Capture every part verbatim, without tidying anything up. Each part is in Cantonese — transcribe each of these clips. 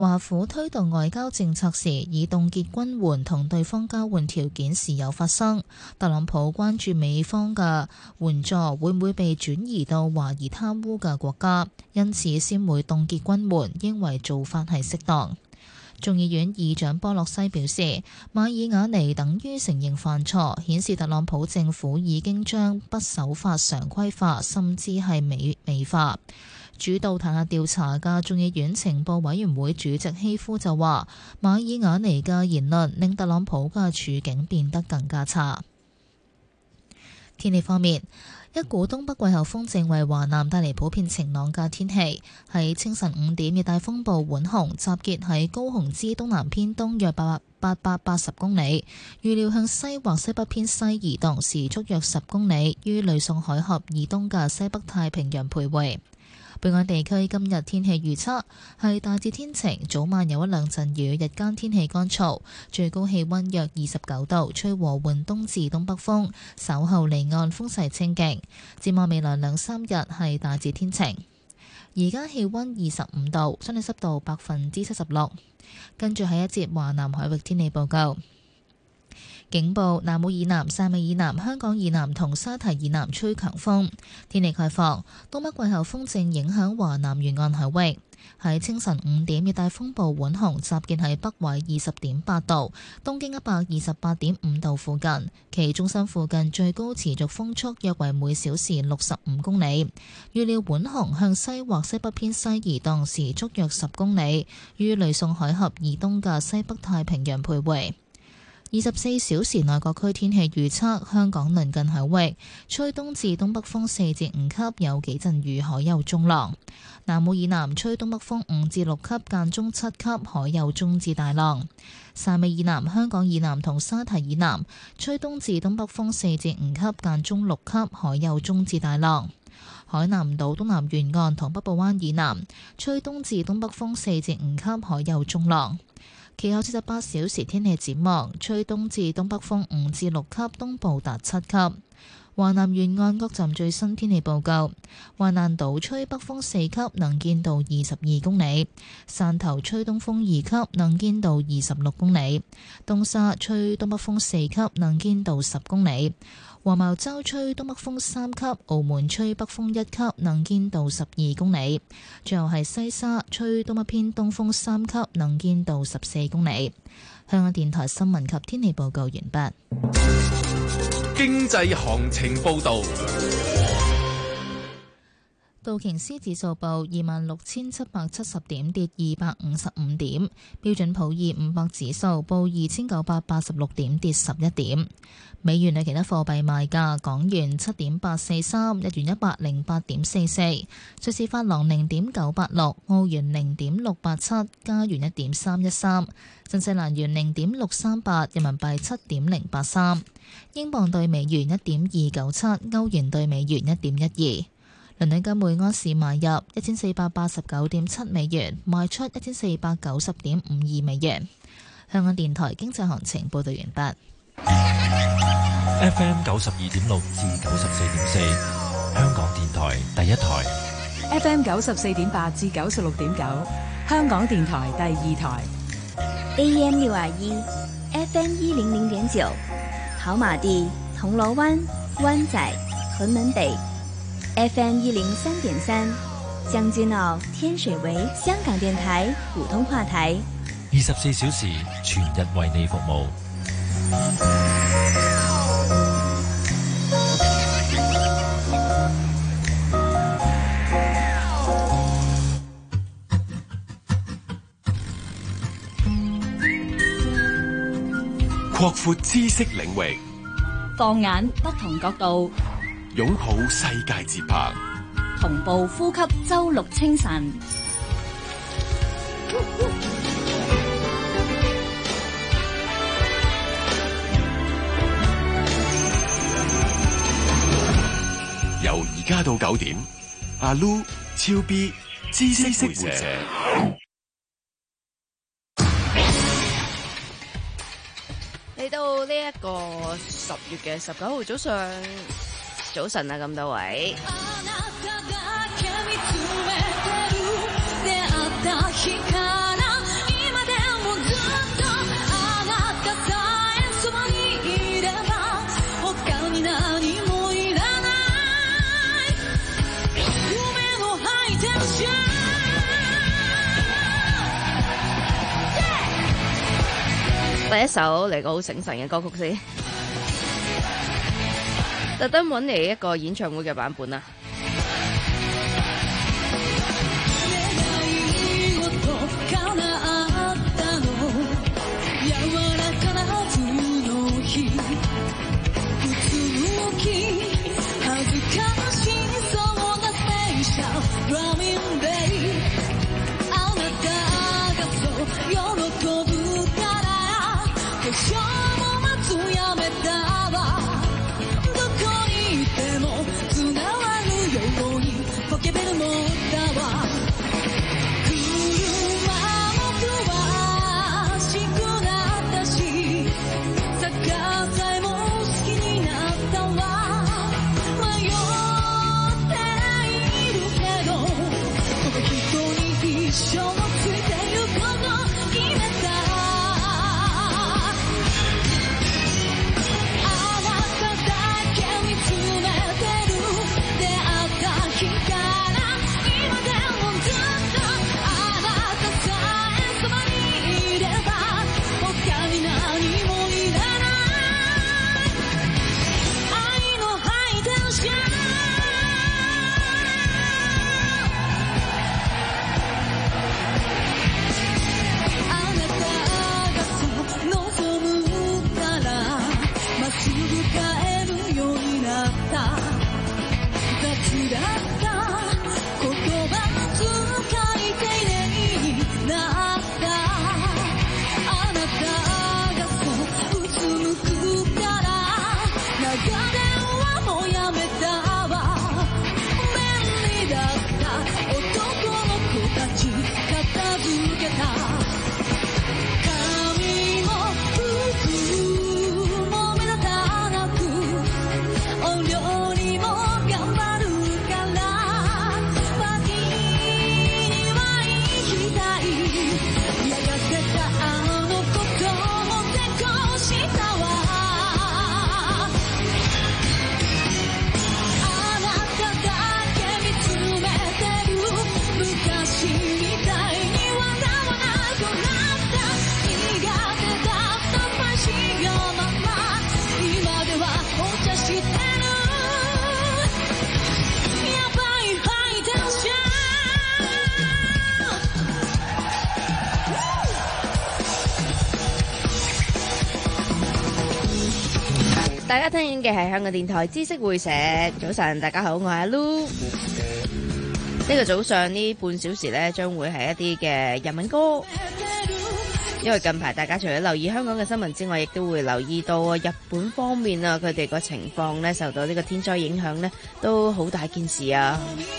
華府推動外交政策時，以凍結軍援同對方交換條件時有發生。特朗普關注美方嘅援助會唔會被轉移到懷疑貪污嘅國家，因此先會凍結軍援，認為做法係適當。眾議院議長波洛西表示，馬爾瓦尼等於承認犯錯，顯示特朗普政府已經將不守法常規化，甚至係美美化。主導彈劾調查嘅眾議院情報委員會主席希夫就話，馬爾瓦尼嘅言論令特朗普嘅處境變得更加差。天氣方面，一股東北季候風正為華南帶嚟普遍晴朗嘅天氣。喺清晨五點，熱帶風暴浣熊集結喺高雄之東南偏東約八百八百八十公里，預料向西或西北偏西移動，時速約十公里，於呂宋海峽以東嘅西北太平洋徘徊。本港地區今日天氣預測係大致天晴，早晚有一兩陣雨，日間天氣乾燥，最高氣溫約二十九度，吹和緩東至東北風，稍後離岸風勢清勁。展望未來兩三日係大致天晴。而家氣溫二十五度，相對濕度百分之七十六。跟住係一節華南海域天氣報告。警報：南澳以南、汕尾以南、香港以南同沙堤以南吹強風。天氣概況：東北季候風正影響華南沿岸海域。喺清晨五點，熱帶風暴浣熊集結喺北緯二十點八度、東經一百二十八點五度附近，其中心附近最高持續風速約為每小時六十五公里。預料浣熊向西或西北偏西移動，時速約十公里，於呂宋海峽以東嘅西北太平洋徘徊。二十四小時內各區天氣預測：香港鄰近海域吹東至東北風四至五級，有幾陣雨，海有中浪；南澳以南吹東北風五至六級，間中七級，海有中至大浪；汕尾以南、香港以南同沙堤以南吹東至東北風四至五級，間中六級，海有中至大浪；海南島東南沿岸同北部灣以南吹東至東北風四至五級，海有中浪。其後四十八小時天氣展望，吹東至東北風五至六級，東部達七級。華南沿岸各站最新天氣報告：華南島吹北風四級，能見度二十二公里；汕頭吹東風二級，能見度二十六公里；東沙吹東北風四級，能見度十公里；黃茅洲吹東北風三級，澳門吹北風一級，能見度十二公里。最後係西沙吹東北偏東風三級，能見度十四公里。香港電台新聞及天氣報告完畢。 經濟行情報道。 道瓊斯指數報二萬六千七百七十點，跌二百五十五點。標準普爾五百指數報二千九百八十六點，跌十一點。美元對其他貨幣賣價：港元七點八四三，日元一百零八點四四，瑞士法郎零點九八六，澳元零點六八七，加元一點三一三，新西蘭元零點六三八，人民幣七點零八三，英鎊對美元一點二九七，歐元對美元一點一二。倫敦金每安士買入一千四百八十九點七美元，賣出一千四百九十點五二美元。香港電台經濟行情報道完畢。 F M 九十二點六至九十四點四，香港電台第一台。 F M 九十四點八至九十六點九，香港電台第二台。 A M 六二一，F M 一零零點九，跑馬地、銅鑼灣、灣仔、屯門北。F M 一零三點三，將軍澳、天水圍，香港電台普通話台， 二十四小時全日為你服務。 擴闊知識領域， 放眼不同角度， 擁抱世界節拍， 同步呼吸周六清晨。 由而家到九點，阿 Lu、超 B、知識識活者。 嚟到呢一個十月嘅十九號早上，早晨啊，咁多位。 第一首嚟個好醒神嘅歌曲先，特登揾嚟一個演唱會嘅版本啊！大家聽緊嘅係香港電台知識會社，早晨，大家好，我係阿 Lu。呢個早上呢半小時呢，將會係一啲嘅日文歌，因為近排大家除咗留意香港嘅新聞之外，亦都會留意到日本方面啊，佢哋個情況呢，受到呢個天災影響呢，都好大件事啊。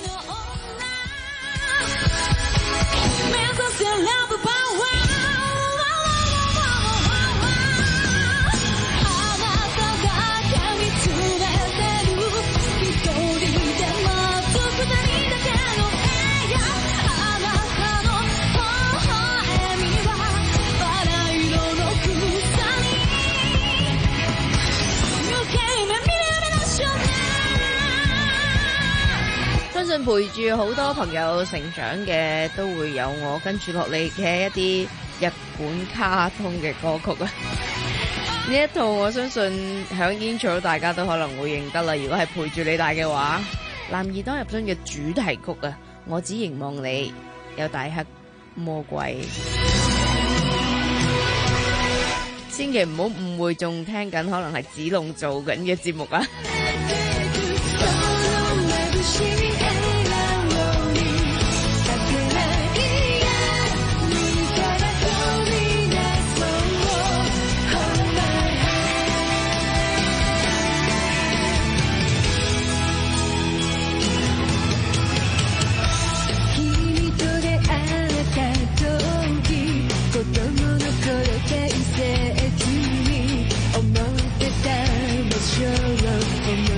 相信陪住好多朋友成長嘅，都會有我跟住落嚟嘅一啲日本卡通嘅歌曲啊！呢一套我相信響intro大家都可能會認得啦。如果係陪住你大嘅話，男兒當入樽嘅主題曲啊！我只凝望你，有大黑魔鬼。千祈唔好誤會，仲聽緊可能係子龍做緊嘅節目啊！ 思ってた場所を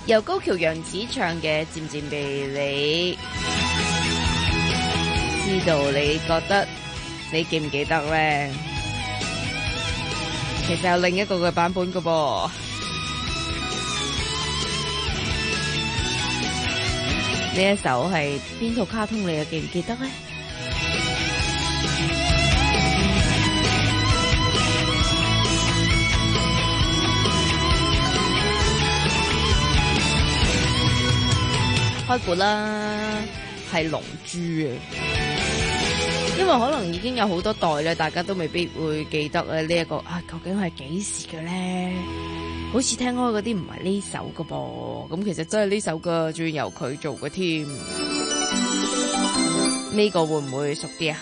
由高橋洋子唱嘅《漸漸被你》，知道你覺得你記唔記得咧？其實有另一個嘅版本㗎噃。呢一首係邊套卡通你又記唔記得咧？開估啦，係龍珠啊！因為可能已經有好多代咧，大家都未必會記得咧呢一個啊，究竟係幾時嘅咧？好似聽開嗰啲唔係呢首㗎噃，咁其實真係呢首㗎，仲要由佢做嘅添。呢個會唔會熟啲啊？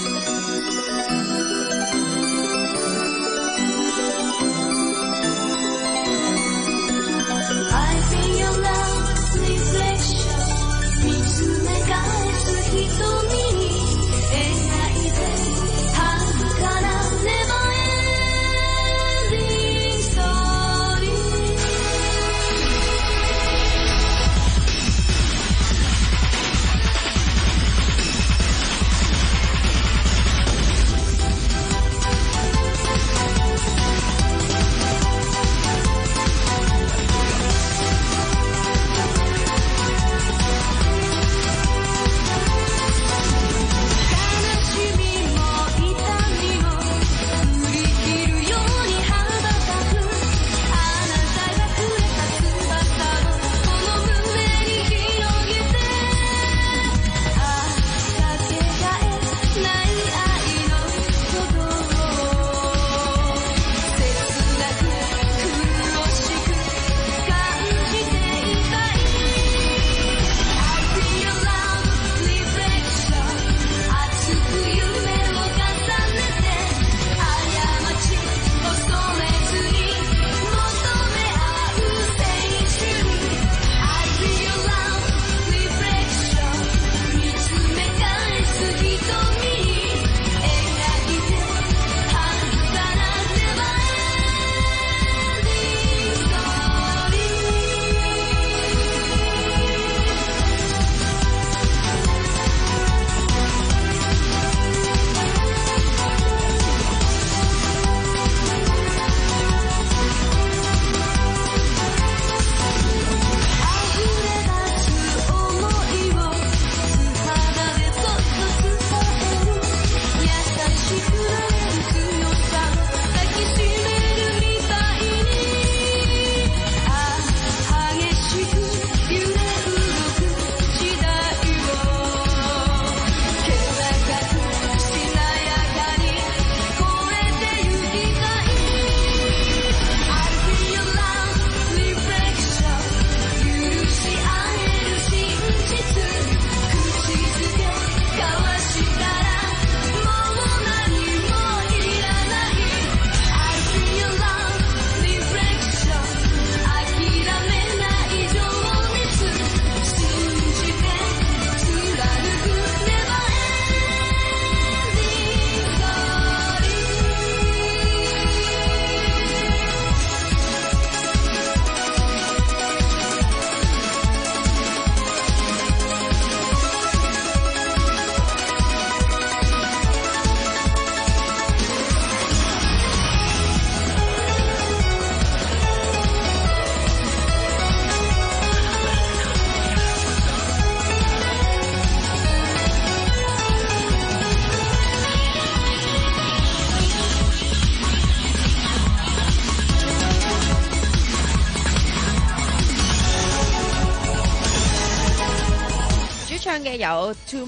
嘅有 To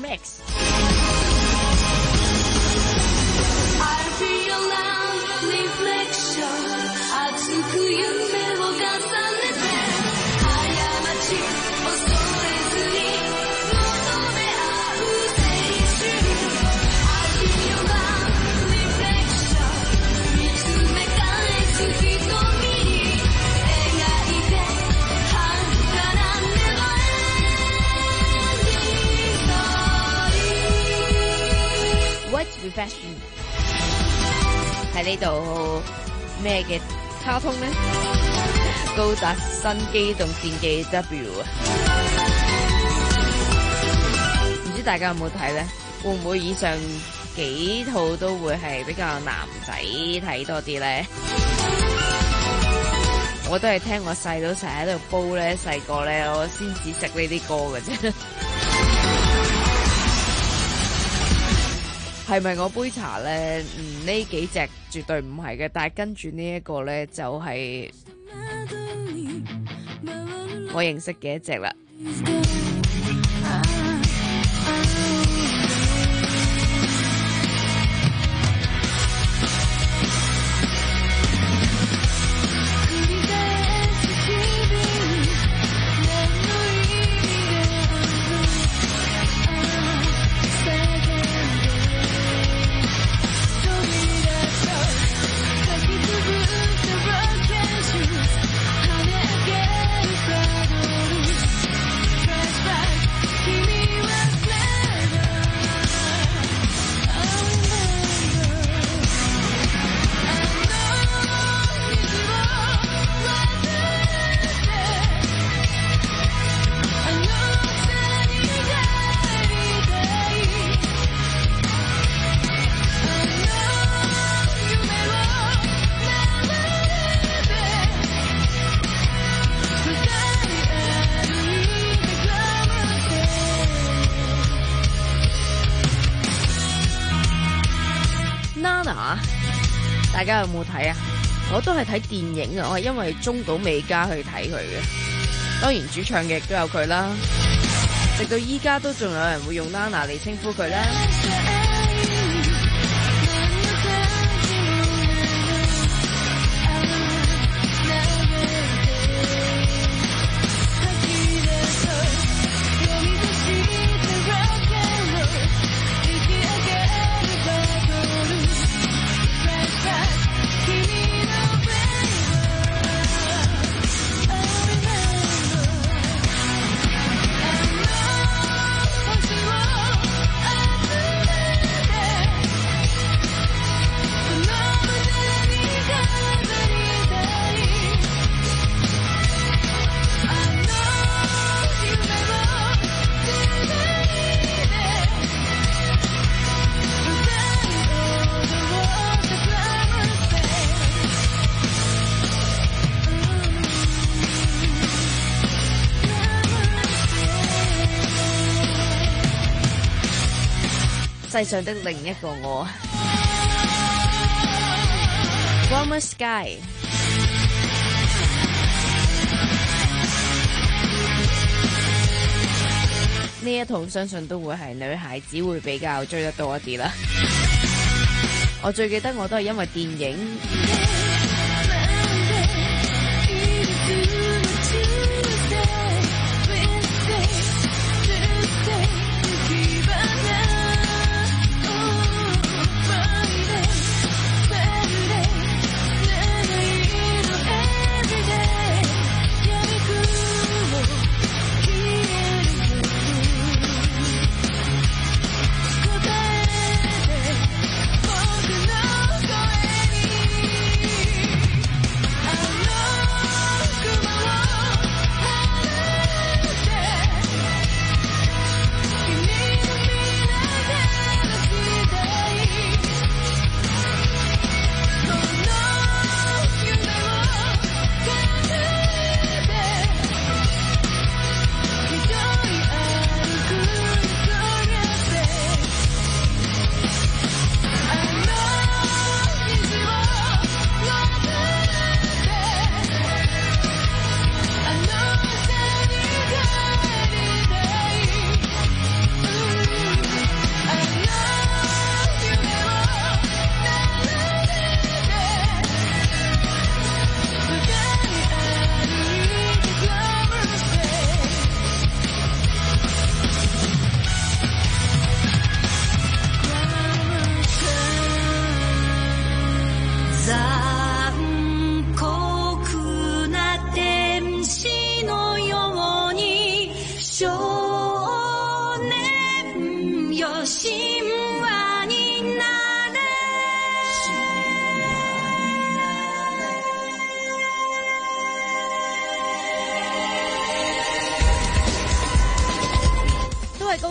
Mix。Refreshing 喺呢度咩嘅卡通呢？ 高達新機動戰記 W 啊！唔知大家有冇睇呢？會唔會以上幾套都會係比較男仔睇多啲呢？我都係聽我細佬成日喺度煲咧，細個咧我先至識呢啲歌嘅啫。係咪我杯茶咧？嗯，呢幾隻絕對唔係嘅，但係跟住呢一個咧就係我認識嘅一隻啦。大家有冇睇啊？我都係睇電影啊，我係因為中島美嘉去睇佢嘅。當然主唱嘅亦都有佢啦，直到依家都仲有人會用 Nana 嚟稱呼佢啦。世上的另一個我 Warmer Sky 呢一套相信都會係女孩子會比較追得多一啲啦。我最記得我都係因為電影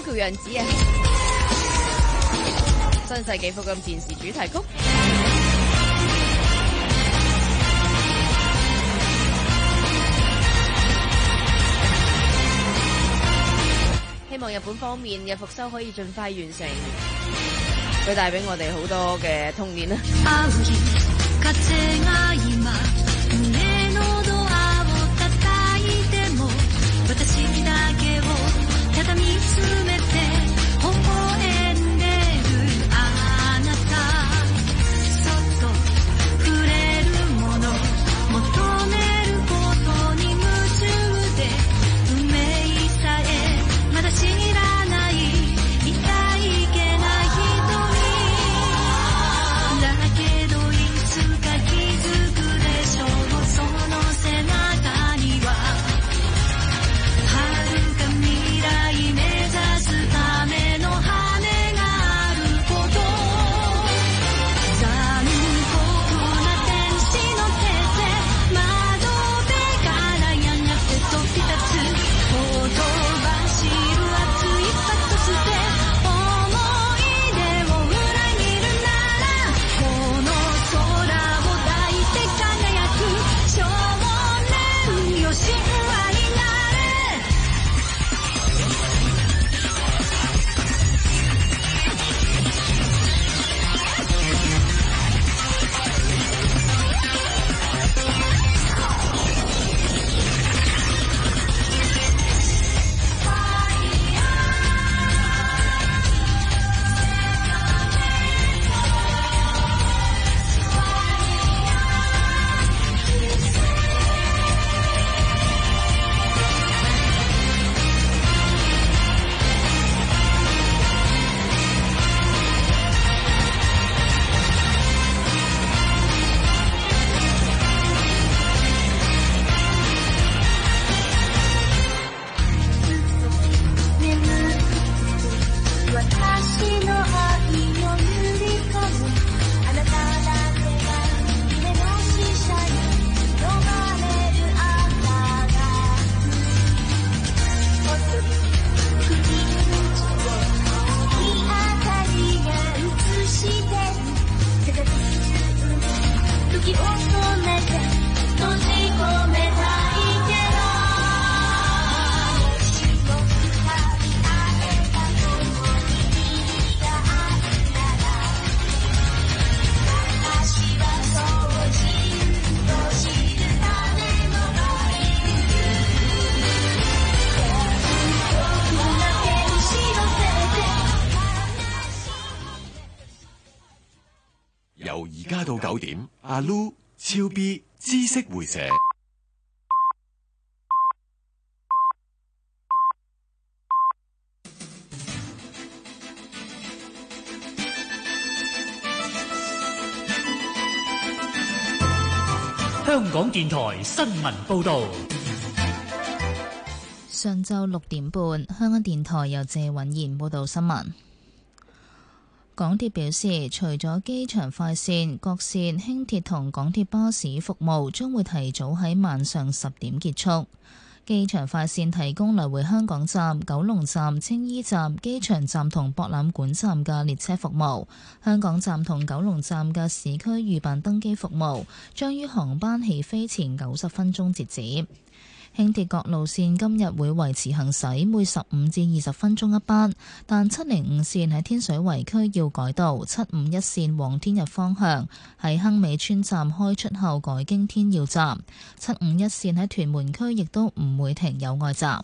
橋洋子啊，新世紀福音戰士主題曲。希望日本方面嘅復修可以盡快完成，佢帶俾我哋好多嘅童年啦。 由而家到九點，阿 Lu 超 B 知識會社。 香港電台新聞報道。 上晝六點半，香港電台由謝允賢報道新聞。港鐵表示，除咗機場快線，各線輕鐵同港鐵巴士服務將會提早喺晚上十點結束。機場快線提供來回香港站、九龍站、青衣站、機場站同博覽館站嘅列車服務。香港站同九龍站嘅市區預辦登機服務將於航班起飛前九十分鐘截止。輕鐵各路線今日會維持行駛，每十五至二十分鐘一班，但七零五線喺天水圍區要改道，七五一線往天日方向喺坑尾村站開出後改經天耀站，七五一線喺屯門區亦都唔會停友愛站。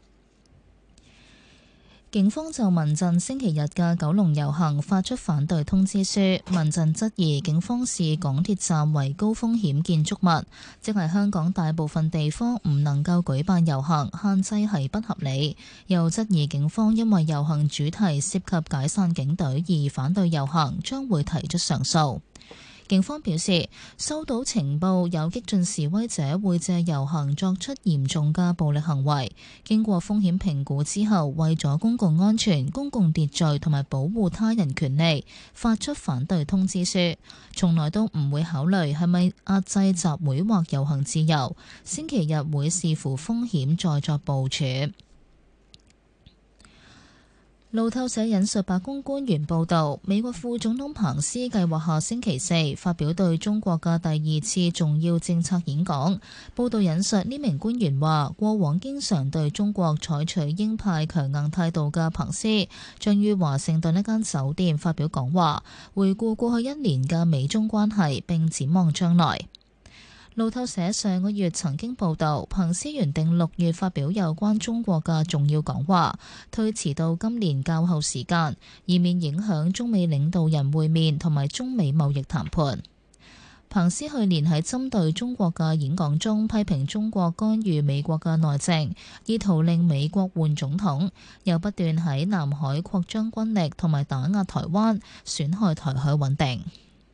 警方就民陣星期日嘅九龍遊行發出反對通知書，民陣質疑警方視港鐵站為高風險建築物，即係香港大部分地方唔能夠舉辦遊行，限制係不合理。又質疑警方因為遊行主題涉及解散警隊而反對遊行，將會提出上訴。警方表示，收到情報有激進示威者會借遊行作出嚴重嘅暴力行為，經過風險評估之後，為咗公共安全、公共秩序同埋保護他人權利，發出反對通知書，從來都唔會考慮係咪壓制集會或遊行自由，星期日會視乎風險再作部署。 路透社引述白宮官員報道，美國副總統彭斯計劃下星期四發表對中國嘅第二次重要政策演講。報道引述呢名官員話，過往經常對中國採取鷹派強硬態度嘅彭斯，將於華盛頓一間酒店發表講話，回顧過去一年嘅美中關係並展望將來。路透社上個月曾經報導，彭斯原定六月發表有關中國嘅重要講話，推遲到今年較後時間，以免影響中美領導人會面同埋中美貿易談判。彭斯去年喺針對中國嘅演講中批評中國干預美國嘅內政，意圖令美國換總統，又不斷喺南海擴張軍力同埋打壓台灣，損害台海穩定。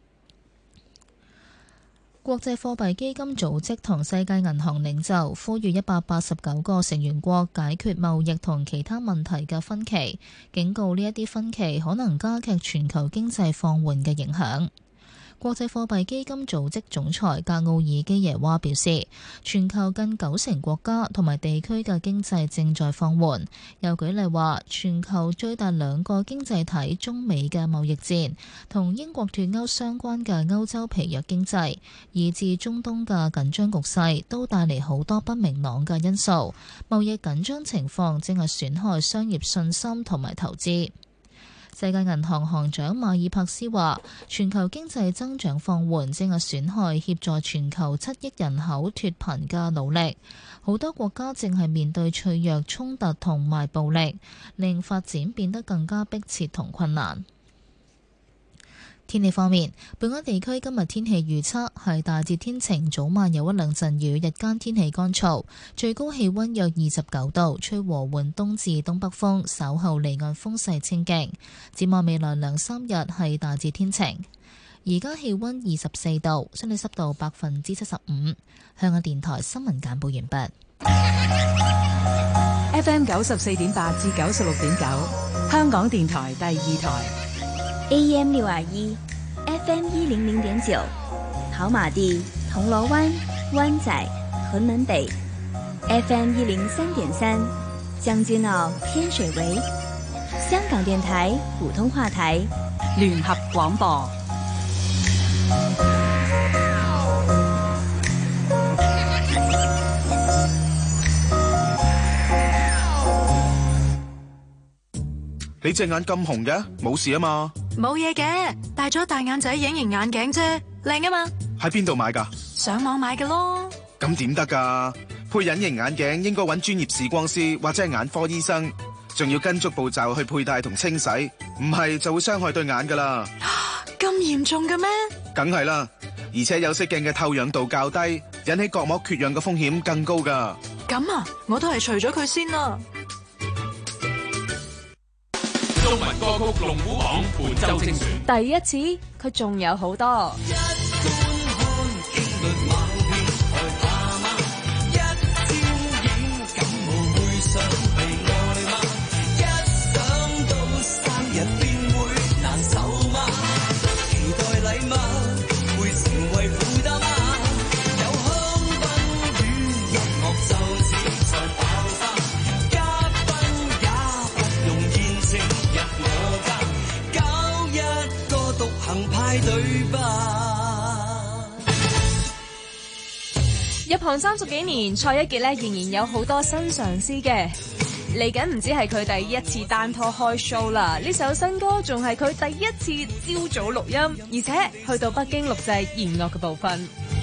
國際貨幣基金組織同世界銀行領袖呼籲一百八十九個成員國解決貿易同其他問題嘅分歧，警告呢一啲分歧可能加劇全球經濟放緩嘅影響。國際貨幣基金組織總裁格奧爾基耶娃表示，全球近九成國家同埋地區嘅經濟正在放緩。又舉例話，全球最大兩個經濟體中美嘅貿易戰，同英國脫歐相關嘅歐洲疲弱經濟，以至中東嘅緊張局勢，都帶嚟好多不明朗嘅因素。貿易緊張情況正係損害商業信心同埋投資。世界銀行行長馬爾帕斯話，全球經濟增長放緩正係損害協助全球七億人口脫貧嘅努力。好多國家正係面對脆弱、衝突同埋暴力，令發展變得更加迫切同困難。天氣方面，本港地區今日天氣預測係大致天晴，早晚有一兩陣雨，日間天氣乾燥，最高氣溫約二十九度，吹和緩東至東北風，稍後離岸風勢清勁。展望未來兩三日係大致天晴。而家氣溫二十四度，相對濕度百分之七十五。香港電台新聞簡報完畢。 F M 九十四點八至九十六點九，香港電台第二台。 A M 六二一 ，F M 一零零點九，跑馬地、銅鑼灣、灣仔、屯門北 ，F M 一零三點三，將軍澳、天水圍，香港電台普通話台， 聯合廣播。 你隻眼咁紅嘅，冇事啊嘛？ 冇嘢嘅，戴咗大眼仔隱形眼鏡啫，靚啊嘛！ 喺邊度買噶？ 上網買嘅咯。 咁點得噶？配隱形眼鏡應該揾專業視光師或者係眼科醫生，仲要跟足步驟去佩戴同清洗，唔係就會傷害對眼噶啦。 咁嚴重嘅咩？ 梗係啦，而且有色鏡嘅透氧度較低，引起角膜缺氧嘅風險更高噶。 咁啊，我都係除咗佢先啦。 中文歌曲龍虎榜本周精選， 第一次佢仲有好多。入行三十幾年，蔡一傑咧仍然有好多新嘗試嘅。嚟緊唔止係佢第一次單拖開 show 啦，呢首新歌仲係佢第一次朝早錄音，而且去到北京錄製弦樂嘅部分。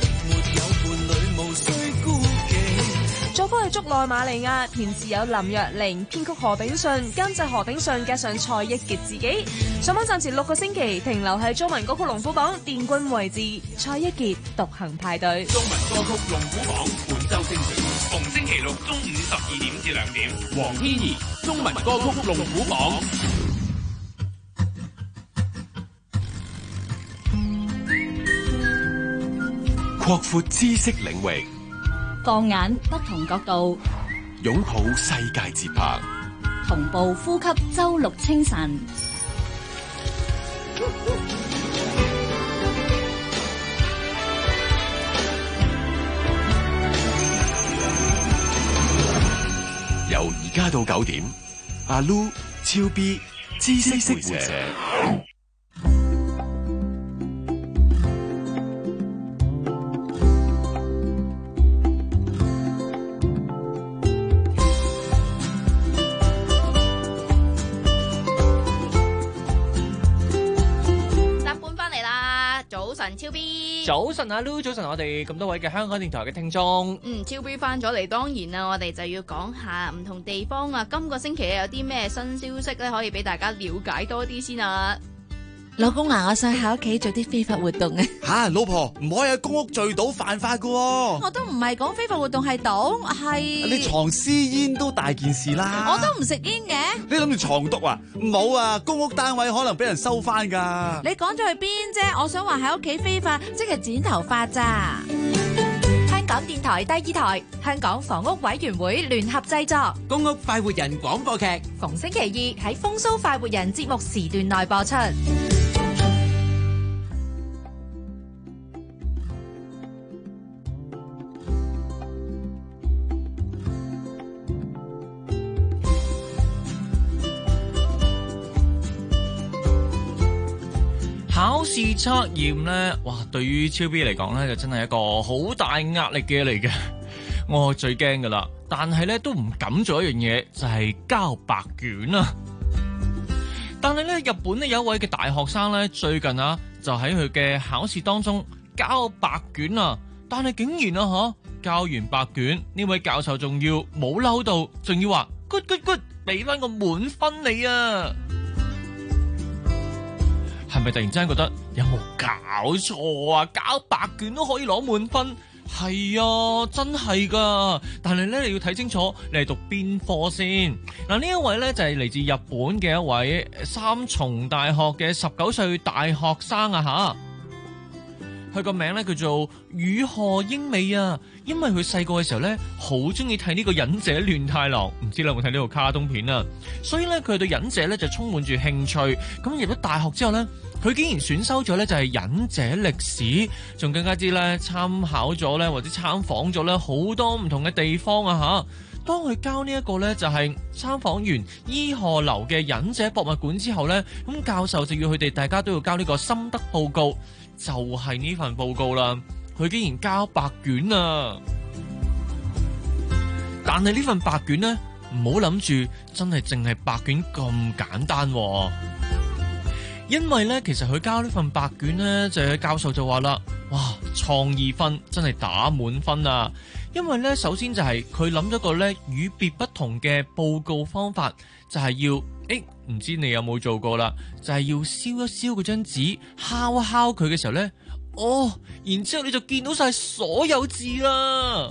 作曲係竹內瑪利亞，填詞有林若寧，編曲何炳信，監製何炳信，加上蔡一傑自己。上榜暫時六個星期，停留喺中文歌曲龍虎榜殿軍位置。蔡一傑獨行派對。 中文歌曲龍虎榜本周精選，逢星期六中午十二點至兩點。黃天怡，中文歌曲龍虎榜。擴闊知識領域， 放眼不同角度， 擁抱世界節拍， 同步呼吸周六清晨。 由而家到九點，阿 Lu、 超 B 知識會社。 超 B， 早晨啊 Lou， 早晨我哋咁多位嘅香港電台嘅聽眾。 嗯，超 B 翻咗嚟，當然啦，我哋就要講下唔同地方啊，今個星期有啲咩新消息咧，可以俾大家了解多啲先啊。 老公啊，我想喺屋企做啲非法活動啊！ 吓，老婆唔可以喺公屋聚賭，犯法噶。 我都唔係講非法活動係賭，係你藏私煙都大件事啦。 我都唔食煙嘅。 你諗住藏毒啊？唔好啊，公屋單位可能俾人收翻噶。 你講咗去邊啫？我想話喺屋企非法，即係剪頭髮咋。 香港電台第二台，香港房屋委員會聯合製作《 公屋快活人》廣播劇， 逢星期二喺《風騷快活人》節目時段內播出。 考試測驗呢，哇！對於超 B 嚟講呢，就真係一個好大壓力嘅嚟嘅。我最驚噶啦，但係呢都唔敢做一樣嘢，就係、是、交白卷啊！但係呢，日本呢有一位嘅大學生呢，最近啊就喺佢嘅考試當中交白卷啊，但係竟然啊吓交完白卷，呢位教授仲要冇嬲到，仲要話 good good good， 俾翻個滿分你啊！係咪突然之間覺得有冇搞錯啊？交白卷都可以攞滿分，係啊，真係噶。但係咧，你要睇清楚，你係讀邊科先。嗱，呢一位咧就係嚟自日本嘅一位三重大學嘅十九歲大學生啊吓。佢個名咧叫做雨賀英美啊，因為佢細個嘅時候咧好中意睇呢個忍者亂太郎，唔知你有冇睇呢套卡通片啊？所以咧佢對忍者咧就充滿住興趣。咁入咗大學之後咧，佢竟然選修咗咧就係忍者歷史，仲更加之咧參考咗咧或者參訪咗咧好多唔同嘅地方啊吓。當佢交呢一個咧就係參訪完伊賀樓嘅忍者博物館之後咧，咁教授就要佢哋大家都要交呢個心得報告。就係呢份報告啦，佢竟然交白卷啊！但係呢份白卷呢，唔好諗住真係淨係白卷咁簡單喎。因為呢，其實佢交呢份白卷呢，就係教授就話啦，哇，創意分真係打滿分啊！因為呢，首先就係佢諗咗個呢與別不同嘅報告方法，就係要。誒，唔知你有冇做過啦？就係、是、要燒一燒嗰張紙，敲一敲佢嘅時候咧，哦，然之後你就見到晒所有字啦。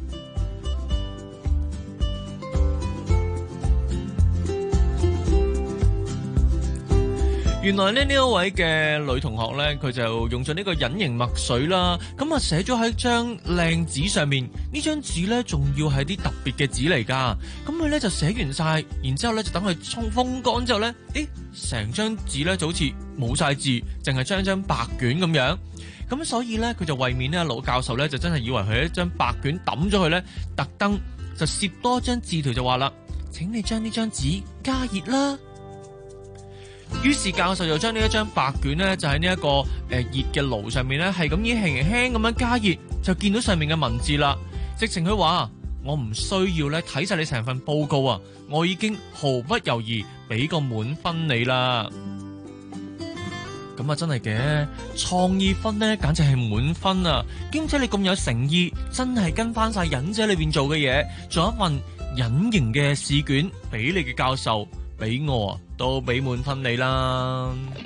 原來咧呢一位嘅女同學咧，佢就用咗呢個隱形墨水啦，咁啊寫咗喺張靚紙上面。呢張紙咧仲要係啲特別嘅紙嚟噶，咁佢咧就寫完晒，然之後咧就等佢沖風乾之後咧，誒，成張紙咧就好似冇晒字，淨係張張白卷咁樣。咁所以咧佢就為免呢老教授咧就真係以為佢一張白卷抌咗佢咧，特登就攝多張字條就話啦，請你將呢張紙加熱啦。於是教授就將呢一張白卷咧，就喺呢一個誒熱嘅爐上面咧，係咁樣輕輕咁樣加熱，就見到上面嘅文字啦。直情佢話：我唔需要咧睇晒你成份報告啊，我已經毫不猶豫俾個滿分你啦。咁啊，真係嘅創意分咧，簡直係滿分啊！兼且你咁有誠意，真係跟翻晒忍者裏邊做嘅嘢，做一份隱形嘅試卷俾你嘅教授。俾我都俾滿分你啦！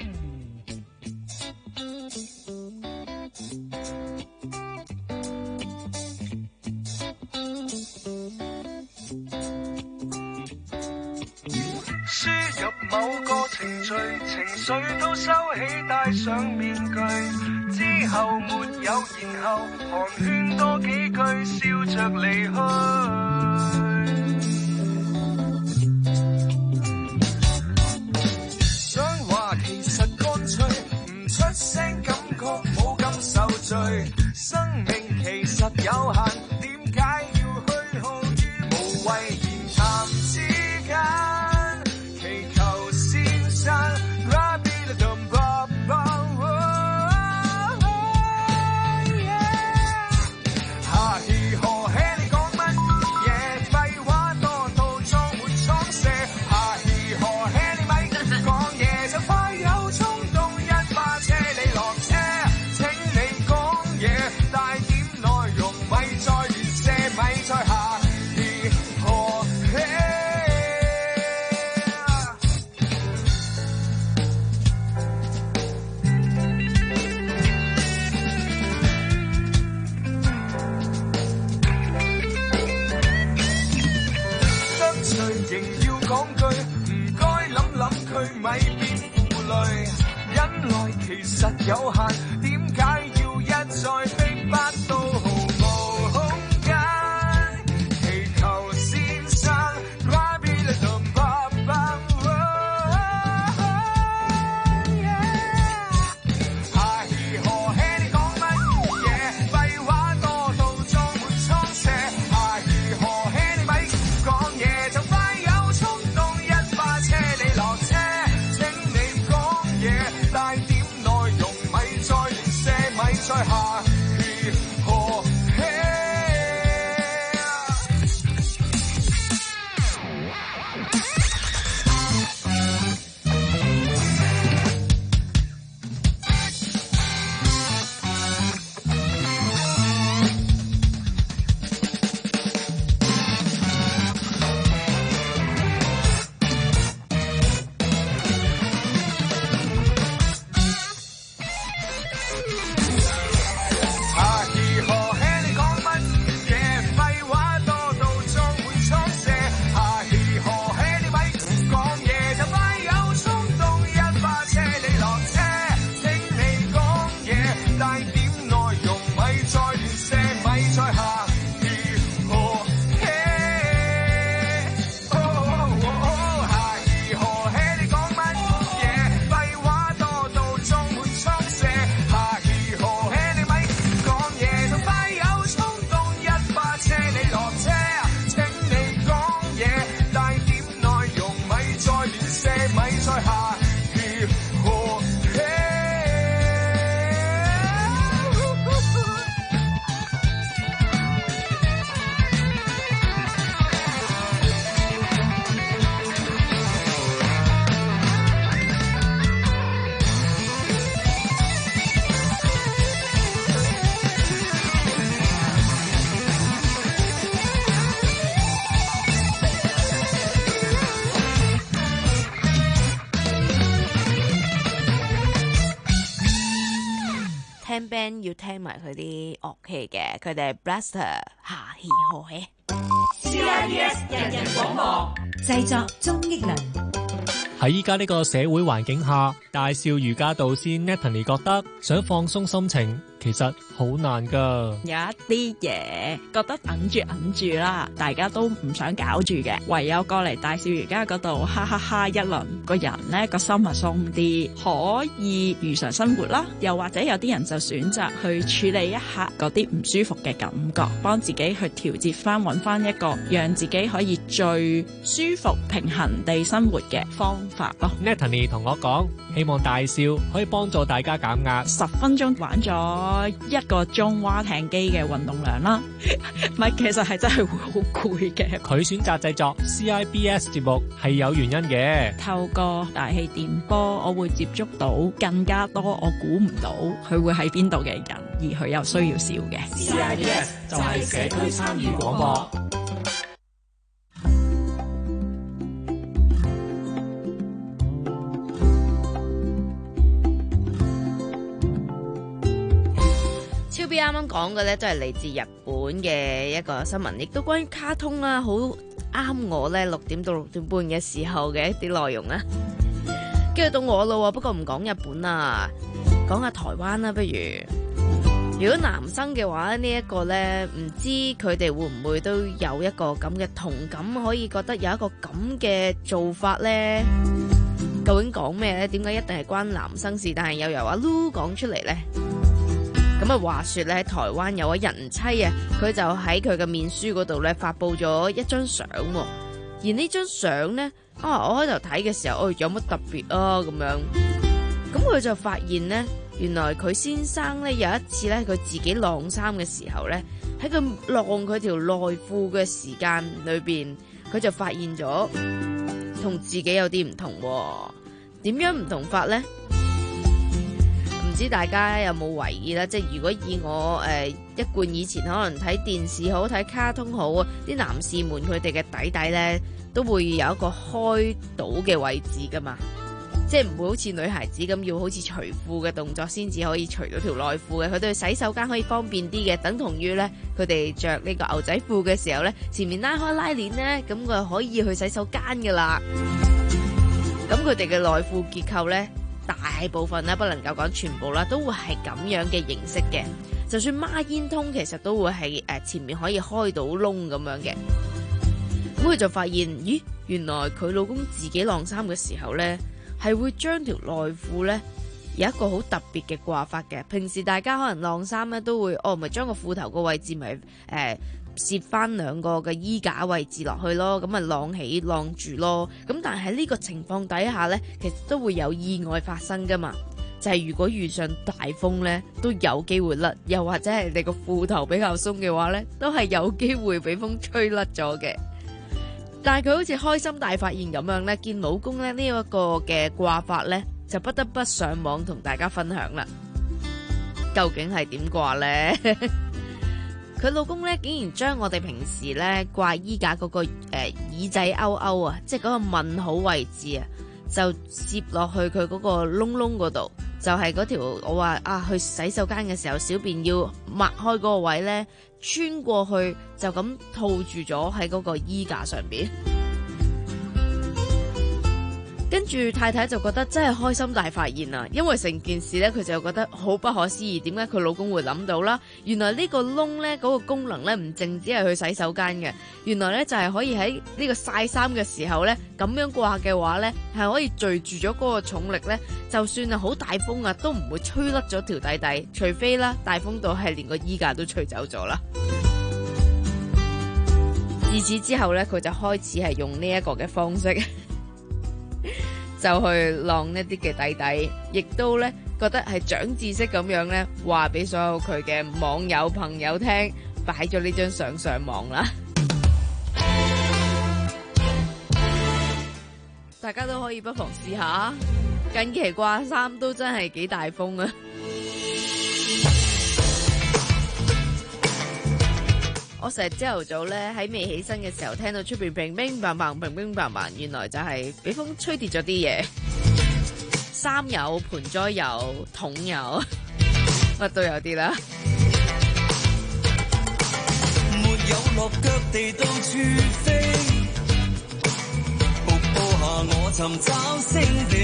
輸入某個程序，情緒都收起，戴上面具，之後沒有然後，寒暄多幾句，笑着離去。唔出聲，感覺冇感受罪。生命其實有限，點解要虛耗於無謂言談之間？祈求仍要講句唔該諗諗佢咪變負累，忍耐其實有限，點解要一再逼迫到毫無空間？祈求先生快別嚟同爸爸。 聽 band 要聽埋佢啲樂器嘅，佢哋係 Blaster 下氣何起 C I B S 人人廣播製作鍾益良。 喺依家呢個社會環境下，大少瑜伽導師 Natalie 覺得想放鬆心情其實好難噶， 有一啲嘢覺得揞住揞住啦，大家都唔想搞住嘅，唯有過嚟大少瑜伽嗰度哈哈哈一輪，個人呢個心啊鬆啲，可以如常生活啦。又或者有啲人就選擇去處理一下嗰啲唔舒服嘅感覺，幫自己去調節翻，揾翻一個讓自己可以最舒服平衡地生活嘅方法咯。 Natalie 同我講，希望大少可以幫助大家減壓。 十分鐘玩咗一個鐘划艇機嘅運動量啦，唔係，其實係真係會好攰嘅。 佢選擇製作 C I B S 節目係有原因嘅。 透過大氣電波，我會接觸到更加多我估唔到佢會喺邊度嘅人，而佢又需要笑嘅。 C I B S 就係社區參與廣播。 超 B 啱啱講嘅咧，都係嚟自日本嘅一個新聞，亦都關於卡通啦，好啱我咧六點到六點半嘅時候嘅一啲內容啊。跟住到我咯，不過唔講日本啊，講下台灣啦，不如。如果男生嘅話，呢、這、一個咧，唔知佢哋會唔會都有一個咁嘅同感，可以覺得有一個咁嘅做法咧？究竟講咩咧？點解一定係關男生事？但係又由阿 Lu 講出嚟咧？咁啊，話說咧，喺台灣有位人妻啊，佢就喺佢嘅面書嗰度咧發佈咗一張相，而呢張相咧啊，我喺度睇嘅時候，哦，有乜特別啊咁樣，咁佢就發現咧，原來佢先生咧有一次咧，佢自己晾衫嘅時候咧，喺佢晾佢條內褲嘅時間裏邊，佢就發現咗同自己有啲唔同，點樣唔同法咧？唔知大家有冇懷疑啦？即係如果以我誒、呃、一貫以前可能睇電視好睇卡通好啊，啲男士們佢哋嘅底底咧都會有一個開到嘅位置噶嘛，即即係唔會好似女孩子咁要好似除褲嘅動作先至可以除到條內褲嘅，佢對洗手間可以方便啲嘅，等同於咧佢哋着呢個牛仔褲嘅時候咧，前面拉開拉鏈咧，咁佢可以去洗手間噶啦。咁佢哋嘅內褲結構咧，大部分咧不能夠講全部啦，都會係咁樣嘅形式嘅。就算孖煙通，其實都會係誒前面可以開到窿咁樣嘅。咁佢就發現，咦，原來佢老公自己晾衫嘅時候咧，係會將條內褲咧有一個好特別嘅掛法嘅。平時大家可能晾衫咧都會，哦，咪將個褲頭個位置咪誒攝翻兩個嘅衣架位置落去咯，咁咪晾起晾住咯。咁但係呢個情況底下咧，其實都會有意外發生噶嘛。就係如果遇上大風咧，都有機會甩，又或者係你個褲頭比較鬆嘅話咧，都係有機會俾風吹甩咗嘅。但係佢好似開心大發現咁樣咧，見老公咧呢一個嘅掛法咧，就不得不上網同大家分享啦。究竟係點掛咧？佢老公咧竟然將我哋平時咧掛衣架嗰個誒耳仔勾勾啊，即係嗰個問號位置啊，就攝落去佢嗰個窿窿嗰度，就係嗰條我話啊去洗手間嘅時候小便要擘開嗰個位咧，穿過去就咁套住咗喺嗰個衣架上邊。跟住太太就覺得真係開心大發現啊，因為成件事咧佢就覺得好不可思議，點解佢老公會諗到啦？原來呢個窿咧嗰個功能咧唔淨止係去洗手間嘅，原來咧就係可以喺呢個曬衫嘅時候咧咁樣掛嘅話咧係可以聚住咗嗰個重力咧，就算係好大風啊都唔會吹甩咗條底底，除非啦大風到係連個衣架都吹走咗啦。自此之後咧佢就開始係用呢一個嘅方式。就去晾一啲嘅底底，亦都咧覺得係長知識咁樣咧，話俾所有佢嘅網友朋友聽，擺咗呢張相上網啦。大家都可以不妨試下，近期掛衫都真係幾大風啊！我成日朝頭早咧喺未起身嘅時候，聽到出邊乒乒乓乓、乒乒乓乓，原來就係俾風吹跌咗啲嘢，衫有、盆栽有、桶有，乜都有啲啦。 沒有落腳地到處飛，瀑布下我尋找星地，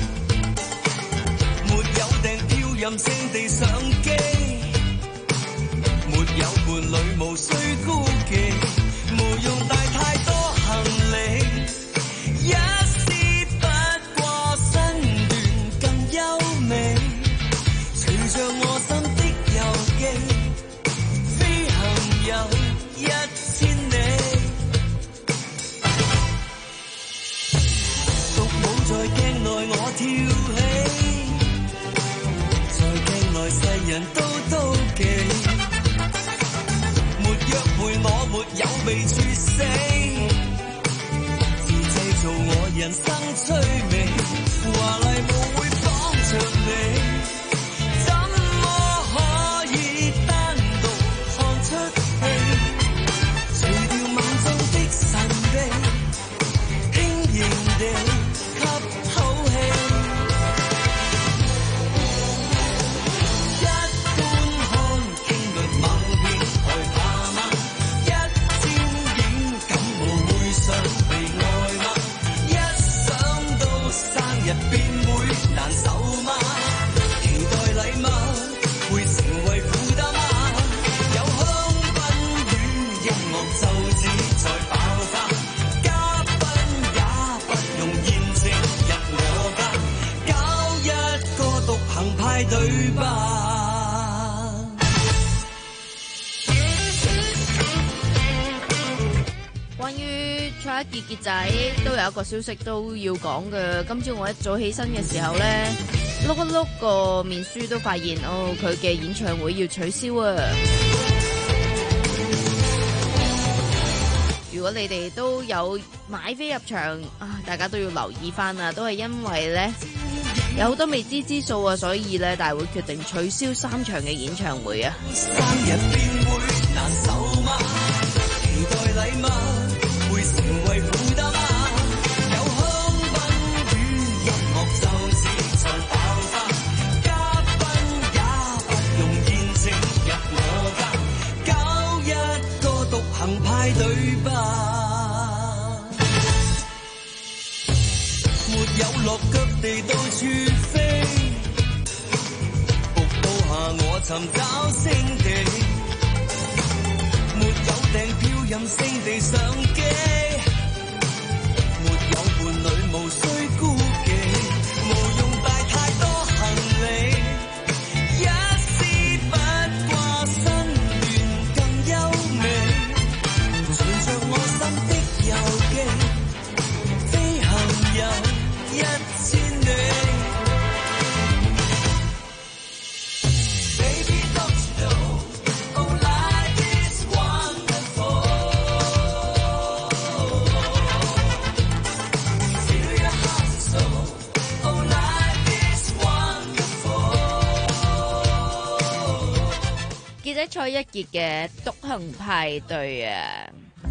沒有訂票任性地上機。沒有伴侶無需孤寂，無用帶太多行李，一絲不過身段更優美，隨着我心的遊記，飛行有一千里，獨舞在鏡內我跳起，在鏡內世人都妒忌。約會我沒有被處死，自製造我人生趣味，華麗舞會綁着你，怎麼可以單獨看出戲？除掉眼中的神秘，輕盈地吸口氣。對吧？ 關於蔡一傑傑仔都有一個消息都要講嘅。今朝我一早起身嘅時候咧，碌一碌個面書都發現哦，佢嘅演唱會要取消啊！如果你哋都有買飛入場啊，大家都要留意翻啊，都係因為咧。有好多未知之數啊，所以咧大會決定取消三場嘅演唱會啊。生日便會難受嗎？期待禮物會成為負擔嗎？有香檳與音樂就吧。沒有落腳地到處飛，伏到下我尋找勝地，沒有訂票任性地上機，沒有伴侶無需顧忌，無用帶太多行李，一絲不掛心願更優美，隨着我心的遊記，飛行有一千里。 記者蔡一傑嘅獨行派對啊！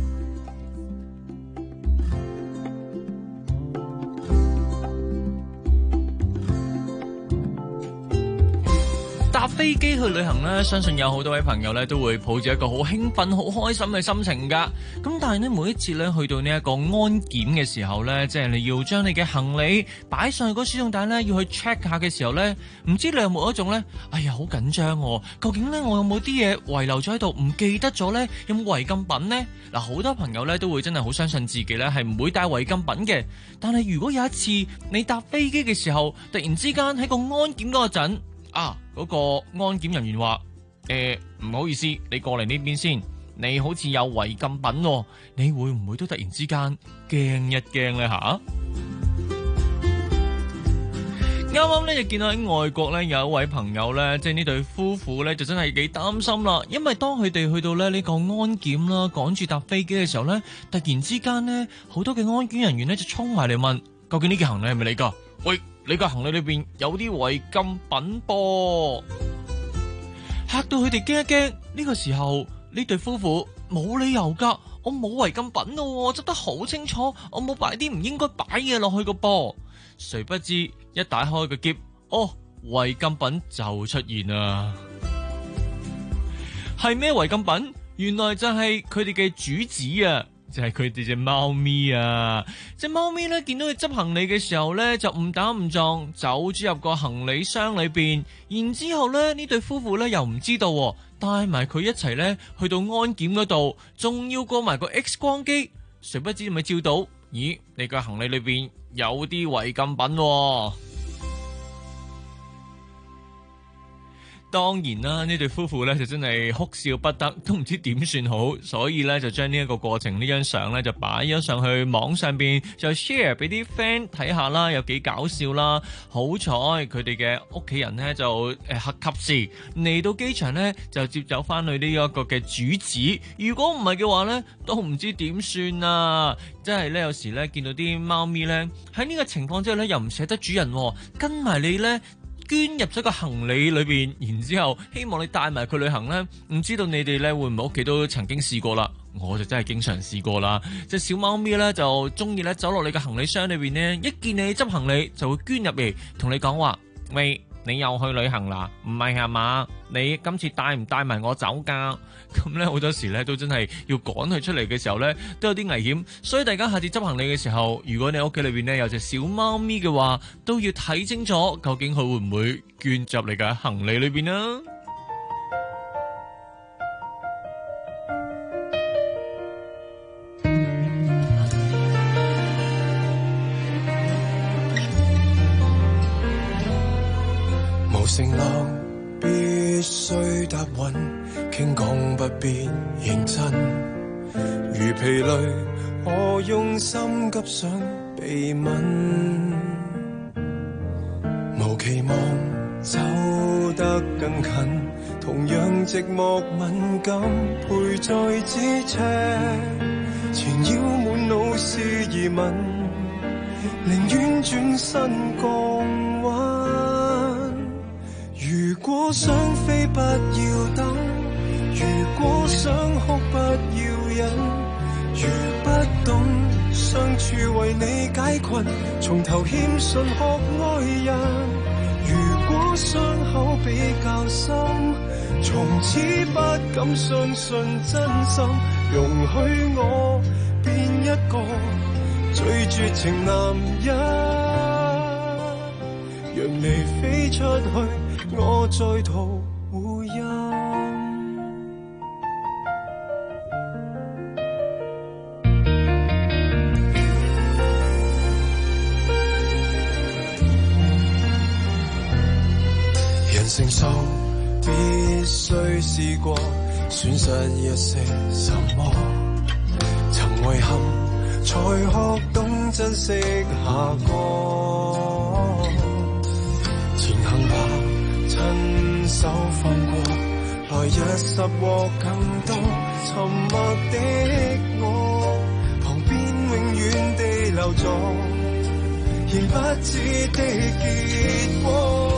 搭飛機去旅行呢，相信有好多位朋友呢都會抱住一個好興奮、好開心嘅心情㗎。咁但係呢，每一次呢去到呢一個安檢嘅時候呢，即係你要將你嘅行李擺上去個輸送帶呢，要去 check 下嘅時候呢，唔知你有冇一種呢？哎呀好緊張喎！究竟呢，我有冇啲嘢遺留咗喺度，唔記得咗呢？有冇違禁品呢？嗱，好多朋友呢都會真係好相信自己呢係唔會帶違禁品嘅。但係如果有一次你搭飛機嘅時候，突然之間喺個安檢嗰陣，啊！嗰、那個安檢人員話：誒、呃，唔好意思，你過嚟呢邊先。你好似有違禁品喎，你會唔會都突然之間驚一驚呢？吓？啱啱咧就見到喺外國咧有一位朋友咧，即係呢對夫婦咧就真係幾擔心啦，因為當佢哋去到咧呢個安檢啦，趕住搭飛機嘅時候咧，突然之間咧好多嘅安檢人員咧就衝埋嚟問：究竟呢件行李係咪你噶？喂！你個行李裏邊有啲違禁品噃，嚇到佢哋驚一驚。呢個時候呢對夫婦冇理由噶，我冇違禁品咯，我執得好清楚，我冇擺啲唔應該擺嘢落去個噃。誰不知一打開個篋，哦，違禁品就出現啦。係咩違禁品？原來就係佢哋嘅主子啊！就係佢哋隻貓咪啊！隻貓咪咧見到佢執行李嘅時候咧，就誤打誤撞走咗入個行李箱裏邊，然之後咧呢對夫婦咧又唔知道，帶埋佢一齊咧去到安檢嗰度，仲要過埋個 X 光機，誰不知咪照到？咦，你個行李裏邊有啲違禁品喎。當然啦，呢對夫婦咧就真係哭笑不得，都唔知點算好，所以咧就將呢一個過程呢張相咧就擺咗上去網上邊，就 share 俾啲 friend 睇下啦，有幾搞笑啦！好彩佢哋嘅屋企人咧就誒及時嚟到機場咧就接走翻去呢一個嘅主子，如果唔係嘅話咧都唔知點算啊！真係咧有時咧見到啲貓咪咧喺呢個情況之下咧又唔捨得主人，跟埋你咧捐入咗個行李裏邊，然之後希望你帶埋佢旅行呢，唔知道你哋呢會唔會屋企都曾經試過啦？我就真係經常試過啦。隻小貓咪呢就中意咧走落你嘅行李箱裏邊呢，一見你執行李就會捐入嚟同你講話：喂，你又去旅行啦？唔係係嘛？你今次帶唔帶埋我走噶？咁咧好多時咧都真係要趕佢出嚟嘅時候咧都有啲危險，所以大家下次執行李嘅時候，如果你屋企裏邊咧有隻小貓咪嘅話，都要睇清楚究竟佢會唔會捐入你嘅行李裏邊啊。 無承諾必須答允，傾講不必認真。如疲累，我用心急想被吻。無期望走得更近，同樣寂寞敏感，陪在咫尺，纏繞滿腦是疑問，寧願轉身降溫。如果想飛不要等，如果想哭不要忍，如不懂相處為你解困，從頭欠信學愛人。如果傷口比較深，從此不敢相信真心， 容許我變一個最絕情男人，讓你飛出去，我再圖回音。人成熟必須試過損失一些什麼，曾遺憾才學懂珍惜下個，前行吧，親手放過，來日拾獲更多。沉默的我，旁邊永遠地留作言不知的結果。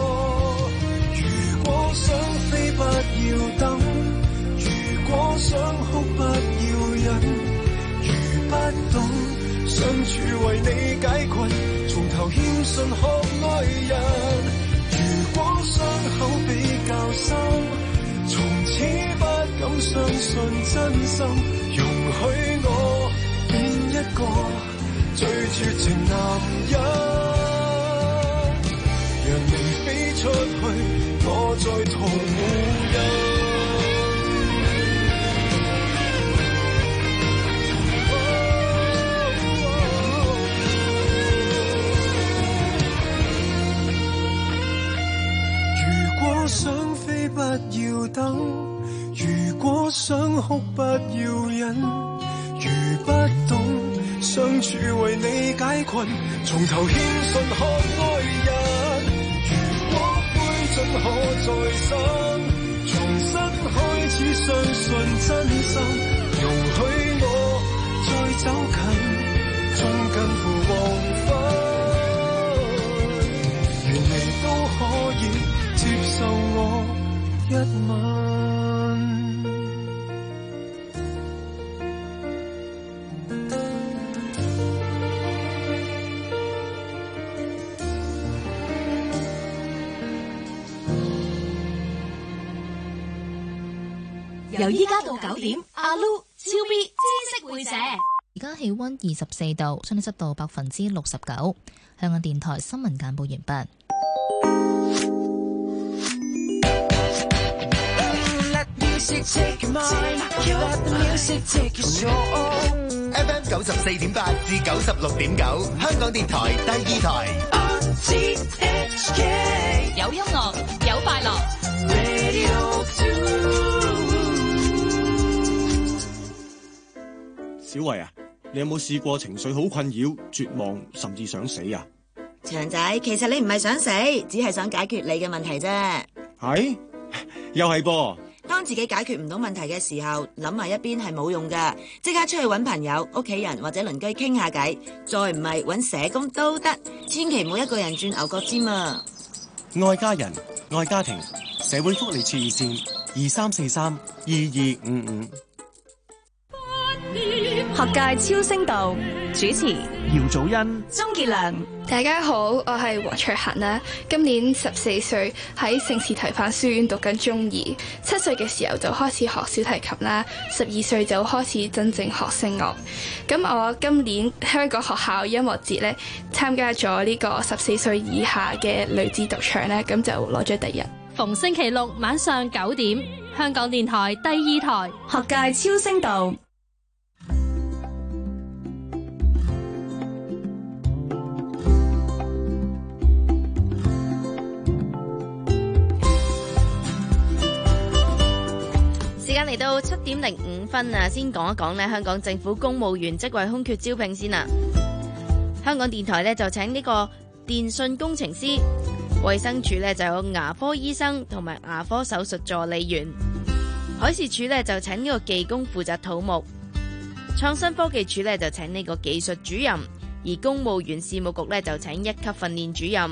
如果想飛不要等，如果想哭不要忍，如不懂相處為你解困，從頭謙遜學愛人。如果傷口比較深，從此不敢相信真心，容許我變一個最絕情男人，讓你飛出去，我在途無人。如果想飛不要等，如果想哭不要忍，如不懂相處為你解困，從頭謙遜學愛人。盡可再生，重新開始相信真心，容許我再走近，終近乎黃昏，原來都可以接受我一吻。 由依家到九點，阿 Lu 超 B 知識會社。 而家氣溫二十四度，相對濕度百分之六十九。香港電台新聞簡報完畢。 F M 九十四點八至九十六點九，香港電台第二台。 有音樂，有快樂。 小慧啊，你有冇試過情緒好困擾、絕望，甚至想死啊？ 長仔，其實你唔係想死，只係想解決你嘅問題啫。 係，又係噃。 當自己解決唔到問題嘅時候，諗埋一邊係冇用噶，即刻出去搵朋友、屋企人或者鄰居傾下偈，再唔係搵社工都得，千祈唔好一個人轉牛角尖啊！ 愛家人、愛家庭，社會福利處熱線二三四三二二五五。 學界超聲道主持姚祖恩、 鍾傑良。 大家好，我係黃卓嫻啦，今年十四歲，喺聖士提反書院讀緊中二。七歲嘅時候就開始學小提琴啦，十二歲就開始真正學聲樂。咁我今年香港學校音樂節咧，參加咗呢個十四歲以下嘅女子獨唱咧，咁就攞咗第一。 逢星期六晚上九點，香港電台第二台學界超聲道。 時間嚟到七點零五分啊，先講一講呢香港政府公務員職位空缺招聘先啦。香港電台呢就請呢個電訊工程師，衛生署呢就有牙科醫生同埋牙科手術助理員，海事處呢就請呢個技工負責土木，創新科技署呢就請呢個技術主任，而公務員事務局呢就請一級訓練主任。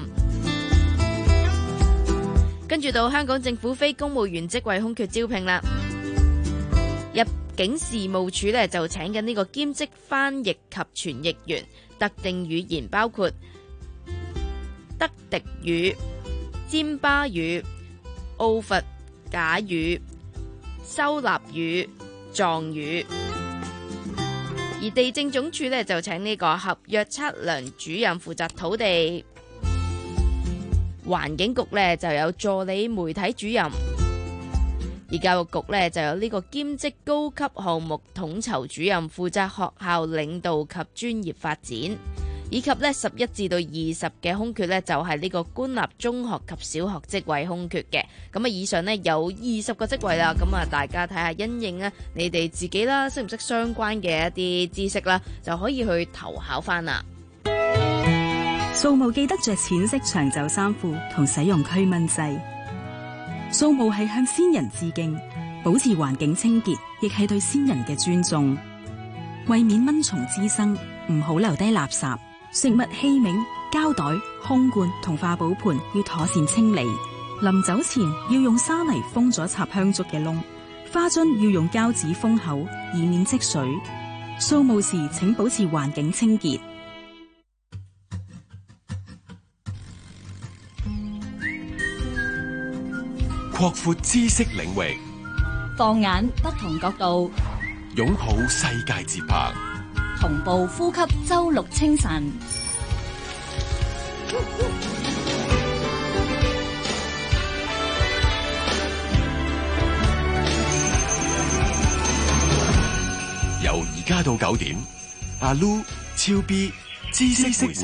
跟住到香港政府非公務員職位空缺招聘啦。入境事務處咧就請緊呢個兼職翻譯及傳譯員，特定語言包括德迪語、尖巴語、奧弗賈語、收納語、 壯雨。而地政總署呢，就請呢個合約測量主任負責土地，環境局呢，就有助理媒體主任，而教育局呢，就有呢個兼職高級項目統籌主任負責學校領導及專業發展，以及呢十一至到二十嘅空缺呢，就係呢個官立中學及小學職位空缺嘅。咁啊，以上呢有二十個職位啦。咁啊，大家睇下因應呢，你哋自己啦，識唔識相關嘅一啲知識啦，就可以去投考翻啦。 掃墓記得着淺色長袖衫褲同使用驅蚊劑。掃墓係向先人致敬，保持環境清潔，亦係對先人嘅尊重。為免蚊蟲滋生，唔好留低垃圾。食物器皿、膠袋、空罐同化寶盤要妥善清理。臨走前要用沙泥封咗插香燭嘅窿，花樽要用膠紙封口，以免積水。掃墓時請保持環境清潔。 擴闊知識領域， 放眼不同角度， 擁抱世界節拍， 同步呼吸周六清晨。 由而家到九點，阿 Lu、超 B、知識會社。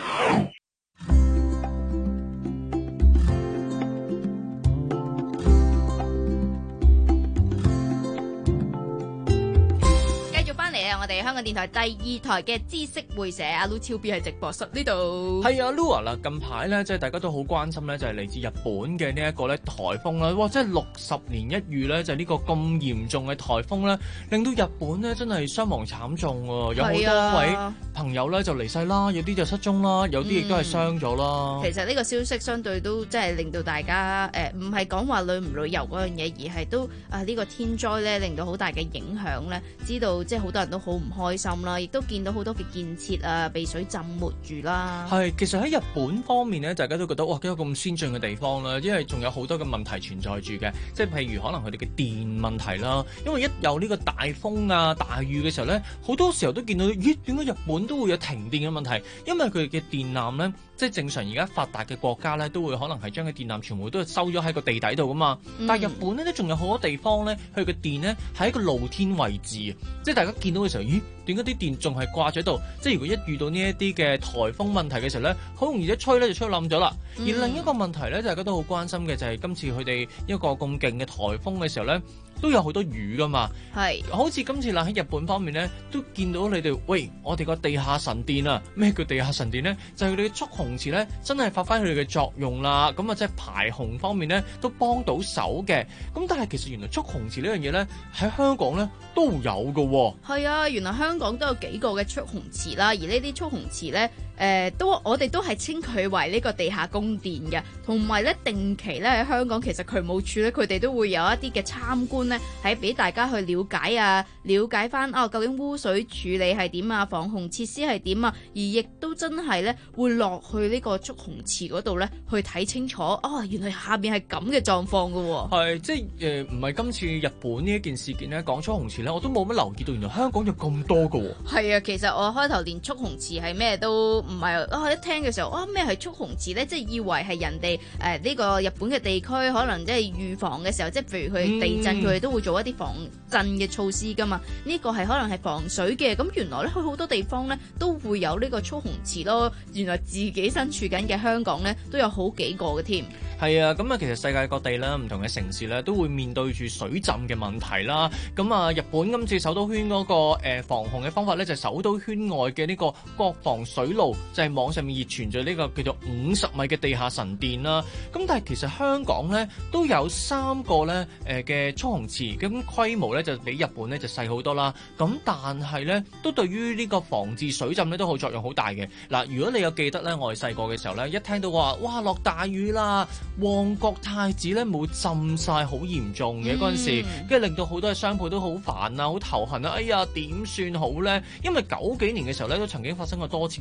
我哋香港電台第二台嘅知識會社，阿 Lu 超 B 喺直播室呢度。 係啊 Lu 啊，近排咧，即係大家都好關心咧，就係嚟自日本嘅呢一個咧颱風啦。哇！即係六十年一遇咧，就係呢個咁嚴重嘅颱風咧，令到日本咧真係傷亡慘重喎。有好多位朋友咧就離世啦，有啲就失蹤啦，有啲亦都係傷咗啦。 其實呢個消息相對都即係令到大家誒，唔係講話旅唔旅遊嗰樣嘢，而係都啊呢個天災咧，令到好大嘅影響咧。知道即係好多人都好唔開心啦，亦都見到好多嘅建設啊被水浸沒住啦。 係，其實喺日本方面咧，大家都覺得哇，幾個咁先進嘅地方啦，因為仲有好多嘅問題存在住嘅，即係譬如可能佢哋嘅電問題啦。因為一有呢個大風啊、大雨嘅時候咧，好多時候都見到咦，點解日本都會有停電嘅問題？因為佢哋嘅電纜咧，即係正常而家發達嘅國家咧，都會可能係將個電纜全部都收咗喺個地底度噶嘛。嗯、但係日本咧，都仲有好多地方咧，佢嘅電咧喺一個露天位置，即係大家見到嘅時候，咦？點解啲電仲係掛咗喺度？即係如果一遇到呢一啲嘅颱風問題嘅時候咧，好容易一吹咧就吹冧咗啦。嗯、而另一個問題咧，大家都好關心嘅就係今次佢哋一個咁勁嘅颱風嘅時候咧，都有好多雨噶嘛。係，好似今次啦喺日本方面咧，都見到你哋，喂，我哋個地下神電啊！咩叫地下神電咧？就係佢哋嘅蓄洪池咧，真係發揮佢哋嘅作用啦。咁啊，即係排洪方面咧，都幫到手嘅。咁但係其實原來蓄洪池呢樣嘢咧，喺香港咧都有噶。 係啊，原來香港都有幾個嘅蓄洪池啦，而呢啲蓄洪池咧。誒、呃、都我哋都係稱佢為呢個地下供電嘅，同埋咧定期咧喺香港其實渠務署咧佢哋都會有一啲嘅參觀咧，係俾大家去了解啊，了解翻哦究竟污水處理係點啊，防洪設施係點啊，而亦都真係咧會落去呢個蓄洪池嗰度咧去睇清楚，哦原來下邊係咁嘅狀況㗎喎。 係即係誒唔係今次日本呢一件事件咧講蓄洪池咧，我都冇乜留意到原來香港有咁多㗎喎。係啊，其實我開頭連蓄洪池係咩都唔係啊！一聽嘅時候，啊咩係蓄洪池咧？即係以為係人哋誒呢個日本嘅地區，可能即係預防嘅時候，即係譬如佢地震，佢哋、嗯、都會做一啲防震嘅措施噶嘛。呢、呢個係可能係防水嘅。咁原來咧，去好多地方咧都會有呢個蓄洪池咯。原來自己身處緊嘅香港咧都有好幾個嘅添。 係啊，咁啊，其實世界各地啦，唔同嘅城市咧都會面對住水浸嘅問題啦。咁啊，日本今次首都圈嗰、嗰個、呃、防洪嘅方法咧，就係、首都圈外嘅呢個國防水路，就係、係、網上面熱傳咗呢個叫做五十米嘅地下神殿啦。咁但係其實香港咧都有三個咧誒嘅蓄洪池，咁規模咧就比日本咧就細好多啦。咁但係咧都對於呢個防治水浸咧都好作用好大嘅。嗱，如果你有記得咧，我哋細個嘅時候咧，一聽到話哇落大雨啦，旺角太子咧冇浸晒，好嚴重嘅嗰陣時，跟住令到好多嘅商鋪都好煩啊，好頭痕啊！哎呀，點算好咧？因為九幾年嘅時候咧，都曾經發生過多次嘅誒、呃、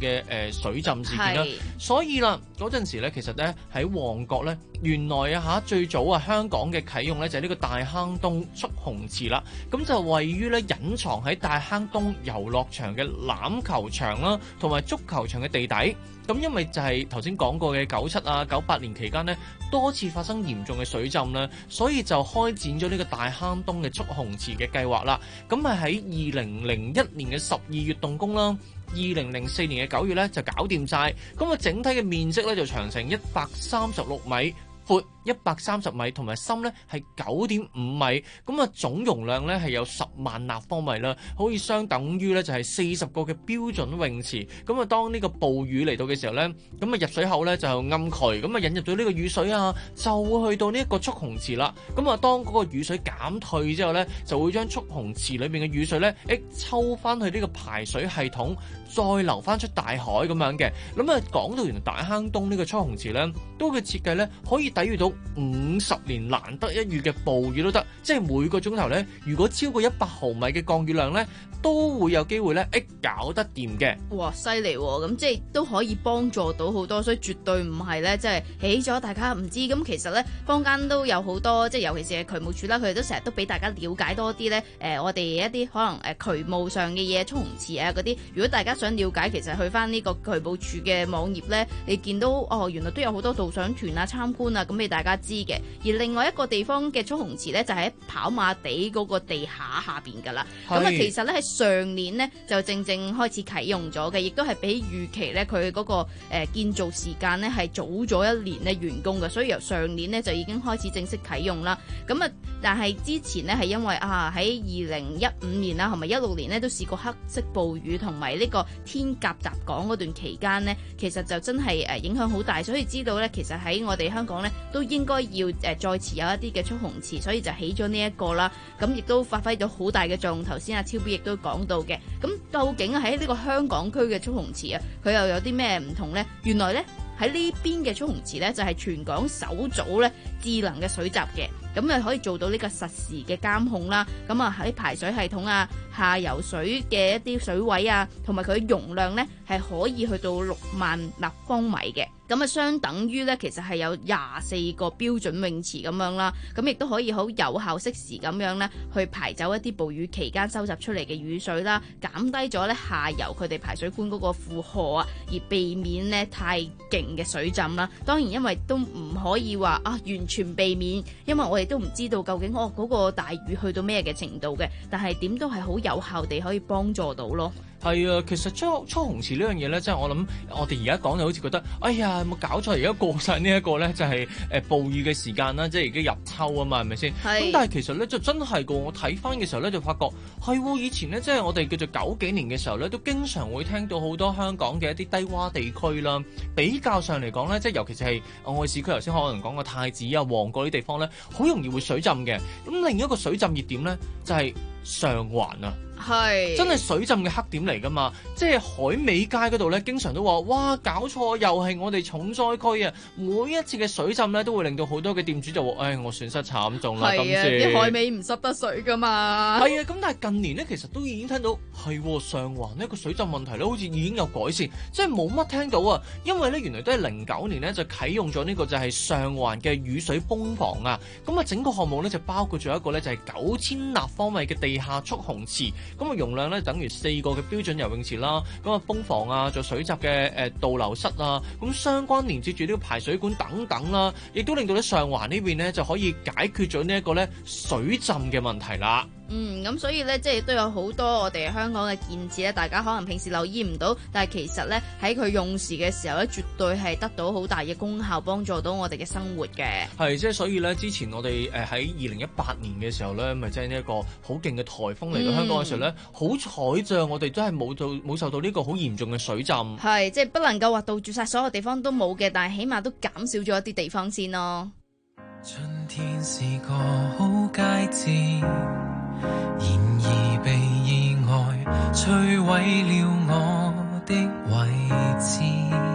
嘅水浸事件啦。所以啦，嗰陣時咧，其實咧喺旺角咧，原來啊嚇最早啊香港嘅啟用咧就係呢個大坑東蓄洪池啦。咁就位於咧隱藏喺大坑東遊樂場嘅欖球場啦，同埋足球場嘅地底。咁因為就係頭先講過嘅九七啊、九八年期間呢，多次發生嚴重嘅水浸啦，所以就開展咗呢個大坑東嘅蓄洪池嘅計劃啦。咁係喺二零零一年嘅十二月動工啦，二零零四年嘅九月咧就搞掂晒。咁啊，整體嘅面積咧就長成一百三十六米。闊一百三十米，同埋深咧係九點五米，咁啊總容量咧係有十萬立方米啦，可以相等於咧就係四十個嘅標準泳池。咁啊，當呢個暴雨嚟到嘅時候咧，咁啊入水口咧就暗渠，咁啊引入咗呢個雨水啊，就會去到呢一個蓄洪池啦。咁啊，當嗰個雨水減退之後咧，就會將蓄洪池裏邊嘅雨水咧，誒抽翻去呢個排水系統，再流翻出大海咁樣嘅。咁啊，講到原來大坑東呢個蓄洪池咧，都嘅設計咧可以抵禦到五十年難得一遇嘅暴雨都得，即係每個鐘頭咧，如果超過一百毫米嘅降雨量咧，都會有機會咧，誒搞得掂嘅。 哇，犀利喎！咁即係都可以幫助到好多，所以絕對唔係咧，即係起咗大家唔知。咁其實咧，坊間都有好多，即係尤其是係渠務署啦，佢哋都成日都俾大家了解多啲咧。誒、呃，我哋一啲可能誒渠務上嘅嘢，蓄洪池啊嗰啲，如果大家想了解，其實去翻呢個渠務署嘅網頁咧，你見到哦，原來都有好多導賞團啊、參觀啊，咁俾大家知嘅。而另外一個地方嘅蓄洪池咧，就喺、是、跑馬地嗰個地下下邊㗎啦。咁啊，其實咧喺上年呢，就正正開始啟用咗嘅，亦都係比預期咧佢嗰個、呃、建造時間呢係早咗一年咧完工嘅，所以由上年呢，就已經開始正式啟用啦。咁啊，但係之前呢，係因為啊喺二零一五年啦同埋一六年呢，都試過黑色暴雨同埋呢個天鴿襲港嗰段期間呢，其實就真係誒影響好大，所以知道咧其實喺我哋香港呢，都應該要誒再持有一啲嘅蓄洪池，所以就起咗呢一個啦。咁亦都發揮咗好大嘅作用。頭先阿超 B 亦都講到嘅。咁究竟喺呢個香港區嘅蓄洪池啊，佢又有啲咩唔同呢？原來呢，喺呢邊嘅蓄洪池呢，就係全港首組咧智能嘅水閘嘅，咁啊可以做到呢個實時嘅監控啦。咁啊喺排水系統啊、下游水嘅一啲水位啊，同埋佢容量呢，係可以去到六萬立方米嘅。咁啊，相等於咧，其實係有廿四個標準泳池咁樣啦。咁亦都可以好有效適時咁樣咧，去排走一啲暴雨期間收集出嚟嘅雨水啦，減低咗咧下游佢哋排水管嗰個負荷啊，而避免咧太勁嘅水浸啦。當然，因為都唔可以話啊完全避免，因為我哋都唔知道究竟哦嗰個大雨去到咩嘅程度嘅。但係點都係好有效地可以幫助到咯。 係啊，其實蓄蓄洪池呢樣嘢咧，即係我諗，我哋而家講就好似覺得，哎呀，有冇搞錯？而家過晒呢一個咧，就係誒暴雨嘅時間啦，即係而家入秋啊嘛，係咪先？咁但係其實咧，就真係個我睇翻嘅時候咧，就發覺係喎，以前咧，即係我哋叫做九幾年嘅時候咧，都經常會聽到好多香港嘅一啲低窪地區啦。比較上嚟講咧，即係尤其是係我哋市區頭先可能講個太子啊、旺角啲地方咧，好容易會水浸嘅。咁另一個水浸熱點咧，就係上環啊。係真係水浸嘅黑點嚟㗎嘛，即係海味街嗰度咧，經常都話哇搞錯，又係我哋重災區啊！每一次嘅水浸咧，都會令到好多嘅店主就話，唉，我損失慘重啦，今次啲海味唔濕得水㗎嘛。 係啊，咁但係近年咧，其實都已經聽到係上環呢個水浸問題咧，好似已經有改善，即係冇乜聽到啊。因為咧，原來都係零九年咧就啟用咗呢個就係上環嘅雨水泵房啊。咁啊，整個項目咧就包括咗一個咧就係九千立方米嘅地下蓄洪池。咁啊，容量咧等於四個嘅標準游泳池啦，咁啊，泵房啊，做水閘嘅誒導流室啊，咁相關連接住呢個排水管等等啦，亦都令到咧上環呢邊咧就可以解決咗呢一個咧水浸嘅問題啦。 嗯，咁所以咧，即係都有好多我哋香港嘅建設咧，大家可能平時留意唔到，但係其實咧喺佢用時嘅時候咧，絕對係得到好大嘅功效，幫助到我哋嘅生活嘅。係，即係所以咧，之前我哋誒喺二零一八年嘅時候咧，咪即係呢一個好勁嘅颱風嚟到香港嘅時候咧，好彩咋，我哋都係冇到冇受到呢個好嚴重嘅水浸。係，即係不能夠話杜絕晒所有地方都冇嘅，但係起碼都減少咗一啲地方先咯。 春天是個好佳節，然而被意外摧毀了我的位置，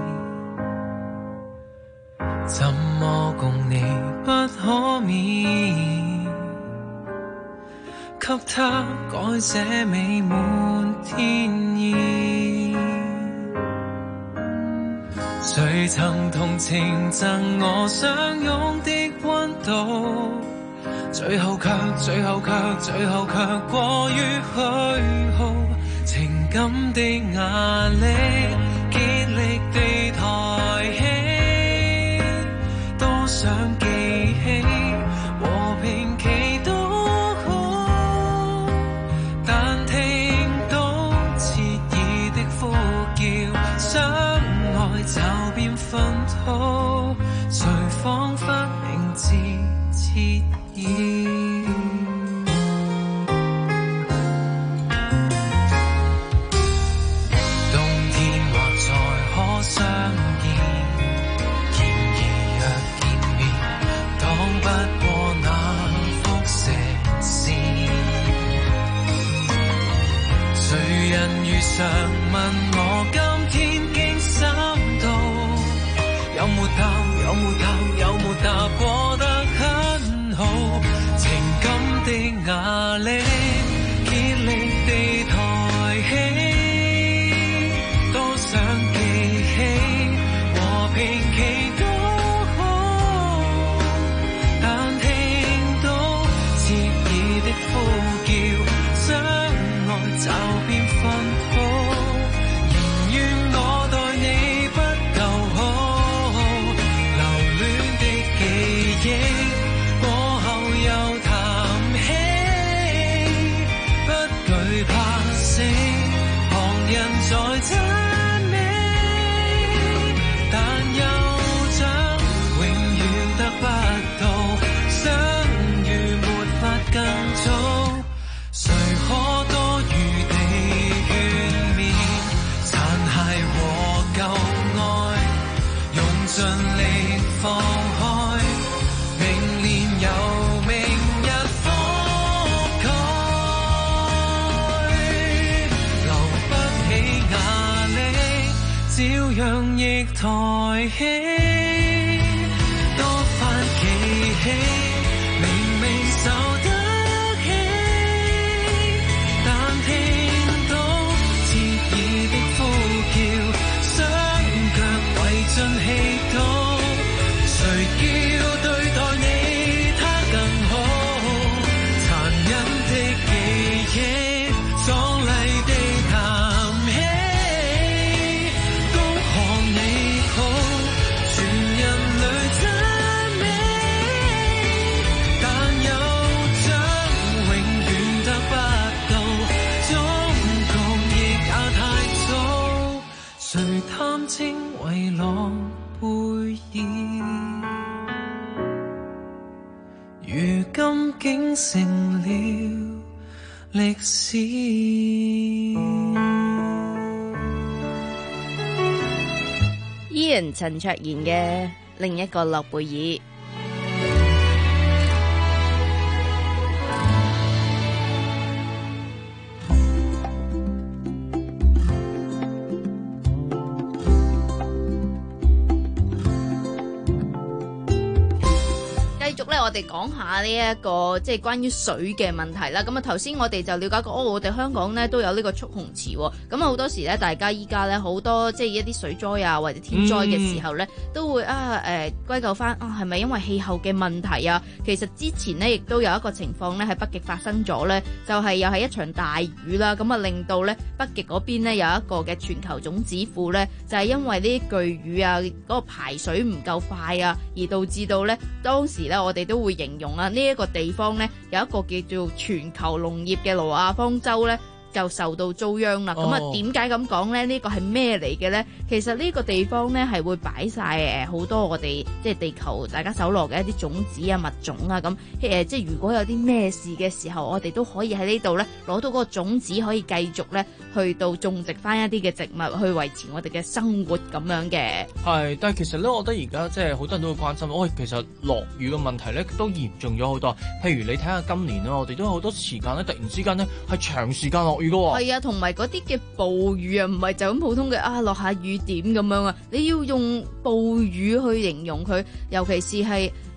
怎麼共你不可免，給他改寫美滿天意。 誰曾同情贈我相擁的溫度，最後卻最後卻最後卻過於虛耗，情感的壓力竭力地抬起，多想記起和平期都好，但聽到切耳的呼叫，相愛就變糞土，誰彷彿名字切耳。冬天或再可相見，然而若見面，擋不過那輻射線。誰人如常問我今天驚心到，有沒答有沒答有沒答過得很好，情感的壓力竭力地抬起，多想記起和平期都好，但聽到切耳的呼叫，相愛就變糞土，仍願我待你不夠好，留戀的記憶過後又談起，不懼怕死，旁人在讚美，但又像永遠得不到，相遇沒法更早，誰可多餘地勸勉，殘骸和舊愛，用盡力放開，明年又明日覆蓋，留不起壓力，照樣亦抬起，多番記起，明明受得起，但聽到切耳的呼叫，雙腳為盡氣到，誰叫對待你他更好，殘忍的記憶壯麗地談起，恭賀你好，全人類讚美，但又將永遠得不到，終局亦也太早，誰貪稱為狼狽兒，如今竟成了歷史。 Ian 陳卓賢嘅另一個諾貝爾。繼續咧，我哋講下呢一個即係關於水嘅問題啦。咁啊，頭先我哋就了解過，哦，我哋香港咧都有呢個蓄洪池喎。咁啊，好多時咧，大家依家咧好多即係一啲水災啊或者天災嘅時候咧，嗯、都會啊誒歸咎翻啊係咪因為氣候嘅問題啊？其實之前呢，亦都有一個情況咧喺北極發生咗咧，就係、是、又係一場大雨啦。咁啊，令到咧北極嗰邊咧有一個嘅全球種子庫咧，就係、是、因為呢啲巨雨啊嗰、那個排水唔夠快啊，而導致到咧當時咧我哋都會形容啊呢一個地方咧有一個叫做全球農業嘅挪亞方舟咧，就受到遭殃啦。咁啊，點解咁講呢？呢個係咩嚟嘅呢？其實呢個地方呢係會擺晒誒好多我哋即係地球大家手落嘅一啲種子啊、物種啊咁誒。即係如果有啲咩事嘅時候，我哋都可以喺呢度呢攞到嗰個種子，可以繼續呢去到種植翻一啲嘅植物，去維持我哋嘅生活咁樣嘅。係，但係其實呢，我覺得而家即係好多人都會關心，哦，其實落雨嘅問題呢都嚴重咗好多。譬如你睇下今年啦，我哋都有好多時間呢，突然之間呢係長時間落雨噶喎。係啊，同埋嗰啲嘅暴雨啊，唔係就咁普通嘅啊落下雨點咁樣啊，你要用暴雨去形容佢，尤其是係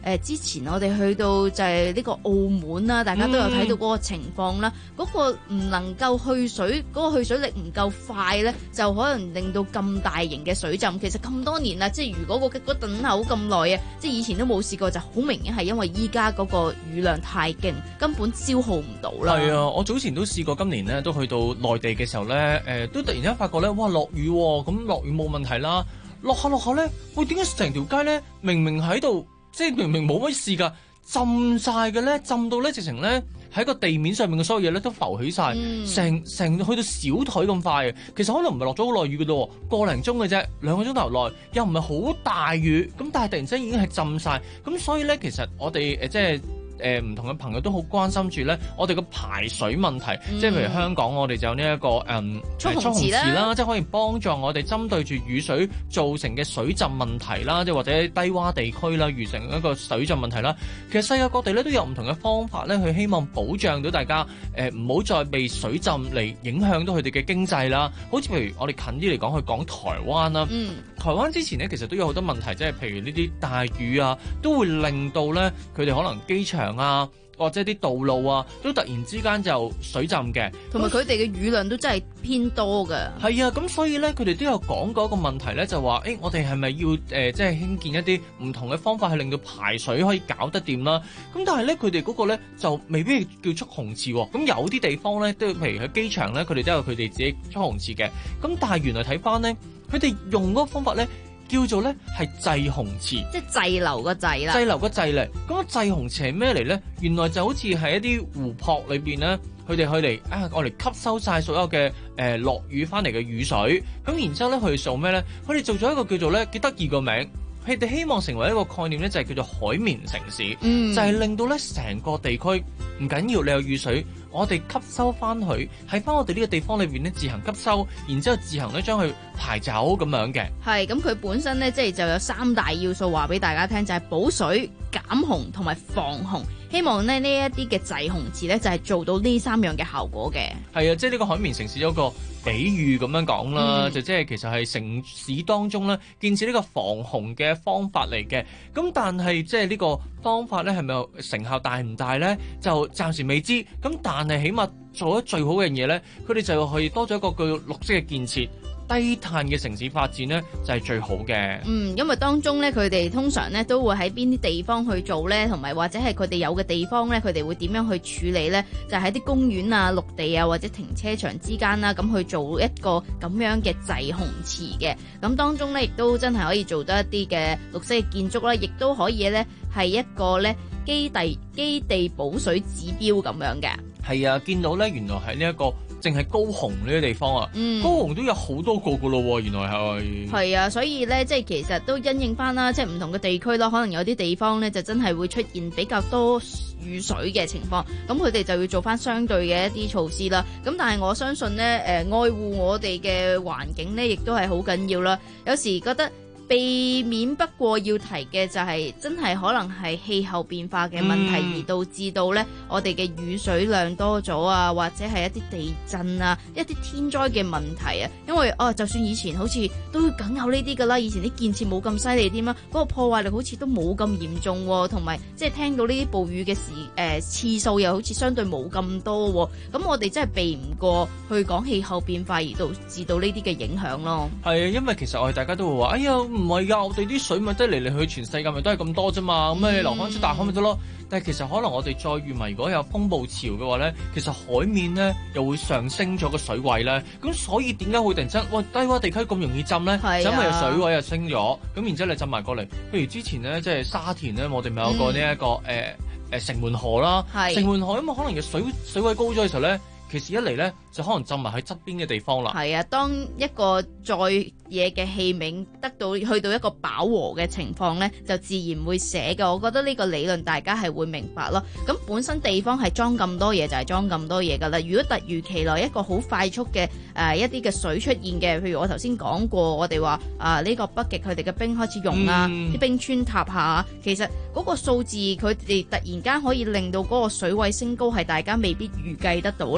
呃、之前我哋去到就係呢個澳門啦，大家都有睇到嗰個情況啦，嗰、嗯、個唔能夠去水，嗰、嗰個去水力唔夠快咧，就可能令到咁大型嘅水浸。其實咁多年啦，即係如果個嗰等候咁耐啊，即係以前都冇試過，就好明顯係因為依家嗰個雨量太勁，根本消耗唔到啦。 係啊，我早前都試過，今年咧都去到內地嘅時候咧，誒、呃、都突然間發覺咧，哇落雨喎，咁落雨冇問題啦，落下落下咧，喂點解成條街咧明明喺度？即係明明冇乜事㗎，浸晒嘅咧，浸到咧直情咧喺個地面上面嘅所有嘢咧都浮起晒，成成、嗯、去到小腿咁快嘅。其實可能唔係落咗好耐雨嘅咯，個零鐘嘅啫，兩個鐘頭內又唔係好大雨，咁但係突然之間已經係浸晒。咁所以咧其實我哋誒即係。誒唔、呃、同嘅朋友都好關心住咧，我哋嘅排水問題，嗯、即係譬如香港我哋就有呢、這、一個誒蓄洪池啦，即係可以幫助我哋針對住雨水造成嘅水浸問題啦，即係或者低洼地區啦，遇成一個水浸問題啦。其實世界各地咧都有唔同嘅方法咧，去希望保障到大家誒唔好再被水浸嚟影響到佢哋嘅經濟啦。好似譬如我哋近啲嚟講，去講台灣啦，嗯、台灣之前咧其實都有好多問題，即係譬如呢啲大雨啊，都會令到咧佢哋可能機場啊，或者啲道路啊，都突然之間就水浸嘅， 同埋佢哋嘅雨量都真係偏多㗎。 係啊，咁所以咧，佢哋都有講過一個問題咧，就話誒、欸，我哋係咪要誒、呃，即係興建一啲唔同嘅方法，去令到排水可以搞得掂啦？咁但係咧，佢哋嗰個咧就未必叫蓄洪池喎。咁有啲地方咧，都譬如喺機場咧，佢哋都有佢哋自己蓄洪池嘅。咁但係原來睇翻咧，佢哋用嗰個方法咧，叫做咧係滯洪池， 即係滯留個滯啦。 滯留個滯嚟，咁個滯洪池係咩嚟咧？原來就好似係一啲湖泊裏邊咧，佢哋去嚟啊，我嚟吸收晒所有嘅誒落雨翻嚟嘅雨水。咁然之後咧，佢哋做咩咧？佢哋做咗一個叫做咧幾得意個名，佢哋希望成為一個概念咧，就係、是、叫做海綿城市，嗯、就係令到咧成個地區唔緊要你有雨水，我哋吸收翻佢喺翻我哋呢個地方裏邊咧自行吸收，然之後自行咧將佢排走咁樣嘅。 係咁，佢本身咧即係就有三大要素話俾大家聽，就係、是、補水、減洪同埋防洪。希望咧呢一啲嘅滯洪池咧就係、是、做到呢三樣嘅效果嘅。 係啊，即係呢個海綿城市有一個比喻咁樣講啦， 嗯、 就即係其實係城市當中咧建設呢個防洪嘅方法嚟嘅。咁但係即係呢個方法咧係咪成效大唔大咧？就暫時未知。咁但係起碼做得最好嘅嘢咧，佢哋就係多咗一個叫綠色嘅建設。低碳嘅城市發展呢，就係、是、最好嘅。 嗯，因為當中呢，佢哋通常呢都會喺邊啲地方去做呢？同埋或者係佢哋有嘅地方呢，佢哋會點樣去處理呢？就喺、是、啲公園啊、陸地啊或者停車場之間啦，咁去做一個咁樣嘅滯洪池嘅。咁當中呢，亦都真係可以做得一啲嘅綠色嘅建築啦，亦都可以呢係一個呢基地基地補水指標咁樣嘅。 係啊，見到呢，原來係呢一個。淨係高雄呢啲地方啊，嗯、高雄都有好多個噶咯喎，原來係。係啊，所以咧，即係其實都因應翻啦，即係唔同嘅地區啦，可能有啲地方咧就真係會出現比較多雨水嘅情況，咁佢哋就要做翻相對嘅一啲措施啦。咁但係我相信咧，誒、呃、愛護我哋嘅環境咧，亦都係好緊要啦。有時覺得避免不過要提嘅就係、是、真係可能係氣候變化嘅問題、嗯、而導致到咧我哋嘅雨水量多咗啊，或者係一啲地震啊、一啲天災嘅問題啊。因為哦，就算以前好似都梗有呢啲噶啦，以前啲建設冇咁犀利添啦，嗰、那個破壞力好似都冇咁嚴重、啊，同埋即係聽到呢啲暴雨嘅時誒、呃、次數又好似相對冇咁多、啊。咁我哋真係避唔過去講氣候變化而導致到呢啲嘅影響咯。 係啊，因為其實我哋大家都會話，哎呀。唔係㗎，我哋啲水咪得嚟嚟去去全世界咪都係咁多啫嘛，咁你流翻出大海咪得咯。但係其實可能我哋再預埋，如果有風暴潮嘅話咧，其實海面咧又會上升咗個水位咧。咁所以點解會突然間喂低洼地區咁容易浸咧？就因為有水位又升咗，咁然之後你浸埋過嚟。譬如之前咧，即係沙田咧，我哋咪有個呢、這、一個誒誒、嗯呃、城門河啦，是城門河因為可能嘅水水位高咗嘅時候咧，其實一嚟咧就可能浸埋喺側邊嘅地方啦。係啊，當一個載嘢嘅器皿得到去到一個飽和嘅情況咧，就自然會瀉嘅。我覺得呢個理論大家係會明白咯。咁本身地方係裝咁多嘢就係裝咁多嘢噶啦。如果突如其來一個好快速嘅誒、呃、一啲嘅水出現嘅，譬如我頭先講過，我哋話啊呢個北極佢哋嘅冰開始融啊，啲、嗯、冰川塌下，其實嗰個數字佢哋突然間可以令到嗰個水位升高，係大家未必預計得到啦。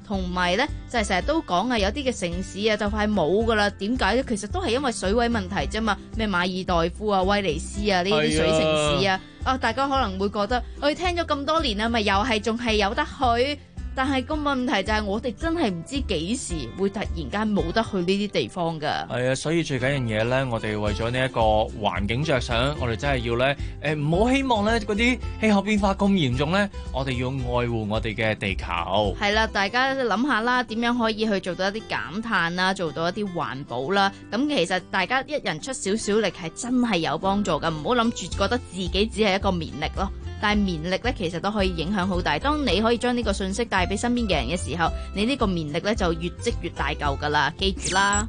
同埋咧就係成日都講啊，有啲嘅城市啊就快冇噶啦。點解咧？其實都係因為水位問題啫嘛。咩馬爾代夫啊、威尼斯啊呢啲水城市啊，啊大家可能會覺得我哋聽咗咁多年啦，咪又係仲係有得去。但係個問題就係我哋真係唔知幾時會突然間冇得去呢啲地方㗎。係啊，所以最緊要嘢咧，我哋為咗呢一個環境着想，我哋真係要咧誒唔好希望咧嗰啲氣候變化咁嚴重咧，我哋要愛護我哋嘅地球。係啦，大家諗下啦，點樣可以去做到一啲減碳啦，做到一啲環保啦。咁其實大家一人出少少力係真係有幫助㗎，唔好諗住覺得自己只係一個綿力咯。但係綿力咧，其實都可以影響好大。當你可以將呢個信息帶俾身邊嘅人嘅時候，你呢個綿力咧就越積越大嚿噶啦，記住啦。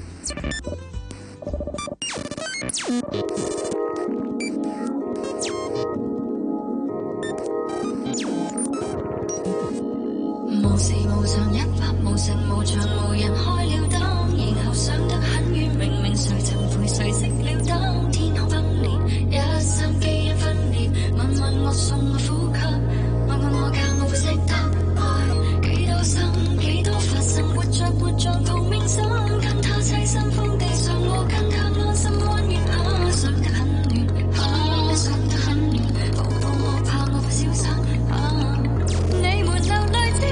無時無常，一百無神無常，無人開了燈，然後想得很遠，明明誰尋回誰熄了燈，天空崩裂，一生基因分裂，問問我送我呼吸，問問我教我會識得愛，幾多生幾多發生，活着活着同命心，跟他棲身風地上，我跟他安心安願下，想得很遠，啊想得很遠，抱抱我怕我會消失，啊你們流淚之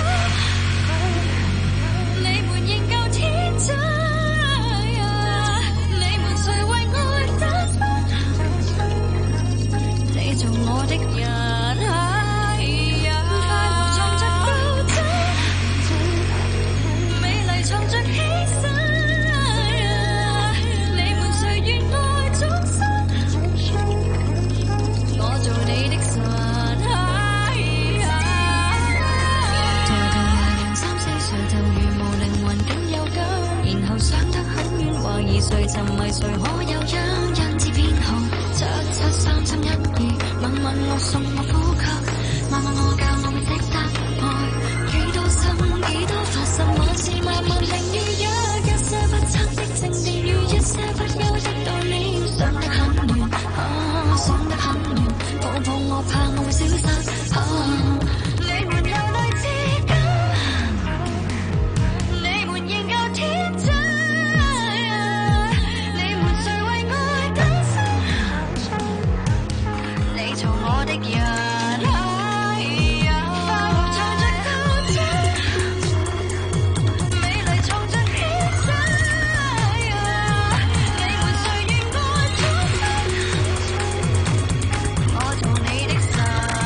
你們仍舊天真，你們誰為愛單身？你做我的人，快樂藏着鬥爭，美麗藏着犧牲，你們誰願愛終生？我做你的神。想得很遠，懷疑誰沉迷誰可有因，因此編號七七三三一二，問問我送我呼吸，問問我教我會識得愛，幾多生幾多發生，萬事萬物零與一，一些不測的正義與一些不休的道理，想得很遠，啊想得很遠，抱抱我怕我會消失，啊你們流淚至今，你們仍舊天真。我的人，快樂藏着鬥爭，美麗藏着犧牲，你們誰願愛終生？我做你的神。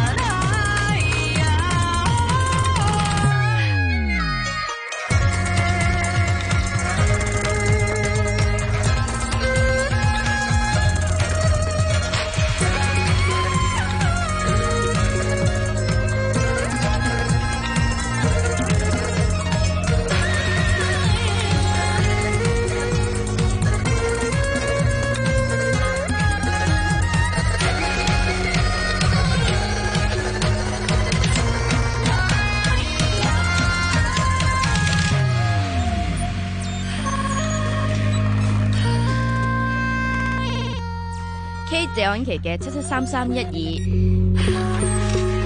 謝安琪嘅七七三三一二。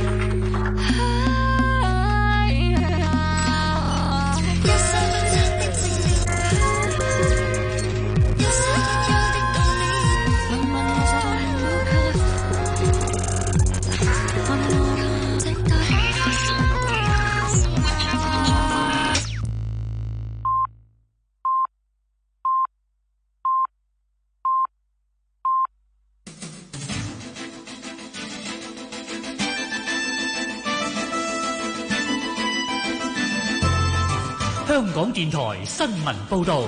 香港電台新聞報道，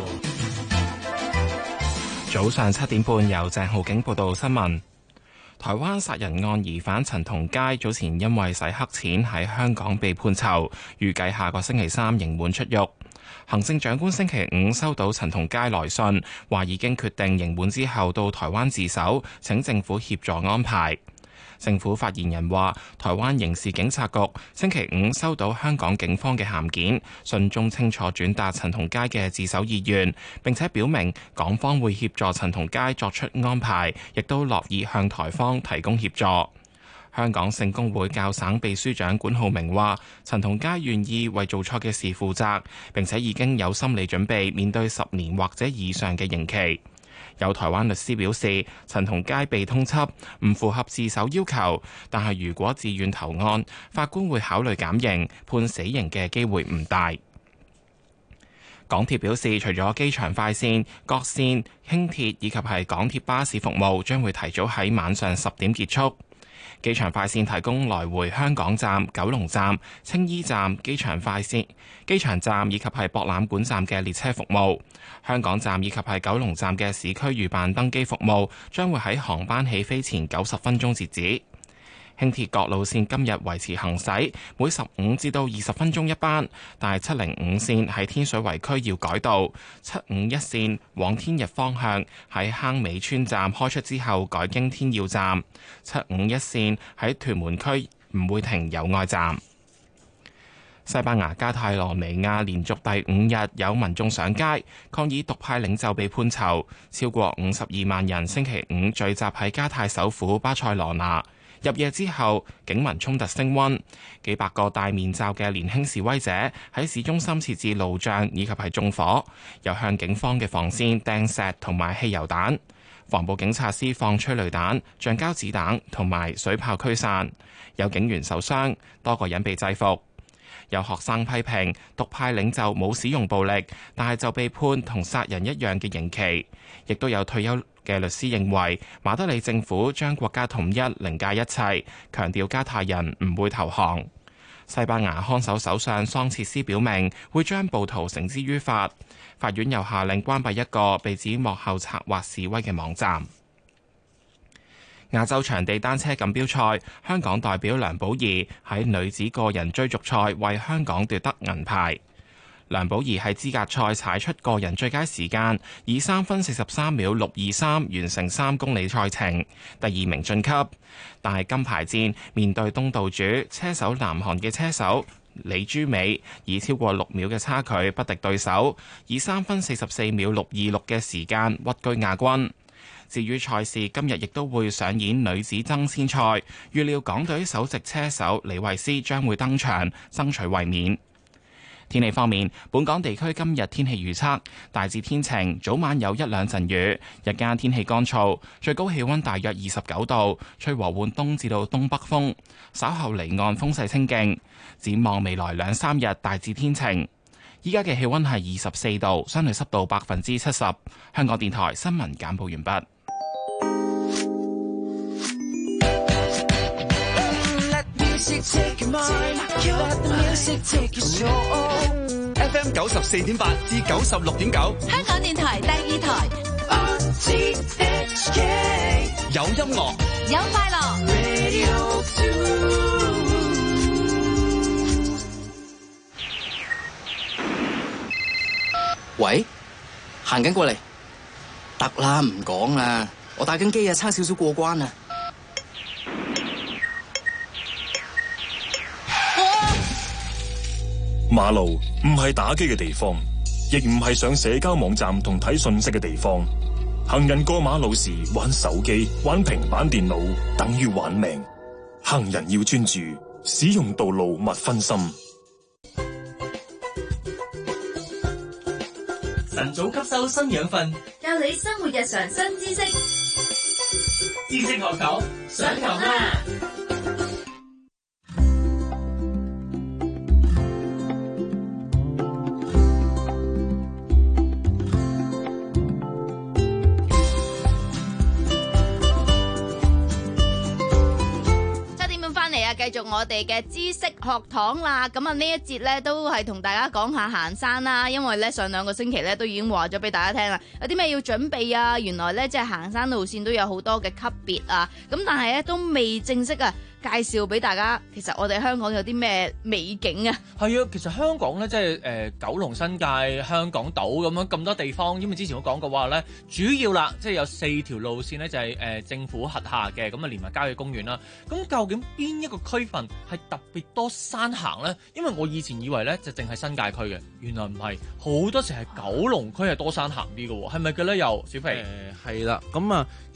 早上七點半由鄭浩景報道新聞。台灣殺人案疑犯陳同佳早前因為洗黑錢喺香港被判囚，預計下個星期三刑滿出獄。行政長官星期五收到陳同佳來信，話已經決定刑滿之後到台灣自首，請政府協助安排。政府發言人話，台灣刑事警察局星期五收到香港警方嘅函件，信中清楚轉達陳同佳嘅自首意願，並且表明港方會協助陳同佳作出安排，亦都樂意向台方提供協助。 香港聖公會教省秘書長管浩明話：陳同佳願意為做錯嘅事負責，並且已經有心理準備面對十年或者以上嘅刑期。有台灣律師表示，陳同佳被通緝唔符合自首要求，但係如果自願投案，法官會考慮減刑，判死刑嘅機會唔大。港鐵表示，除咗機場快線、各線、輕鐵以及係港鐵巴士服務將會提早喺晚上十點結束。機場快線提供來回香港站、九龍站、青衣站、機場快線、機場站以及係博覽館站嘅列車服務。香港站以及係九龍站嘅市區預辦登機服務將會喺航班起飛前九十分鐘截止。輕鐵各路線今日維持行駛，每十五至到二十分鐘一班，但係七零五線喺天水圍區要改道，七五一線往天逸方向喺坑尾村站開出之後改經天耀站，七五一線喺屯門區唔會停友愛站。西班牙加泰羅尼亞連續第五日有民眾上街抗議獨派領袖被判囚，超過五十二萬人星期五聚集喺加泰首府巴塞羅那。入夜之後，警民衝突升溫，幾百個戴面罩嘅年輕示威者喺市中心設置路障以及係縱火，又向警方嘅防線掟石同埋汽油彈。防暴警察施放催淚彈、橡膠子彈同埋水炮驅散，有警員受傷，多個人被制服。有學生批評獨派領袖冇使用暴力，但係就被判同殺人一樣嘅刑期。亦都有退休嘅律師認為馬德里政府將國家統一凌駕一切，強調加泰人唔會投降。西班牙看守首相桑切斯表明會將暴徒繩之於法。法院又下令關閉一個被指幕後策劃示威嘅網站。亞洲場地單車錦標賽，香港代表梁寶儀喺女子個人追逐賽為香港奪得銀牌。梁寶儀喺資格賽踩出個人最佳時間，以三分四十三秒六二三完成三公里賽程，第二名晉級。但係金牌戰面對東道主車手南韓嘅車手李朱美，以超過六秒嘅差距不敵對手，以三分四十四秒六二六嘅時間屈居亞軍。至於賽事今日亦都會上演女子爭先賽，預料港隊首席車手李慧詩將會登場爭取衛冕。天氣方面，本港地區今日天氣預測大致天晴，早晚有一兩陣雨，日間天氣乾燥，最高氣溫大約二十九度，吹和緩東至到東北風，稍後離岸風勢清勁。展望未來兩三日大致天晴。依家嘅氣溫係二十四度，相對濕度百分之七十。香港電台新聞簡報完畢。 F M 九十四點八至九十六點九， 香港電台第二台。 有音樂， 有快樂。 喂，行緊過嚟，得啦，唔講啦，我打緊機啊，差少少過關啊。 馬路唔係打機嘅地方，亦唔係上社交網站同睇信息嘅地方。行人過馬路時玩手機、玩平板電腦，等於玩命。行人要專注，使用道路勿分心。 晨早吸收新養分， 教你生活日常新知識。 知識學堂上堂啦！ 繼續我哋嘅知識學堂啦，咁啊呢一節咧都係同大家講下行山啦，因為咧上兩個星期咧都已經話咗俾大家聽啦，有啲咩要準備啊，原來咧即係行山路線都有好多嘅級別啊，咁但係咧都未正式啊介紹俾大家，其實我哋香港有啲咩美景啊？ 係啊，其實香港咧即係誒九龍新界、香港島咁樣咁多地方，因為之前我講過話咧，主要啦即係有四條路線咧就係、是、誒、呃、政府轄下嘅，咁啊連埋郊野公園啦。咁究竟邊一個區份係特別多山行咧？因為我以前以為咧就淨係新界區嘅，原來唔係，好多時係九龍區係多山行啲嘅喎，係咪嘅咧？又小肥誒係啦，咁啊其實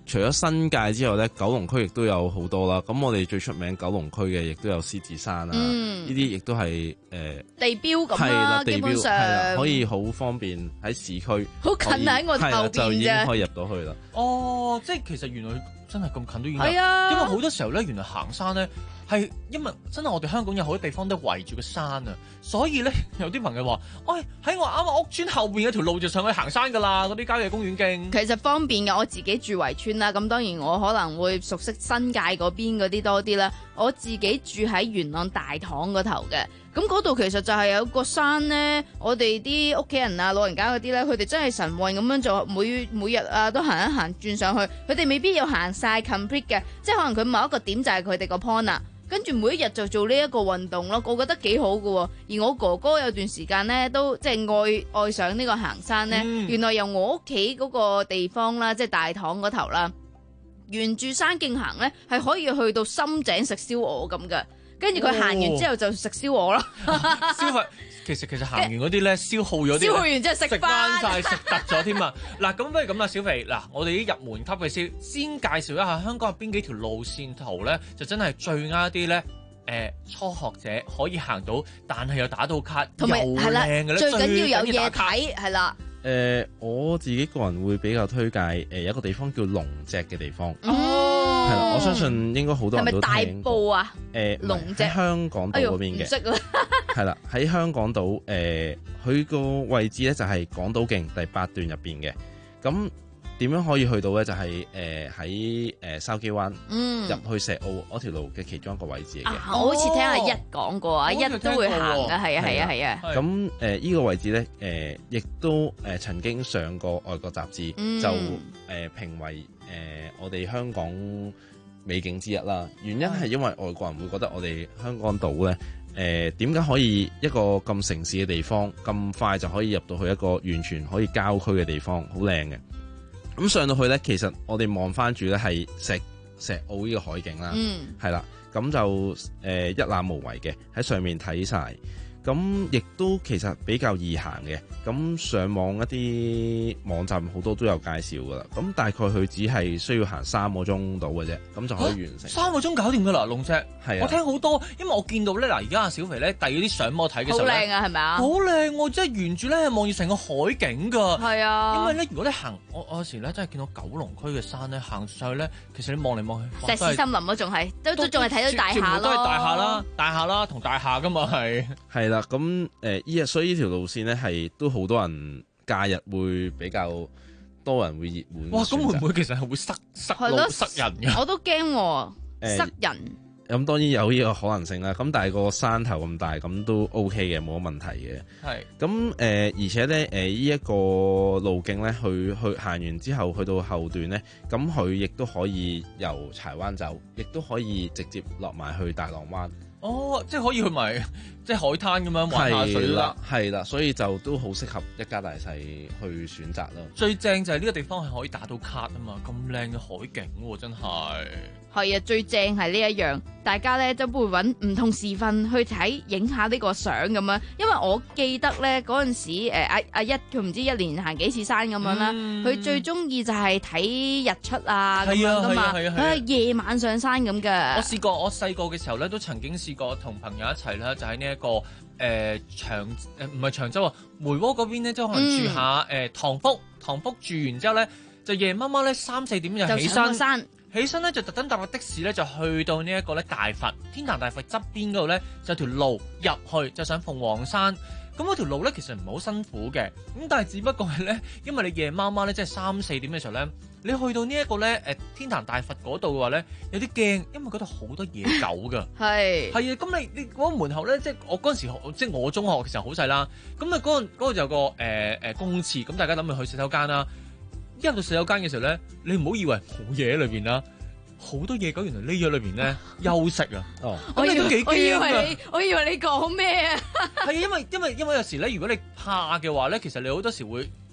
除咗新界之外咧，九龍區亦都有好多啦。咁我哋最出名九龍區嘅，亦都有獅子山啊，呢啲亦都係誒、呃、 地標咁啦，基本上可以好方便喺市區， 好近喺我後邊就已經可以入到去啦。 哦，即係其實原來真係咁近都已經有， 係啊， 因為好多時候咧，原來行山咧。係，因為真係我哋香港有好多地方都圍住個山啊，所以咧有啲朋友話，哎喺我啱啱屋村後邊有條路就上去行山㗎啦，嗰啲郊野公園徑。 其實方便嘅，我自己住圍村啦，咁當然我可能會熟悉新界嗰邊嗰啲多啲啦。我自己住喺元朗大棠嗰頭嘅，咁嗰度其實就係有個山咧，我哋啲屋企人啊、老人家嗰啲咧，佢哋真係晨運咁樣做，每每日啊都行一行轉上去，佢哋未必要行晒 complete 嘅，即係可能佢某一個點就係佢哋個 point 啊。跟住每一日就做呢一個運動咯，我覺得幾好㗎喎。而我哥哥有段時間咧，都即係愛愛上呢個行山咧。嗯、原來由我屋企嗰個地方啦，即係大棠嗰頭啦，沿住山徑行咧，係可以去到深井食燒鵝咁嘅。跟住佢行完之後就食燒鵝咯。 消費其實其實行完嗰啲咧，消耗咗啲， 消耗完之後食翻晒，食突咗添啊！嗱，咁不如咁啦，小肥，嗱，我哋啲入門級嘅先，先介紹一下香港有邊幾條路線圖咧，就真係最啱啲咧。誒、呃，初學者可以行到，但係又打到卡，又靚嘅咧， 最緊要有嘢睇， 係啦。 誒、呃，我自己個人會比較推介誒、呃，有一個地方叫龍脊嘅地方。 哦， 係啦，我相信應該好多人都聽過。 係咪大埔啊？ 誒、呃， 龍脊香港島嗰邊嘅。唔識啊。係啦，喺香港島誒，佢、呃、個位置咧就係港島徑第八段入邊嘅。咁點樣可以去到咧？就係誒喺誒筲箕灣入去石澳嗰條路嘅其中一個位置嚟嘅、 啊。我好似聽阿一講過啊，一都會行嘅，係啊，係啊，係啊。 咁誒依個位置咧，誒、呃、亦都誒、呃、曾經上過外國雜誌，嗯、就誒、呃、評為誒、呃、我哋香港美景之一啦。原因係因為外國人會覺得我哋香港島咧，誒點解可以一個咁城市嘅地方，咁快就可以入到去一個完全可以郊區嘅地方，好靚嘅。咁上到去咧，其實我哋望翻住咧係石石澳呢個海景啦，係啦、嗯，咁就誒、呃、一覽無遺嘅喺上面睇晒。咁亦都其實比較易行嘅，咁上網一啲網站好多都有介紹噶啦。咁大概佢只係需要行三個鐘到嘅啫，咁就可以完成。 三個鐘搞掂噶啦，龍脊。係啊，我聽好多，因為我見到咧嗱，而家阿小肥咧遞嗰啲相我睇嘅時候咧，好靚啊，係咪啊？好靚喎，即係沿住咧望住成個海景噶。係啊，因為咧如果你行，我我有時咧真係見到九龍區嘅山咧，行上去咧，其實你望嚟望去， 石屎森林咯，仲係都都仲係睇到大廈咯。全部都係大廈啦，大廈啦，同大廈噶嘛係。 係啦，咁誒依日所以呢條路線咧係都好多人假日會比較多人會熱門。 哇！咁會唔會其實係會塞塞路塞人㗎？ 我都驚、啊欸、塞人。咁當然有呢個可能性啦。咁但係個山頭咁大，咁都 OK 嘅，冇乜問題嘅。係。咁誒、呃，而且咧誒呢一個路徑咧，去去行完之後去到後段咧，咁佢亦都可以由柴灣走，亦都可以直接落埋去大浪灣。 哦，即係可以去埋即係海灘咁樣玩下水啦， 係啦，所以就都好適合一家大細去選擇咯。 最正就係呢個地方係可以打到卡啊嘛，咁靚嘅海景喎、啊，真係。 係啊，最正係呢一樣，大家咧都會揾唔同時分去睇影下呢個相咁樣。因為我記得咧嗰陣時，誒阿阿一佢唔知一年行幾次山咁樣啦，佢、嗯、最中意就係睇日出啊咁樣噶嘛，佢係夜晚上山咁嘅。 我試過，我細個嘅時候咧都曾經試過同朋友一齊咧，就喺呢一個誒、呃、長誒唔係長洲啊，梅窩嗰邊咧，即係可能住下誒塘福，塘福住完之後咧，就夜媽媽咧三四點就起身。 山起身咧就特登搭個的士咧就去到呢一個咧大佛天壇大佛側邊嗰度咧就有條路入去就上鳳凰山。咁嗰條路咧其實唔係好辛苦嘅，咁但係只不過係咧因為你夜媽媽咧即係三四點嘅時候咧，你去到呢一個咧誒天壇大佛嗰度嘅話咧有啲驚，因為嗰度好多野狗噶。係係啊，咁你你嗰個門口咧即係我嗰陣時即係我中學其實好細啦，咁啊嗰個嗰個有個誒誒公廁，咁大家諗住去洗手間啦。一入到洗手間嘅時候咧，你唔好以為冇嘢喺裏邊啦，好多野狗原來匿咗裏邊咧休息啊！哦，咁你都幾驚啊！ 我以為你講咩啊？ 係因為因為因為有時咧，如果你怕嘅話咧，其實你好多時會誒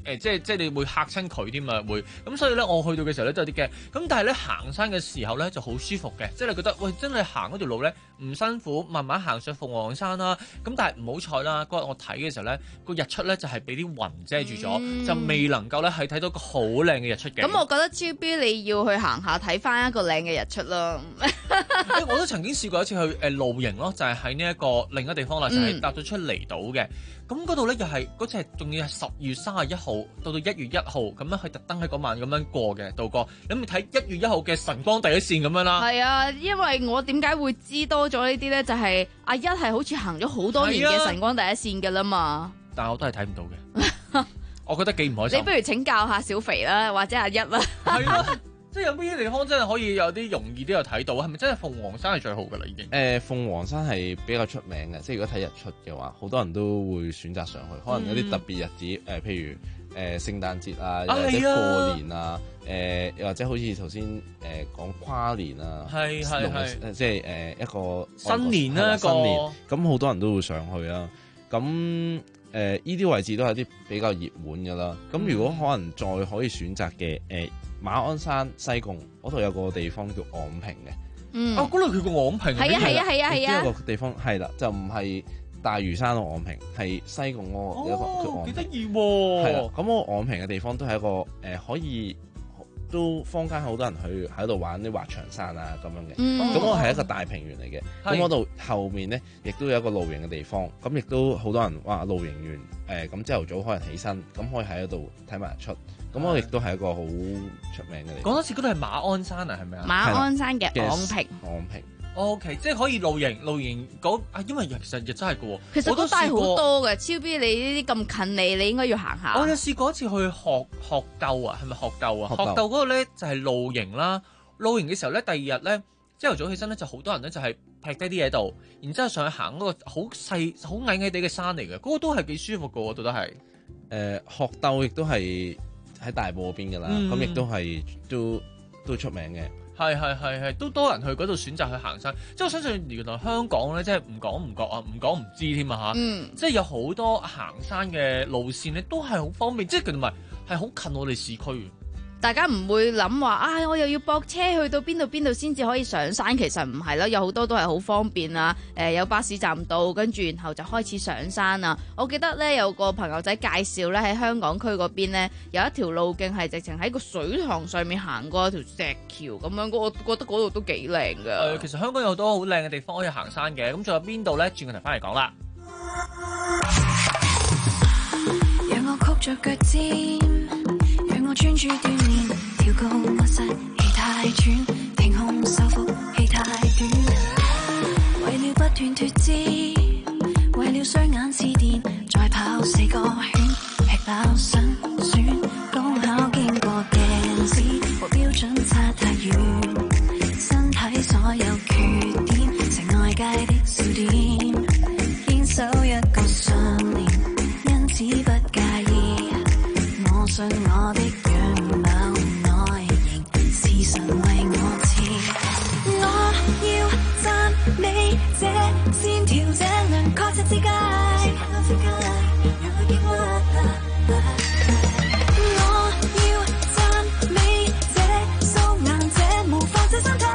呃、即係即係你會嚇親佢添啊，會咁所以咧，我去到嘅時候咧都有啲驚。咁但係咧行山嘅時候咧就好舒服嘅，即係你覺得喂真係行嗰條路咧唔辛苦，慢慢行上鳳凰山啦。咁但係唔好彩啦，嗰日我睇嘅時候咧個日出咧就係俾啲雲遮住咗，嗯、就未能夠咧係睇到個好靚嘅日出嘅。 咁我覺得超 B 你要去行下睇翻一個靚嘅日出咯。 我都曾經試過一次去誒露營咯，就係喺呢一個另一個地方啦，就係、是、搭咗出離島嘅。咁嗰度咧又係嗰次係仲要係十月三十一號到到一月一號咁樣去特登喺嗰晚咁樣過嘅度過。咁你睇一月一號嘅晨光第一線咁樣啦。 係啊，因為我點解會知多咗呢啲咧？就係、是、阿一係好似行咗好多年嘅晨光第一線㗎啦嘛。 但係我都係睇唔到嘅。我覺得幾唔開心。 你不如請教下小肥啦，或者阿一啦。 係咯。即係有邊啲地方真係可以有啲容易都有睇到？係咪真係鳳凰山係最好㗎啦？已經誒， 鳳凰山係比較出名嘅，即係如果睇日出嘅話，好多人都會選擇上去。可能有啲特別日子，誒、呃，譬如誒、呃、聖誕節啊，或者過年啊，誒，又、呃、或者好似頭先誒講跨年啊， 係係係， 即係誒一個新年啦、啊，一個新年，咁好多人都會上去啊。咁誒呢啲位置都係啲比較熱門㗎啦。咁如果可能再可以選擇嘅誒。呃馬鞍山西貢嗰度有個地方叫昂坪嘅， 嗯， 啊嗰度叫個昂坪， 係啊係啊係啊係啊， 呢個地方係啦，就唔係大嶼山個昂坪，係西貢嗰個一個叫昂坪， 幾得意喎， 係啦，咁個昂坪嘅地方都係一個誒、呃、可以都坊間好多人去喺度玩啲滑翔傘啊咁樣嘅，咁嗰個係一個大平原嚟嘅，咁嗰度後面咧亦都有一個露營嘅地方，咁亦都好多人哇露營完誒咁朝頭早可能起身，咁可以喺嗰度睇埋日出。咁我亦都係一個好出名嘅地方。 講多次，嗰度係馬鞍山啊，係咪啊？ 馬鞍山嘅昂坪。 昂坪。 O K， 即係可以露營，露營嗰啊，因為其實亦真係嘅喎。 其實都帶好多嘅，超 B 你呢啲咁近你，你應該要行下。 我有試過一次去學學鬥啊，係咪學鬥啊？學鬥嗰個咧就係露營啦。露營嘅時候咧，第二日咧朝頭早起身咧，就好多人咧就係劈低啲嘢度，然之後上去行嗰個好細、好矮矮地嘅山嚟嘅，嗰、嗰個都係幾舒服嘅，我覺得係。誒、 呃，學鬥亦都係。喺大埔嗰邊㗎啦，咁亦、嗯、都係都都出名嘅。 係係係係，都多人去嗰度選擇去行山。即係我相信原來香港咧，即係唔講唔覺啊，唔講唔知添啊嚇。嗯、即係有好多行山嘅路線咧，都係好方便，即係佢唔係係好近我哋市區。 大家唔會諗話啊，我又要駁車去到邊度邊度先至可以上山，其實唔係啦，有好多都係好方便啊！誒、呃，有巴士站到，跟住然後就開始上山啊！我記得咧有個朋友仔介紹咧喺香港區嗰邊咧有一條路徑係直情喺個水塘上面行過一條石橋咁樣，我覺得嗰度都幾靚㗎。誒、 呃，其實香港有好多好靚嘅地方可以行山嘅，咁仲有邊度咧？轉個頭翻嚟講啦。 讓我曲着腳尖，讓我專注鍛鍊，跳高卧室氣太喘，平控收腹氣太短，為了不斷脫脂，為了雙眼似電，再跑四個圈，吃飽辛酸，高考經過鏡子和標準差太遠，身體所有缺點成外界的笑點，堅守一個信念，因此不介意，我信我的樣貌內型是神為我設，我要讚美這線條這輪廓質之界，讓佢見我要讚美這素顏這模範這身體，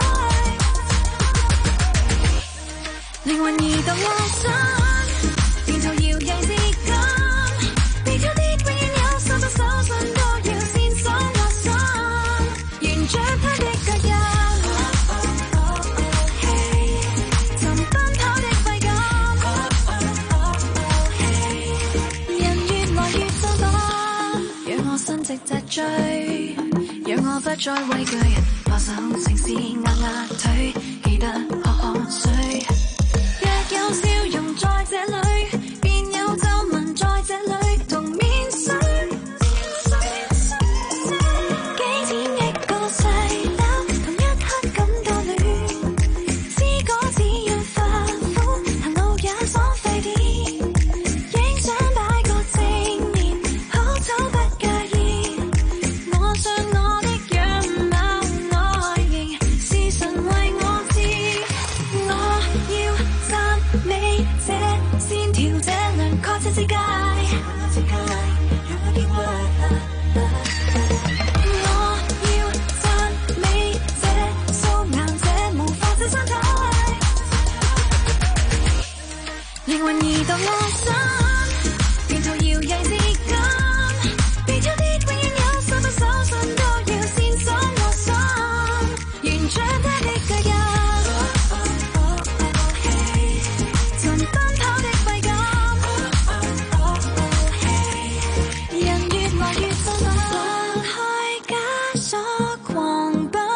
靈魂移動幻想，沿途搖曳至今，被挑剔永遠有手足手信都要先手握心，沿着他的腳印，尋奔跑的快感，人越來越進步，讓我伸直脊椎，讓我不再畏懼人，放手城市壓壓腿，記得喝喝水。若有笑容在這裏，便有皺紋在這裏，同面水。幾千億個細胞，同一刻感到亂，知果只要發苦，行路也爽快啲。影相擺個正面，好醜不介意。我信我的樣貌內型是神為我設，我要讚美這線所狂奔。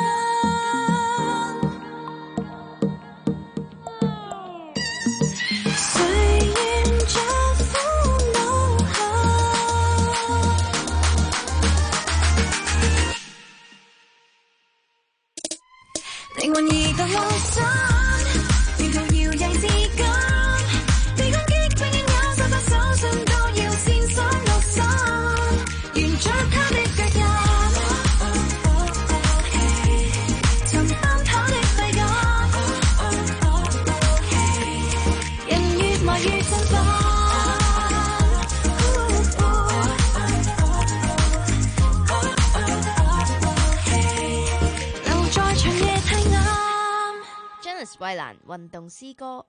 靈魂移動路上，沿途搖曳至今，被攻擊被硬咬，手把手信都要先想落心，沿着他的腳印，尋奔跑的快感，人越愛越振奮。 衛蘭運動詩歌，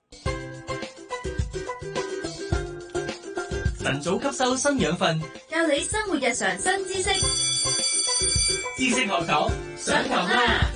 晨早吸收新養分， 教你生活日常新知識， 知識學堂上堂啦！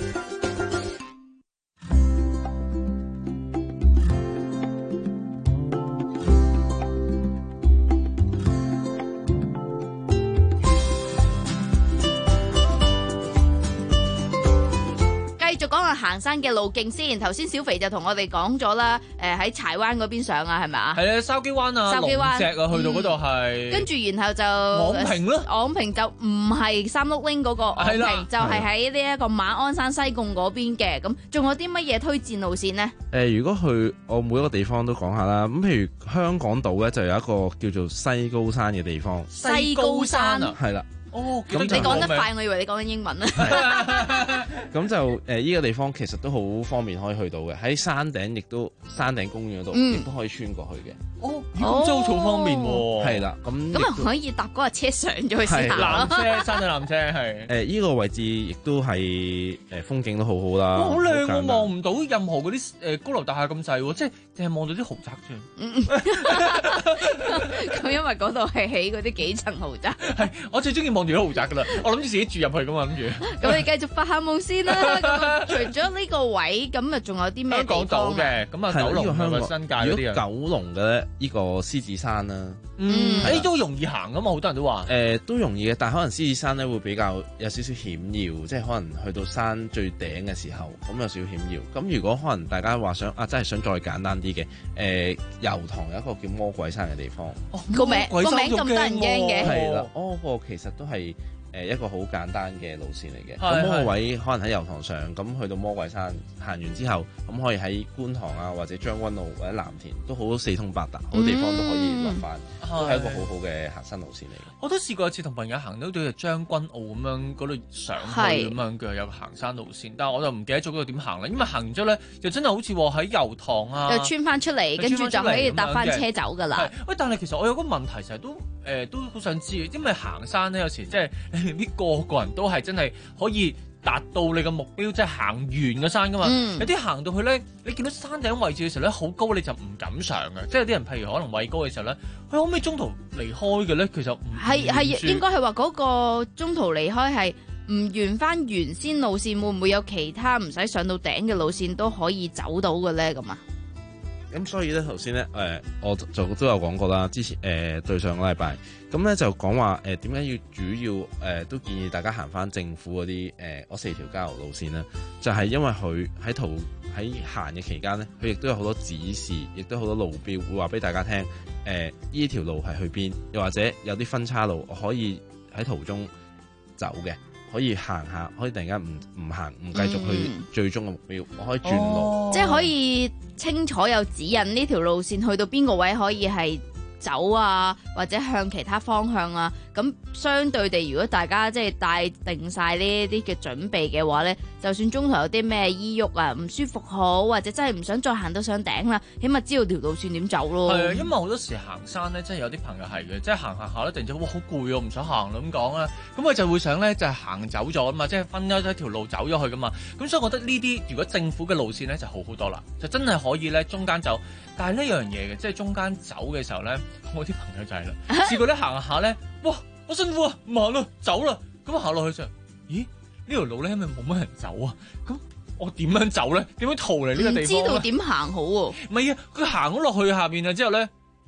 繼續講下行山嘅路徑先。頭先小肥就同我哋講咗啦，誒喺柴灣嗰邊上啊，係咪啊？ 係啊，筲箕灣啊，龍脊啊，去到嗰度係。跟住然後就昂坪咯， 昂坪就唔係三碌拎嗰個昂坪，就係喺呢一個馬鞍山西貢嗰邊嘅。咁仲有啲乜嘢推薦路線呢？誒、 呃，如果去我每一個地方都講下啦。咁譬如香港島咧，就有一個叫做西高山嘅地方。 西高山啊， 係啦。 哦， 你講得快，我以為你講緊英文啊。 咁就誒，依、呃這個地方其實都好方便可以去到嘅，喺山頂亦都山頂公園嗰度，亦都可以穿過去嘅。 哦，咁真係好方便喎。 係啦，咁咁啊可以搭嗰架車上咗去試下纜車，山頂纜車係。 誒，依個位置亦都係誒風景都好好啦。 好靚喎，望唔到任何嗰啲誒高樓大廈咁滯喎，即係淨係望到啲豪宅啫。 咁因為嗰度係起嗰啲幾層豪宅。 係，我最中意望住啲豪宅噶啦，我諗住自己住入去噶嘛，諗住。 咁你繼續發下夢先啦。咁除咗呢個位，咁啊仲有啲咩地方嘅？咁啊九龍係咪新界嗰啲啊？ 九龍嘅咧，呢個獅子山啦。 嗯，誒都容易行噶嘛，好多人都話。 誒都容易嘅，但係可能獅子山咧會比較有少少險要，即係可能去到山最頂嘅時候，咁有少少險要。咁如果可能大家話想啊，真係想再簡單啲嘅，誒油塘有一個叫魔鬼山嘅地方。 個名個名咁得人驚嘅。 係啦，哦個其實都係。誒一個好簡單嘅路線嚟嘅，咁嗰個位可能喺油塘上，咁去到魔鬼山行完之後，咁可以喺觀塘啊，或者將軍澳或者藍田都好四通八達，好多地方都可以落翻，都係一個好好嘅行山路線嚟嘅。 我都試過一次同朋友行到對將軍澳咁樣嗰度上去咁樣嘅有個行山路線，但係我就唔記得咗嗰度點行啦，因為行完之後咧就真係好似喺油塘啊， 就穿翻出嚟，跟住就可以搭翻車走㗎啦。 喂，但係其實我有個問題成日都誒、呃、都好想知，因為行山咧有時即係未必個個人都係真係可以達到你嘅目標，即係行完個山噶嘛。嗯、有啲行到去咧，你見到山頂位置嘅時候咧，好高你就唔敢上嘅。即係有啲人譬如可能畏高嘅時候咧，佢可唔可以中途離開嘅咧？其實唔係係應該係話嗰個中途離開係唔沿翻原先路線，會唔會有其他唔使上到頂嘅路線都可以走到嘅咧？咁啊？ 咁所以咧，頭先咧，誒、呃，我就都有講過啦。之前誒、呃、對上個禮拜，咁咧就講話誒點解要主要誒、呃、都建議大家行翻政府嗰啲誒嗰四條郊遊路線咧，就係、是、因為佢喺途喺行嘅期間咧，佢亦都有好多指示，亦都好多路標會話俾大家聽，誒呢條路係去邊，又或者有啲分岔路我可以喺途中走嘅。可以行下，可以突然間唔唔行，唔繼續去最終嘅目標，嗯、我可以轉路， 哦、即係可以清楚有指引呢條路線去到邊個位可以係走啊，或者向其他方向啊。咁相對地，如果大家即係帶定晒呢啲嘅準備嘅話咧，就算中途有啲咩醫郁啊，唔舒服好，或者真係唔想再行到上頂啦，起碼知道條路線點走咯。 係啊，因為好多時行山咧，真係有啲朋友係嘅，即係行行下咧，突然之間哇好攰啊，唔想行啦咁講啦，咁佢就會想咧就係行走咗啊嘛，即係分咗一條路走咗去噶嘛。咁所以我覺得呢啲如果政府嘅路線咧就好好多啦，就真係可以咧中間走。但係呢樣嘢嘅，即係中間走嘅時候咧，我啲朋友就係啦，試過咧行下咧，哇！好辛苦啊，唔行啦，走啦。咁行落去就，咦？呢條路咧係咪冇乜人走啊？咁我點樣走咧？點樣逃離呢個地方？ 唔知道點行好喎。 唔係啊，佢行咗落去下邊啊之後咧，咦？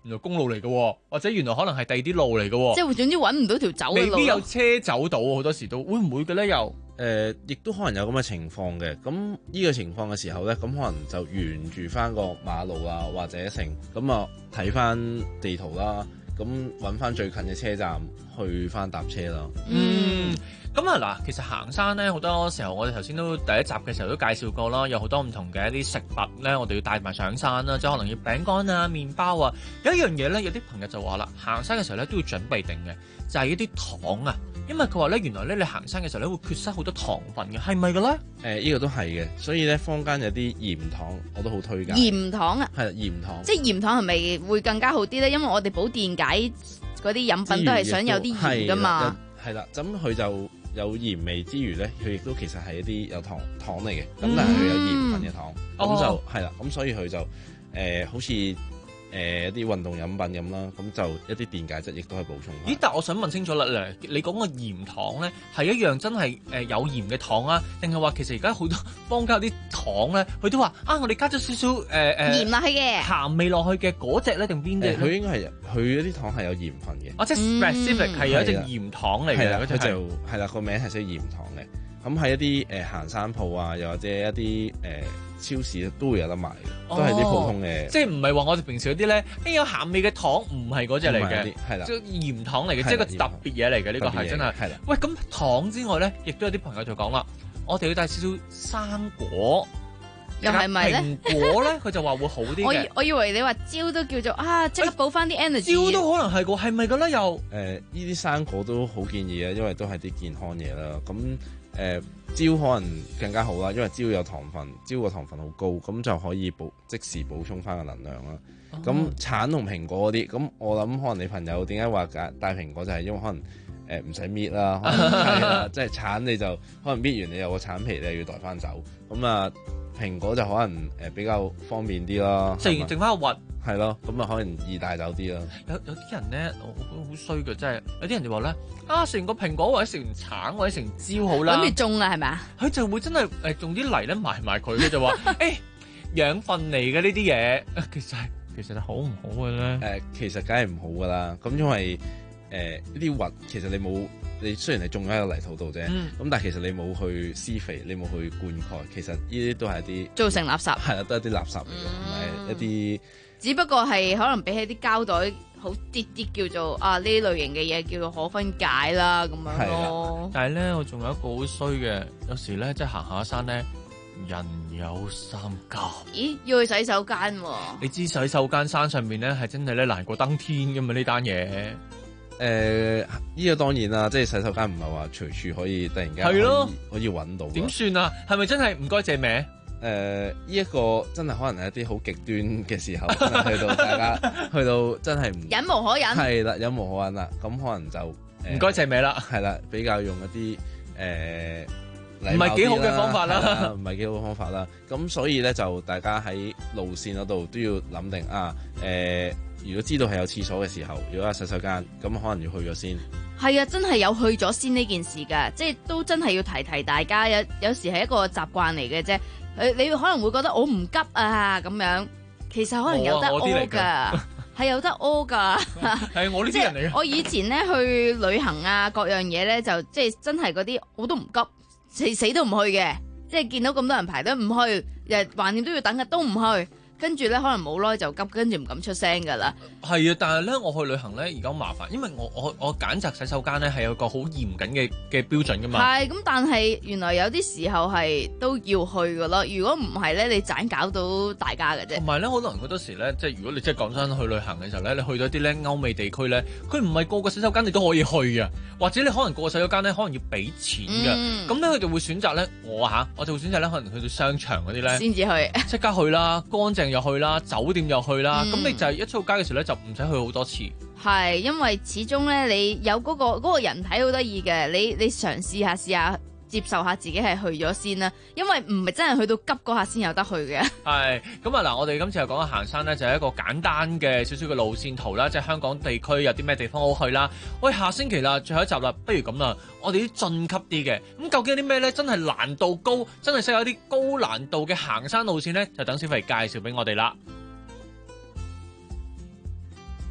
原來公路嚟嘅，或者原來可能係第二啲路嚟嘅， 即係總之揾唔到條走嘅路， 未必有車走到，好多時都會唔會嘅咧？又誒、呃，亦都可能有咁嘅情況嘅。咁呢個情況嘅時候咧，咁可能就沿住翻個馬路啊，或者成咁啊，睇翻地圖啦，咁揾翻最近嘅車站去翻搭車啦。 嗯。咁啊嗱，其實行山咧好多時候，我哋頭先都第一集嘅時候都介紹過啦，有好多唔同嘅一啲食物咧，我哋要帶埋上山啦，即係可能要餅乾啊、麵包啊。有一樣嘢咧，有啲朋友就話啦，行山嘅時候咧都要準備定嘅，就係、是、一啲糖啊，因為佢話咧原來咧你行山嘅時候咧會缺失好多糖分嘅，係咪嘅咧？誒、 呃，呢、這個都係嘅，所以咧坊間有啲鹽糖我都好推介。 鹽糖啊， 係鹽糖， 即係鹽糖係咪會更加好啲咧？因為我哋補電解嗰啲飲品都係想有啲鹽噶嘛。 係啦，咁佢就。有鹽味之餘咧，佢亦都其實係一啲有糖糖嚟嘅，咁但係佢有鹽分嘅糖，咁、嗯、就係啦，咁、哦、所以佢就誒、呃、好似誒、呃、一啲運動飲品咁啦，咁就一啲電解質亦都係補充。 咦？但我想問清楚啦，你講個鹽糖咧係一樣真係誒有鹽嘅糖啊，定係話其實而家好多坊間有啲糖咧，佢都話啊，我哋加咗少少誒誒鹽落去嘅鹹味落去嘅嗰隻咧，定邊隻？ 佢應該係佢嗰啲糖係有鹽分嘅。 哦，即係 specific 係有一隻鹽糖嚟嘅， 佢就係啦，個名係寫鹽糖嘅。咁喺一啲誒、呃、行山鋪啊，又或者一啲誒、呃、超市都會有得賣嘅，都係啲普通嘅、哦。即係唔係話我哋平時嗰啲咧，誒有鹹味嘅糖，唔係嗰隻嚟嘅，係啦，即係鹽糖嚟嘅，即係個特別嘢嚟嘅。呢個係真係。係啦。喂，咁糖之外咧，亦都有啲朋友就講啦，我哋要帶少少生果。 又係咪咧？ 蘋果咧，佢就話會好啲嘅。 我我以為你話蕉都叫做啊，即刻補翻啲 energy。 蕉都可能係個，係咪嘅咧？又誒， 呢啲生果都好建議啊，因為都係啲健康嘢啦。咁誒、呃，蕉可能更加好啦，因為蕉有糖分，蕉個糖分好高，咁就可以補即時補充翻個能量啦。咁、哦、橙同蘋果嗰啲，咁我諗可能你朋友點解話揀帶蘋果就係因為可能。誒唔使搣啦，係啦，即係橙你就可能搣完你有個橙皮，你又要袋翻走。咁啊，蘋果就可能誒比較方便啲咯， 食完剩翻個核， 係咯，咁啊可能易帶走啲咯。 有有啲人咧，我覺得好衰嘅，即係有啲人就話咧，啊食完個蘋果或者食完橙或者食完蕉好啦， 諗住種啦係咪啊？ 佢就會真係誒用啲泥咧埋埋佢，佢就話誒養分嚟嘅呢啲嘢，其實其實好唔好嘅咧？誒、 呃，其實梗係唔好噶啦，咁因為。誒呢啲核其實你冇，你雖然係種喺個泥土度啫，咁、嗯、但係其實你冇去施肥，你冇去灌溉，其實呢啲都係一啲造成垃圾， 係啦，都係啲垃圾嚟嘅，唔、嗯、係一啲。 只不過係可能比起啲膠袋好啲啲，叫做啊呢類型嘅嘢叫做可分解啦咁樣咯。 但係咧，我仲有一個好衰嘅，有時咧即係行下山咧，人有三急。 咦？要去洗手間喎、啊？ 你知洗手間山上面咧係真係咧難過登天噶嘛？呢單嘢。 誒、呃，呢、這個當然啦，即係洗手間唔係話隨處可以突然間可以可以揾到。點算啊？係咪真係唔該借名？誒、 呃，呢、這、一個真係可能係一啲好極端嘅時候，去到大家去到真係唔忍無可忍。係啦，忍無可忍啦，咁可能就唔該借名啦。 係啦，比較用一啲誒唔係幾好嘅方法啦， 唔係幾好嘅方法啦。咁所以咧就大家喺路線嗰度都要諗定啊，誒、呃。如果知道係有廁所嘅時候，如果有洗手間，咁可能要去咗先。 係啊，真係有去咗先呢件事㗎，即係都真係要提提大家。有有時係一個習慣嚟嘅啫。誒，你可能會覺得我唔急啊咁樣，其實可能有得屙㗎，係有得屙㗎。 係我呢啲人嚟嘅。 我以前咧去旅行啊，各樣嘢咧就即係真係嗰啲我都唔急，死死都唔去嘅。即係見到咁多人排隊唔去，日橫掂都要等嘅都唔去。跟住咧，可能冇耐就急，跟住唔敢出聲噶啦。 係啊，但係咧，我去旅行咧，而家好麻煩，因為我我我揀擇洗手間咧係有個好嚴謹嘅嘅標準噶嘛。係咁，但係原來有啲時候係都要去噶咯。如果唔係咧，你盞搞到大家嘅啫。同埋咧，好多人好多時咧，即係如果你真係講真去旅行嘅時候咧，你去到啲咧歐美地區咧，佢唔係個個洗手間你都可以去啊，或者你可能個個洗手間咧可能要俾錢嘅。咁咧佢就會選擇咧，我嚇我就會選擇咧，可能去到商場嗰啲咧先至去，即刻去啦，乾淨又去啦，酒店又去啦，咁、嗯、你就係一出到街嘅時候咧，就唔使去好多次。係，因為始終咧，你有嗰、嗰個嗰、嗰個人體好得意嘅，你你嘗試下試下接受下自己係去咗先啦，因為唔係真係去到急嗰下先有得去嘅。係，咁啊嗱，我哋今次又講緊行山咧，就係一個簡單嘅少少嘅路線圖啦，即係香港地區有啲咩地方好去啦。喂，下星期啦，最後一集啦，不如咁啦，我哋啲進級啲嘅，咁究竟有啲咩咧？真係難度高，真係適合一啲高難度嘅行山路線咧，就等小肥介紹俾我哋啦。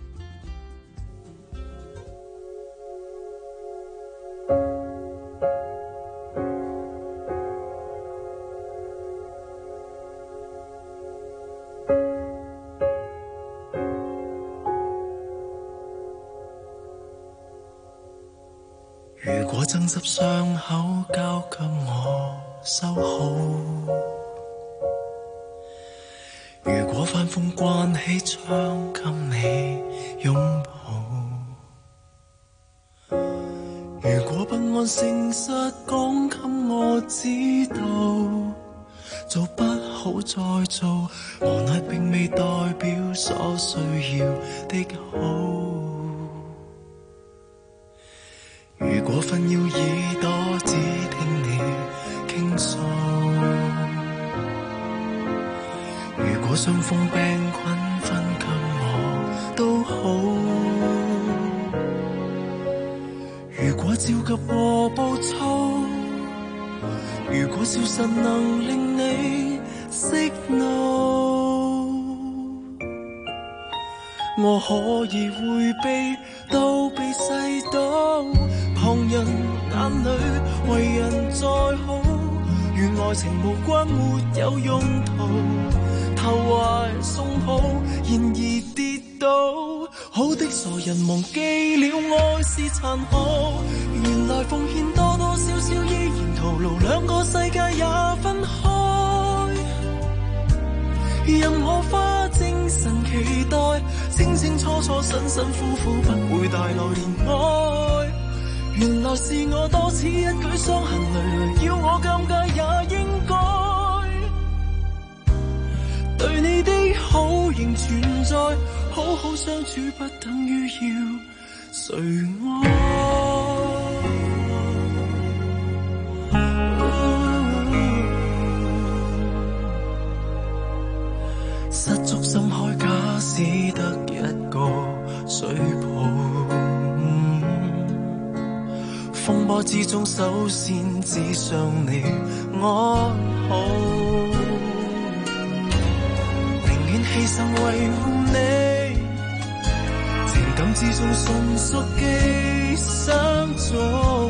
如果爭執傷口交給我修好，如果翻風關起窗給你擁抱，如果不安誠實講給我知道，做不好再做，無奈並未代表所需要的好。如果分要耳朵只聽你傾訴，如果傷風病菌分給我都好，如果焦急和暴躁，如果消失能令你息怒，我可以迴避都被世到，旁人眼裏為人再好，願愛情無關沒有用途，投懷送抱，然而跌倒，好的傻人忘記了愛是殘酷，原來奉獻多多少少依然徒勞，兩個世界也分開，任我花精神期待，清清楚楚辛辛苦苦不會帶來憐愛，原來是我多此一舉傷痕累累，要我尷尬也應該，對你的好仍存在，好好相處不等於要誰愛。失足深海假使得一個水泡，風波之中首先只想你我好，寧願犧牲維護你，情感之中純屬寄生種，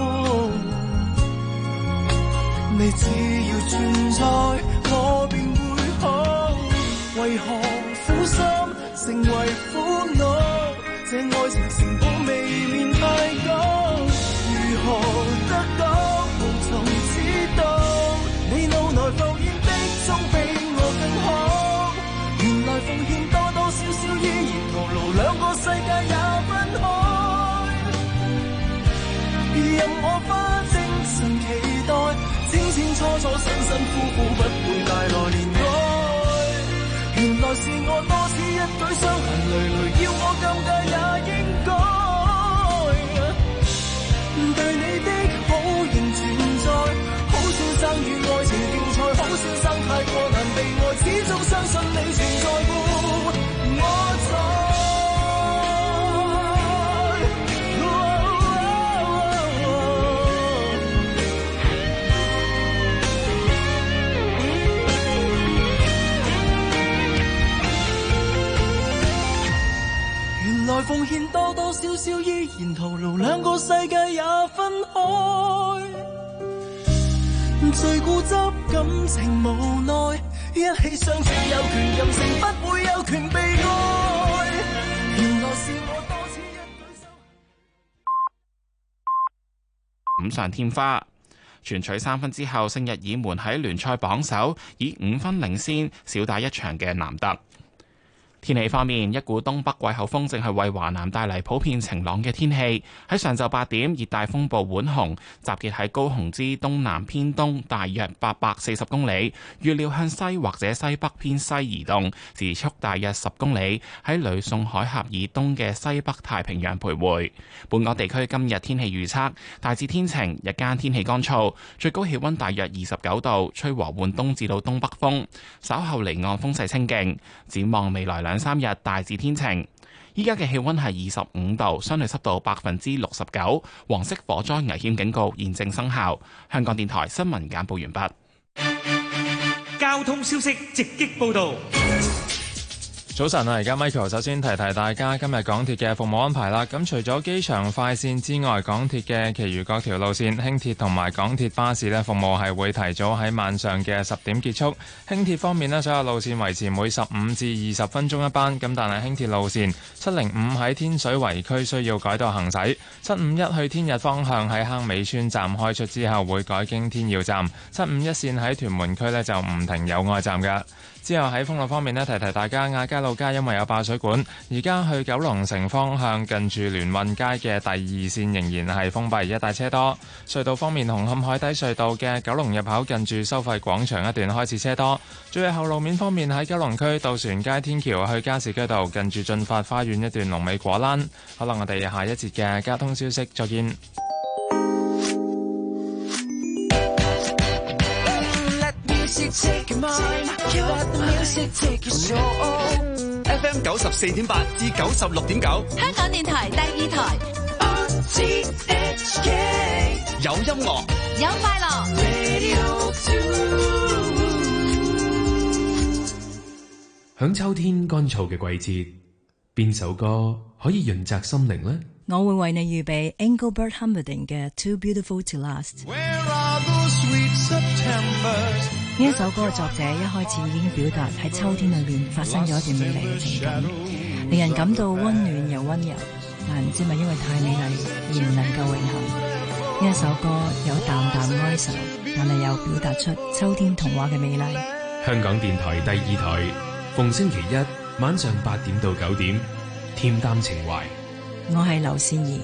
你只要存在我便會好，為何苦心成為苦惱，這愛情成本未免太高，如何得到無從知道，你腦內浮現的總比我更好，原來奉獻多多少少依然徒勞，兩個世界也分開，任我花精神期待，清清楚楚辛辛苦苦不會帶來憐愛，原來是我多此一舉傷痕累累，要我尷尬也應該，對你的好仍存在，好先生與愛情競賽，好先生太過難被愛，始終相信你存在故我在。原來奉獻多多少少依然徒勞，兩個世界也分開，最固執感情無奈，一起相處有權任性，不會有權被愛，原來是我多此一舉。 五上添花，全取三分之後，聖日耳門喺聯賽榜首，以五分領先，少打一場嘅南特。天氣方面，一股東北季候風正係為華南帶嚟普遍晴朗嘅天氣。喺上晝八點，熱帶風暴浣熊集結喺高雄之東南偏東大約八百四十公里，預料向西或者西北偏西移動，時速大約十公里，喺呂宋海峽以東嘅西北太平洋徘徊。本港地區今日天氣預測大致天晴，日間天氣乾燥，最高氣溫大約二十九度，吹和緩東至到東北風，稍後離岸風勢清勁。展望未來兩兩三日大致天晴，依家嘅氣溫係二十五度，相對濕度百分之六十九，黃色火災危險警告現正生效。香港電台新聞簡報完畢。 交通消息直擊報道。 早晨啊，而家 Michael 首先提提大家今日港鐵嘅服務安排啦。咁除咗機場快線之外，港鐵嘅其餘各條路線，輕鐵同埋港鐵巴士呢服務係會提早喺晚上嘅十點結束。輕鐵方面呢，所有路線維持每十五至二十分鐘一班。咁但係輕鐵路線七零五喺天水圍區需要改道行駛，七五一去天日方向喺坑尾村站開出之後會改經天耀站，七五一線喺屯門區呢就唔停友愛站㗎。之後喺封路方面呢，提提大家，亞皆老街因為有爆水管，而家去九龍城方向近住聯運街嘅第二線仍然係封閉，一帶車多。隧道方面，紅磡海底隧道嘅九龍入口近住收費廣場一段開始車多。最後路面方面，喺九龍區渡船街天橋去加士居道近住進發花園一段龍尾果欄。好啦，我哋下一節嘅交通消息再見。 F M 九十四點八至九十六點九， 香港電台第二台。 有音樂， 有快樂。 響秋天乾燥嘅季節，邊首歌可以潤澤心靈呢？ 我會為你預備 Engelbert Humperdinck 嘅 Too Beautiful to Last。呢一首歌嘅作者一開始已經表達喺秋天裏面發生咗一段美麗嘅情感，令人感到溫暖又溫柔，但唔知咪因為太美麗而唔能夠永恆。呢一首歌有淡淡哀愁，但係又表達出秋天童話嘅美麗。 香港電台第二台，逢星期一晚上八點到九點，恬淡情懷。 我係劉善儀。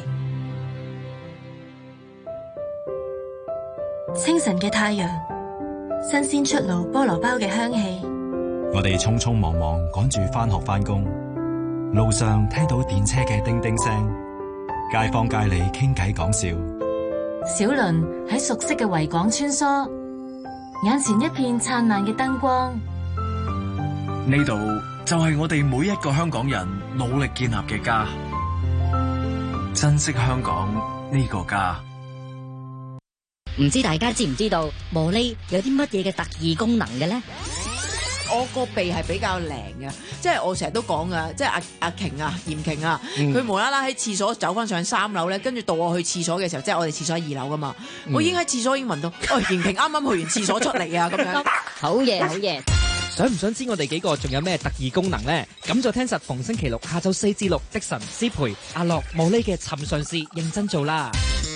清晨嘅太陽，新鮮出爐菠蘿包嘅香氣。 我哋匆匆忙忙趕住返學返工，路上聽到電車嘅叮叮聲，街坊街里傾偈講笑。 小輪喺熟悉嘅維港穿梭，眼前一片燦爛嘅燈光。 呢度就係我哋每一個香港人努力建立嘅家，珍惜香港呢個家。 唔知大家知唔知道毛利有啲乜嘢嘅特異功能嘅咧？ 我個鼻係比較靈嘅，即係我成日都講噶，即係阿阿瓊啊、嚴瓊啊，佢、嗯、無啦啦喺廁所走翻上三樓咧，跟住到我去廁所嘅時候，即係我哋廁所喺二樓噶嘛，嗯、我已經喺廁所已經聞到，哦，嚴瓊啱啱去完廁所出嚟啊，咁樣。 好嘢，好嘢！ 想唔想知我哋幾個仲有咩特異功能呢？咁就聽實逢星期六下晝四至六的神師培阿樂毛利嘅尋常事認真做啦。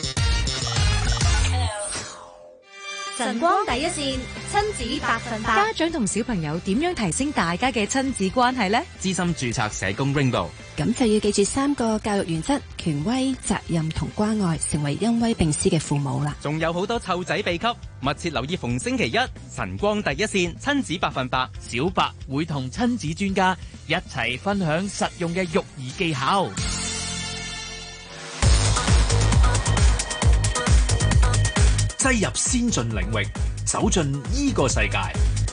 晨光第一線，親子百分百。 家長同小朋友點樣提升大家嘅親子關係呢？ 資深註冊社工 Rainbow， 咁就要記住三個教育原則：權威、責任同關愛，成為恩威並施嘅父母啦。 仲有好多湊仔秘笈，密切留意逢星期一晨光第一線親子百分百， 小白會同親子專家一齊分享實用嘅育兒技巧。 擠入先進領域，走進依個世界。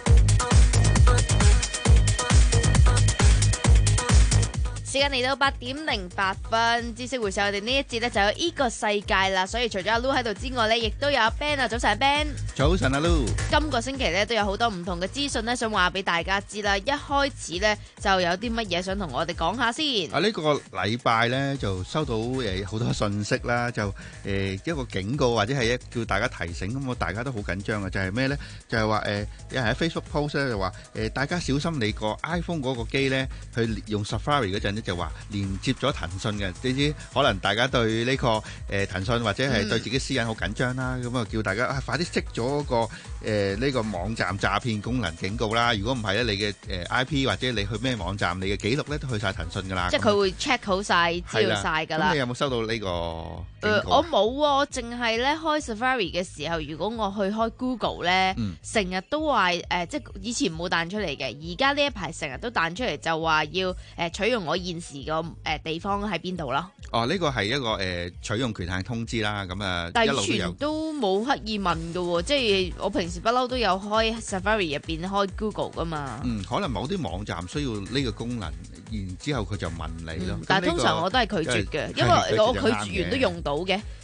時間嚟到八點零八分，知識會上我哋呢一節咧就有依個世界啦，所以除咗阿 Lu 喺度之外咧，亦都有阿 Ben 啊，早晨 Ben。 早晨阿 Lu。 今個星期咧都有好多唔同嘅資訊咧，想話俾大家知啦。一開始咧就有啲乜嘢想同我哋講下先。 啊，呢個禮拜咧就收到誒好多信息啦，就誒一個警告或者係一叫大家提醒，咁我大家都好緊張嘅，就係咩咧？就係話誒有人喺 Facebook post 咧就話誒大家小心你個 iPhone 嗰個機咧去用 Safari 嗰陣。就話連接咗騰訊嘅，你知可能大家對呢、這個誒、呃、騰訊或者係對自己私隱好緊張啦，咁啊叫大家啊快啲熄咗嗰個誒呢、呃這個網站詐騙功能警告啦！如果唔係咧，你嘅誒、呃、I P 或者你去咩網站，你嘅記錄咧都去晒騰訊噶啦。 即係佢會 check 好晒，知道晒噶啦。 咁你有冇收到呢個警告？誒、 呃，我冇啊，我淨係咧開 Safari 嘅時候，如果我去開 Google 咧，成、嗯、日都話誒、呃，即係以前冇彈出嚟嘅，而家呢一排成日都彈出嚟，就話要誒、呃、取用我現時個誒地方喺邊度咯。 哦，呢個係一個誒、呃、取用權限通知啦，咁啊但係全都冇刻意問嘅喎，即係我平時不嬲都有開 Safari 入邊開 Google 噶嘛。 嗯，可能某啲網站需要呢個功能，然之後佢就問你咯、嗯。 但係通常我都係拒絕嘅，因為我拒絕完都用到嘅。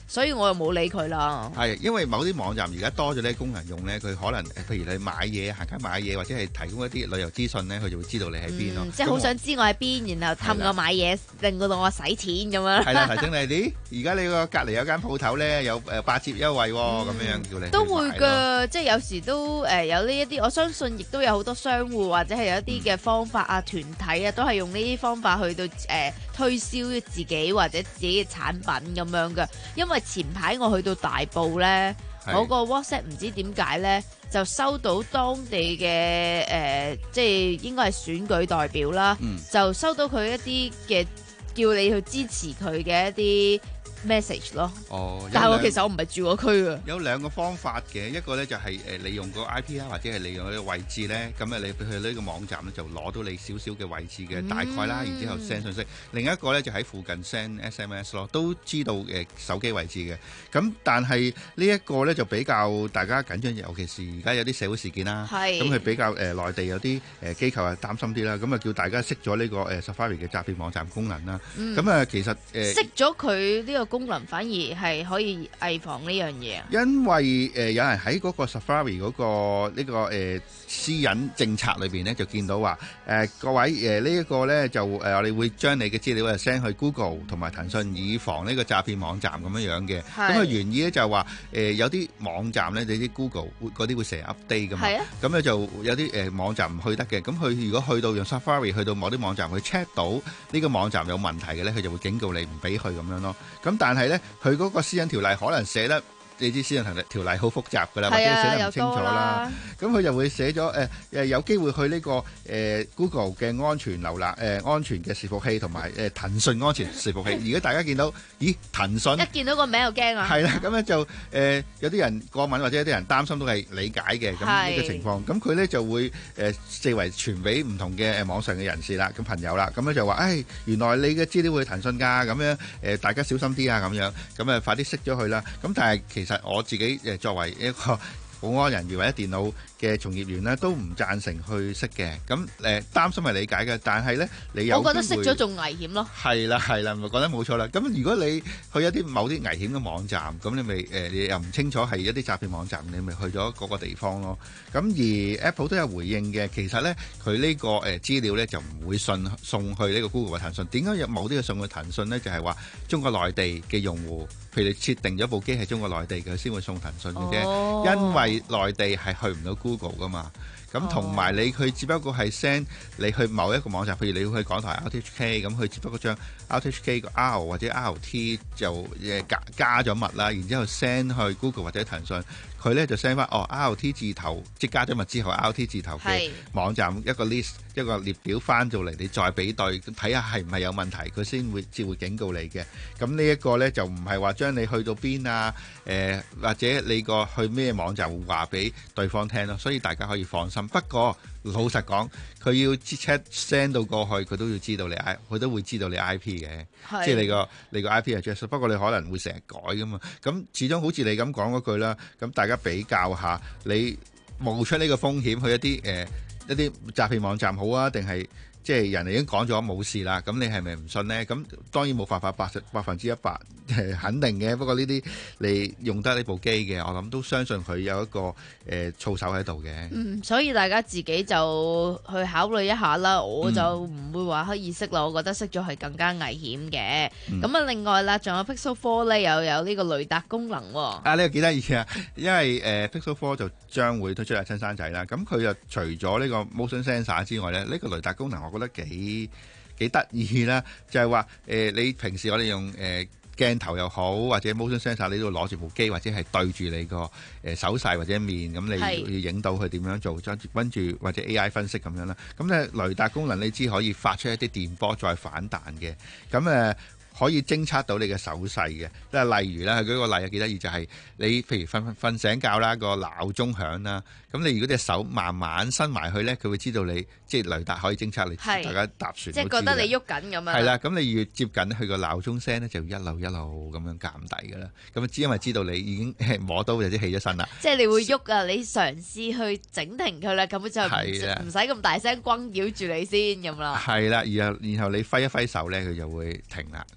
所以我又冇理佢啦。 係因為某啲網站而家多咗呢功能用咧，佢可能譬如你買嘢、行街買嘢，或者係提供一啲旅遊資訊咧，佢就會知道你喺邊咯。 即係好想知我喺邊，然後氹我買嘢，令到我使錢咁樣。 係啦，提醒你啲，而家你個隔離有間鋪頭咧，有誒八折優惠喎，咁樣叫你都會㗎，即係有時都誒有呢一啲，我相信亦都有好多商戶或者係有一啲嘅方法啊、團體啊，都係用呢啲方法去到誒推銷自己或者自己嘅產品咁樣嘅。因為前排我去到大埔咧，嗰個 WhatsApp 唔知點解咧，就收到當地嘅誒，即係應該係選舉代表啦，就收到佢一啲嘅叫你去支持佢嘅一啲message 咯，哦，但係我其實我唔係住嗰區啊。 有兩個方法嘅，一個咧就係誒利用個 I P 啦，或者係利用呢個位置咧，咁啊你去呢個網站咧就攞到你少少嘅位置嘅大概啦，然之後 send 信息。另一個咧就喺附近 send S M S 咯，都知道誒手機位置嘅。咁但係呢一個咧就比較大家緊張，尤其是而家有啲社會事件啦，咁佢比較誒內地有啲誒機構係擔心啲啦，咁啊叫大家熄咗呢個誒 Safari 嘅詐騙網站功能啦。咁啊其實誒熄咗佢呢個功能反而係可以預防呢樣嘢啊！ 因為誒有人喺嗰個 Safari 嗰個呢個誒私隱政策裏邊咧，就見到話誒各位誒呢一個咧就誒我哋會將你嘅資料啊 send 去 Google 同埋騰訊，以防呢個詐騙網站咁樣樣嘅。咁啊原意咧就係話誒有啲網站咧，你啲 Google 嗰啲會成日 update 噶嘛。咁咧就有啲誒網站唔去得嘅。咁佢如果去到用 Safari 去到某啲網站去 check 到呢個網站有問題嘅咧，佢就會警告你唔俾佢咁樣咯。咁但係咧佢嗰個私隱條例可能寫得，你知私隱條例條例好複雜㗎啦，或者寫得唔清楚啦。咁佢就會寫咗誒誒有機會去呢、這個誒、呃、Google 嘅安全瀏覽誒安全嘅伺服器同埋誒騰訊安全伺服器。如果大家見到咦騰訊一見到個名就驚啊！ 係啦，咁咧就誒、呃、有啲人過敏或者有啲人擔心都係理解嘅咁呢個情況。咁佢咧就會誒四圍傳俾唔同嘅誒網上嘅人士啦，咁朋友啦，咁咧就話誒、哎、原來你嘅資料會騰訊㗎，咁樣誒、呃、大家小心啲啊咁樣，咁啊快啲熄咗佢啦。咁但係其實我自己誒作為一個保安人員或者電腦嘅從業員咧，都唔贊成去熄嘅。咁誒擔心係理解嘅，但係咧你有我覺得熄咗仲危險咯。 係啦係啦，咪講得冇錯啦。咁如果你去一啲某啲危險嘅網站，咁你咪誒你又唔清楚係一啲詐騙網站，你咪去咗嗰個地方咯。咁而 Apple 都有回應嘅，其實咧佢呢個誒資料咧就唔會送送去呢個 Google 或騰訊。點解有某啲嘅送去騰訊咧？就係話中國內地嘅用戶，譬如你設定咗部機係中國內地，佢先會送騰訊嘅啫。Oh. 因為內地係去唔到 Google 噶嘛，咁同埋你佢只不過係 send 你去某一個網站，譬如你要去港台 R T H K， 咁佢只不過將 R T H K 個 R 或者 R T 就誒加加咗密啦，然之後 send 去 Google 或者騰訊。佢咧就 send 翻哦 R T 字頭，即加咗密之後 R T 字頭嘅網站一個 list 一個列表翻到嚟，你再比對睇下係唔係有問題，佢先會至會警告你嘅。咁呢一個咧就唔係話將你去到邊啊，誒、呃、或者你個去咩網站會話俾對方聽咯，所以大家可以放心。不過老實講，佢要 check send 到過去，佢都要知道你 I， 佢都會知道你 I P 嘅，即係你個你個 I P address。不過你可能會成日改噶嘛，咁始終好似你咁講嗰句啦，咁大家比較下，你冒出呢個風險去一啲誒、呃、一啲詐騙網站好啊，定係即係人哋已經講咗冇事啦，咁你係咪唔信呢？咁當然冇辦法百百分之一百肯定嘅。不過呢啲你用得呢部機嘅，我諗都相信佢有一個誒、呃、操守喺度嘅。 嗯，所以大家自己就去考慮一下啦。我就唔會話刻意熄啦，我覺得熄咗係更加危險嘅。咁啊、嗯，另外啦，仲有 Pixel four 咧，又有呢個雷達功能喎。啊， 呢、呢個幾得意啊！因為誒、呃、Pixel four 就將會推出喺親生仔啦。咁佢又除咗呢個 motion sensor 之外咧，呢、呢個雷達功能我覺得幾幾得意啦，就係話誒你平時我哋用誒、呃、鏡頭又好，或者 motion sensor，你都攞住部機或者係對住你個誒、呃、手勢或者面，咁你要影到佢點樣做，跟住或者 A I 分析咁樣啦。咁咧雷達功能你知可以發出一啲電波再反彈嘅，咁誒。呃可以偵測到你嘅手勢嘅，即係例如咧，舉個例啊，幾得意就係、是、你譬如瞓瞓醒覺啦，個鬧鐘響啦，咁你如果隻手慢慢伸埋去咧，佢會知道你即係雷達可以偵測你，大家搭船即係覺得你喐緊咁樣。 係啦，咁你越接近佢個鬧鐘聲咧，就一路一路咁樣減低㗎啦。咁只因為知道你已經摸到或者起咗身啦。 即係你會喐啊！你嘗試去整停佢啦，咁就唔使咁大聲轟擾住你先咁啦。 係啦，然後然後你揮一揮手咧，佢就會停啦。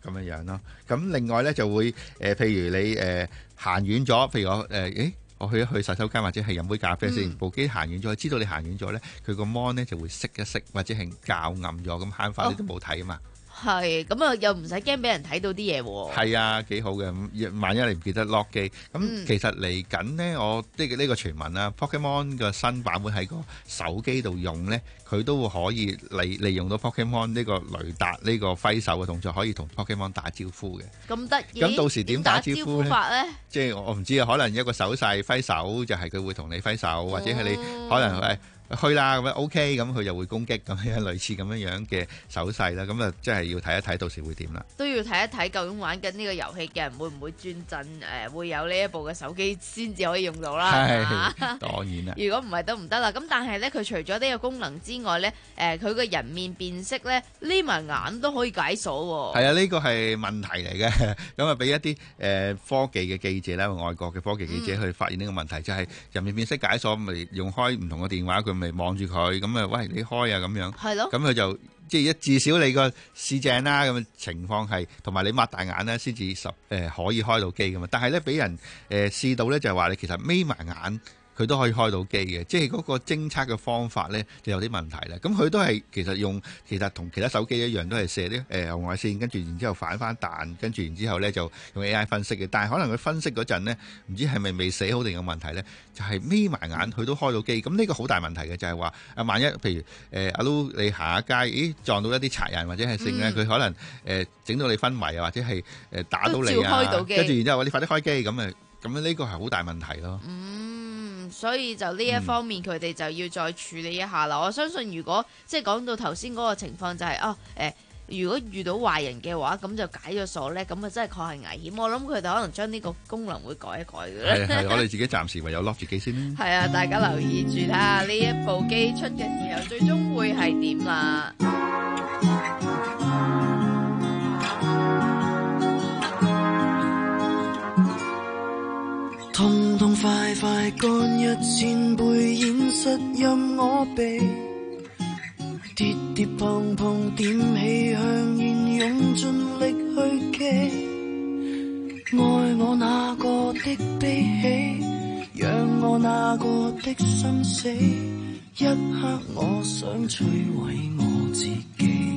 咁樣樣咯。咁另外咧就會誒、呃，譬如你誒行遠咗，譬如我誒，誒、呃、我去一去洗手間或者係飲杯咖啡先，嗯、部機行遠咗，知道你行遠咗咧，佢個 mon 咧就會熄一熄，或者係較暗咗，咁慳翻你都冇睇啊嘛。 係，咁啊又唔使驚俾人睇到啲嘢喎。 係啊，幾好嘅。萬一你唔記得 lock 機，咁、嗯、其實嚟緊呢，我呢、呢個呢、呢個傳聞啦 ，Pokemon 嘅新版本喺個手機度用呢，佢都會可以利利用到 Pokemon 呢個雷達呢、呢個揮手嘅動作，可以同 Pokemon 打招呼嘅。 咁得意。 咁到時點打招呼呢？ 法呢即係我唔知啊，可能一個手勢揮手就係佢會同你揮手，或者係你可能誒。去啦咁樣 OK，咁佢就會攻擊咁樣類似咁樣樣嘅手勢啦，咁啊即係要睇一睇到時會點啦。 都要睇一睇究竟玩緊呢個遊戲嘅人會唔會專鎮誒、呃，會有呢一部嘅手機先至可以用到啦。 係當然啦。 如果唔係都唔得啦。咁但係咧，佢除咗呢個功能之外咧，誒佢個人面辨識咧，匿埋眼都可以解鎖喎。係啊， 呢個係問題嚟嘅。咁啊，俾一啲誒、呃、科技嘅記者咧，外國嘅科技記者去發現呢個問題，嗯、就係人面辨識解鎖，咪用開唔同嘅電話佢。咪望住佢咁啊！喂，你開啊咁樣，係咯，咁佢就即係一至少你個視正啦咁嘅情況係，同埋你擘大眼咧先至十誒可以開到機噶嘛。但係咧俾人誒試到咧就係話你其實眯埋眼。佢都可以開到機嘅，即係嗰個偵測嘅方法咧就有啲問題啦。咁佢都係其實用其實同其他手機一樣，都係射啲誒紅外線，跟住然之後反翻彈，跟住然之後咧就用 A I 分析嘅。但係可能佢分析嗰陣咧，唔知係咪未寫好定有問題咧？就係眯埋眼佢都開到機。咁呢個好大問題嘅就係話啊，萬一譬如誒阿 Lu 你行下街，咦撞到一啲賊人或者係剩咧，佢、嗯、可能誒整、呃、到你昏迷啊，或者係誒打到你啊，跟住然之後你快啲開機咁啊，咁樣呢個係好大問題咯。 嗯。所以就呢一方面，佢哋就要再處理一下啦。嗯、我相信，如果即係講到頭先嗰個情況、就係，就係啊誒，如果遇到壞人嘅話，咁就解咗鎖咧，咁啊真係確係危險。我諗佢哋可能將呢個功能會改一改嘅。係係， 我哋自己暫時唯有 lock 住機先啦。 係啊，大家留意住睇下呢一部機出嘅時候，最終會係點啦。 痛痛快快乾一千杯現實任我避，跌跌碰碰點起香煙，用盡力去記，愛我那個的悲喜，讓我那個的心死，一刻我想摧毀我自己。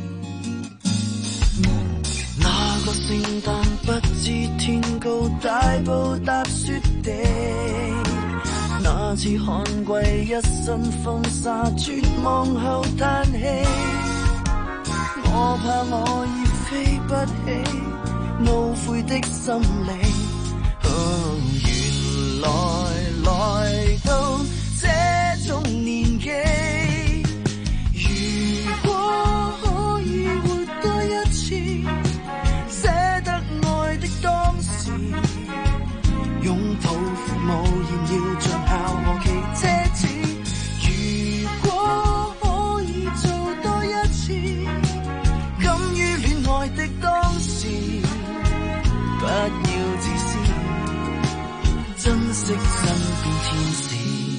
那個聖誕不知天高，大步踏雪地，那次寒季一身風沙，絕望後嘆氣，我怕我已飛不起，懊悔的心理、哦、原來來到這種年紀，如果可以活多一次，捨得愛的當時，擁抱父母現要像校學期奢侈，如果可以做多一次，敢於戀愛的當時，不要自私，珍惜身邊天使。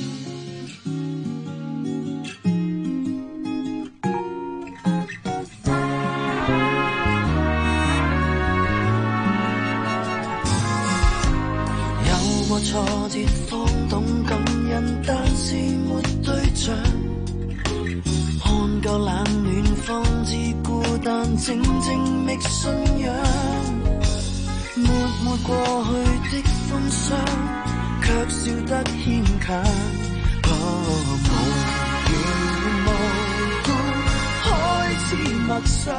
挫折方懂感恩，但是沒對象，看夠冷暖方知孤單，靜靜覓信仰，抹抹過去的風霜，卻笑得牽強，哦，無緣無故開始默想，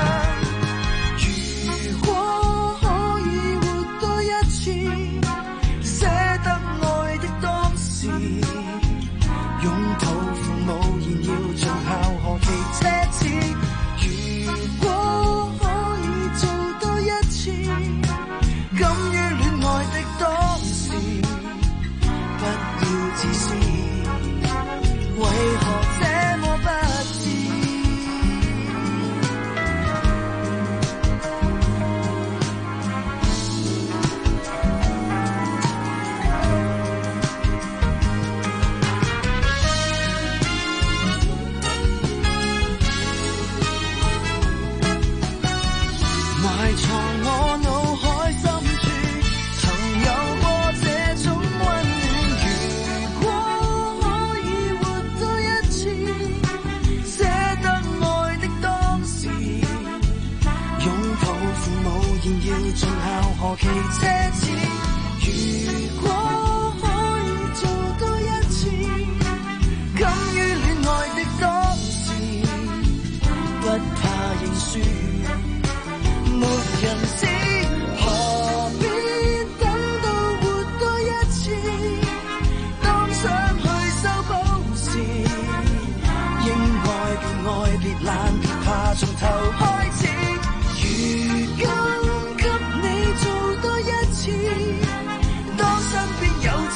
如果可以活多一次，捨得愛的當時，擁抱父母現要像校學期奢侈，如果可以做多一次，敢於戀愛的當時，不要自私，為何這麼不智？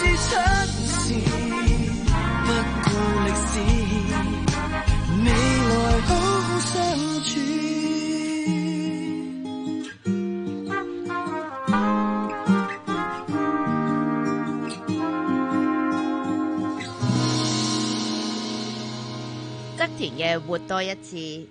是親事，不顧歷史，未來好好相處。 側田嘅活多一次。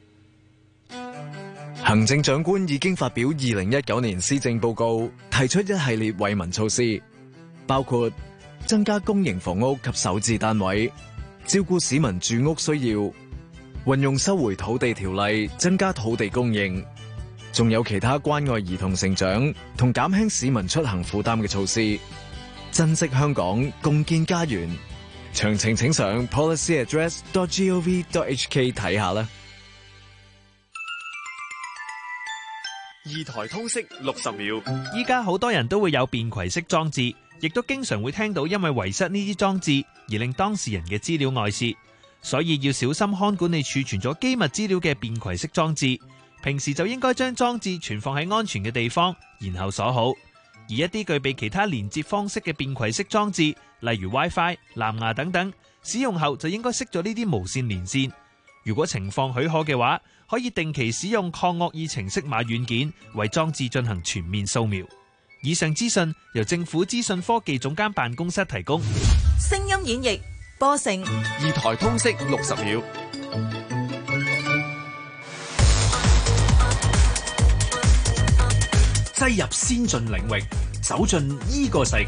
行政長官已經發表二零一九年施政報告，提出一系列惠民措施，包括增加公營房屋及首置單位，照顧市民住屋需要，運用收回土地條例增加土地供應，仲有其他關愛兒童成長同減輕市民出行負擔嘅措施。珍惜香港，共建家園。詳情請上 policy address dot gov dot h k 睇下啦。 二台通識六十秒。 依家好多人都會有便攜式裝置，亦都經常會聽到因為遺失呢啲裝置而令當事人嘅資料外泄，所以要小心看管你儲存咗機密資料嘅便攜式裝置。平時就應該將裝置存放喺安全嘅地方，然後鎖好。而一啲具備其他連接方式嘅便攜式裝置，例如 WiFi、藍牙等等，使用後就應該熄咗呢啲無線連線。如果情況許可嘅話，可以定期使用抗惡意程式碼軟件為裝置進行全面掃描。以上資訊由政府資訊科技總監辦公室提供。 聲音演繹播成二台通識六十秒。 擠入先進領域，走進呢個世界。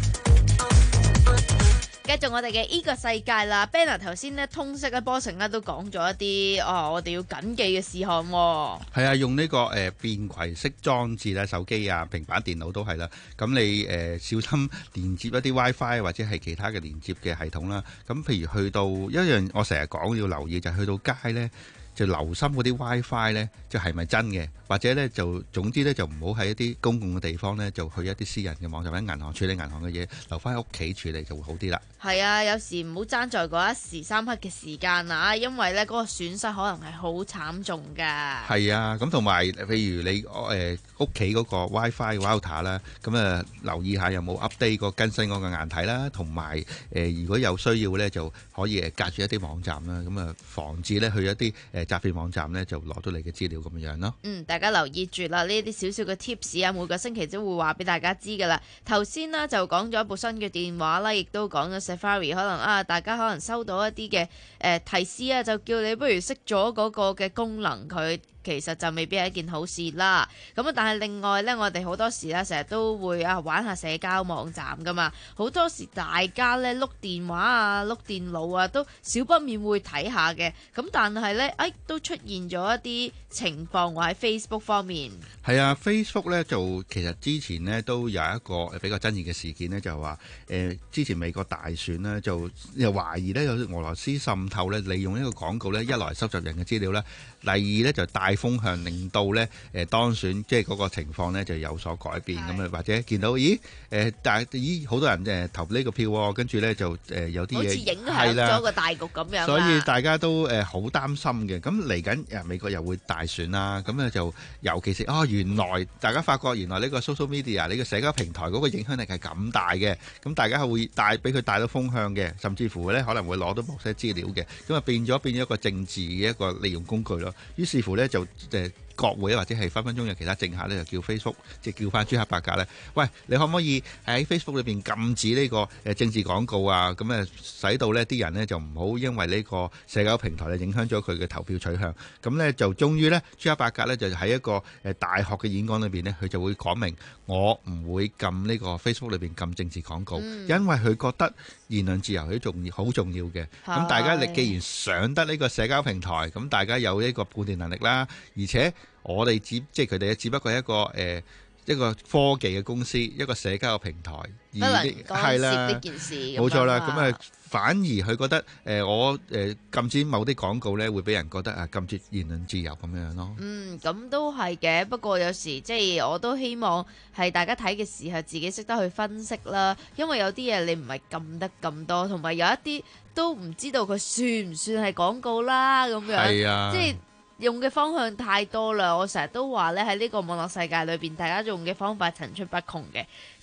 繼續我哋嘅呢個世界啦 ，Banner 頭先咧通識咧波成咧都講咗一啲哦，我哋要謹記嘅事項。 係啊，用呢、這個誒、呃、便攜式裝置咧，手機啊、平板電腦都係啦。咁你誒、呃、小心連接一啲 WiFi 或者係其他嘅連接嘅系統啦。咁譬如去到一樣，我成日講要留意就係、是、去到街咧，就留心嗰啲 WiFi 咧，就係咪真嘅？或者咧就總之咧就唔好喺一啲公共嘅地方咧，就去一啲私人嘅網站，喺銀行處理銀行嘅嘢，留翻喺屋企處理就會好啲啦。 係啊，有時唔好爭在嗰一時三刻嘅時間啊，因為咧嗰個損失可能係好慘重㗎。 係啊，咁同埋譬如你誒屋企嗰個 WiFi router 啦，咁啊留意下有冇 update 個更新嗰個硬體啦，同埋誒如果有需要咧就可以誒隔住一啲網站啦，咁啊防止咧去一啲誒詐騙網站咧就攞到你嘅資料咁樣咯。 嗯。大家留意住啦，呢啲少少嘅 tips 啊，每個星期都會話俾大家知噶啦。頭先呢，就講咗一部新嘅電話啦，亦都講咗 Safari， 可能啊，大家可能收到一啲嘅誒提示啊，就叫你不如熄咗嗰個嘅功能佢。其實就未必係一件好事啦。咁啊，但係另外呢，我哋好多時呢，成日都會啊玩下社交網站噶嘛。好多時大家呢，碌電話啊、碌電腦啊，都少不免會睇下嘅。咁但係呢，誒都出現咗一啲情況，話喺 Facebook 方面。 係啊 ，Facebook 呢就其實之前呢都有一個比較爭議嘅事件呢，就係話誒之前美國大選呢，就又懷疑呢有俄羅斯滲透呢，利用呢個廣告呢，一來收集人嘅資料啦，第二呢就帶風向令到咧誒當選，即係嗰個情況咧就有所改變咁啊，或者見到咦誒，但係咦好多人誒投呢個票喎，跟住咧就誒有啲嘢好似影響咗個大局咁樣， 所以大家都誒好擔心嘅。咁嚟緊誒美國又會大選啦，咁咧就尤其是哦原來大家發覺原來呢個 social media 呢個社交平台嗰個影響力係咁大嘅，咁大家係會帶俾佢帶到風向嘅，甚至乎咧可能會攞到某些資料嘅，咁啊變咗變咗一個政治嘅一個利用工具咯。於是乎咧就誒。國會或者係分分鐘有其他政客咧，就叫 Facebook 即係叫翻朱克伯格咧，喂，你可唔可以喺 Facebook 裏邊禁止呢個誒政治廣告啊？咁誒使到呢啲人呢，就唔好因為呢個社交平台咧影響咗佢嘅投票取向。咁呢，就終於呢，朱克伯格呢，就喺一個誒大學嘅演講裏邊呢，佢就會講明我唔會禁呢個 Facebook 裏邊禁政治廣告，嗯、因為佢覺得言論自由係重要好重要嘅。咁大家你既然上得呢個社交平台，咁大家有呢個判斷能力啦，而且我哋只即係佢哋只不過係一個誒、呃、一個科技嘅公司，一個社交嘅平台，而係啦，呢件事冇錯啦。咁啊，反而佢覺得誒、呃、我誒、呃、禁止某啲廣告咧，會俾人覺得啊禁止言論自由咁樣咯。 嗯，咁都係嘅。不過有時即係我都希望係大家睇嘅時候，自己識得去分析啦。因為有啲嘢你唔係禁得咁多，同埋有一啲都唔知道佢算唔算係廣告啦。咁樣係啊，即係。用嘅方向太多啦，我成日都話咧喺呢個網絡世界裏邊，大家用嘅方法層出不窮嘅。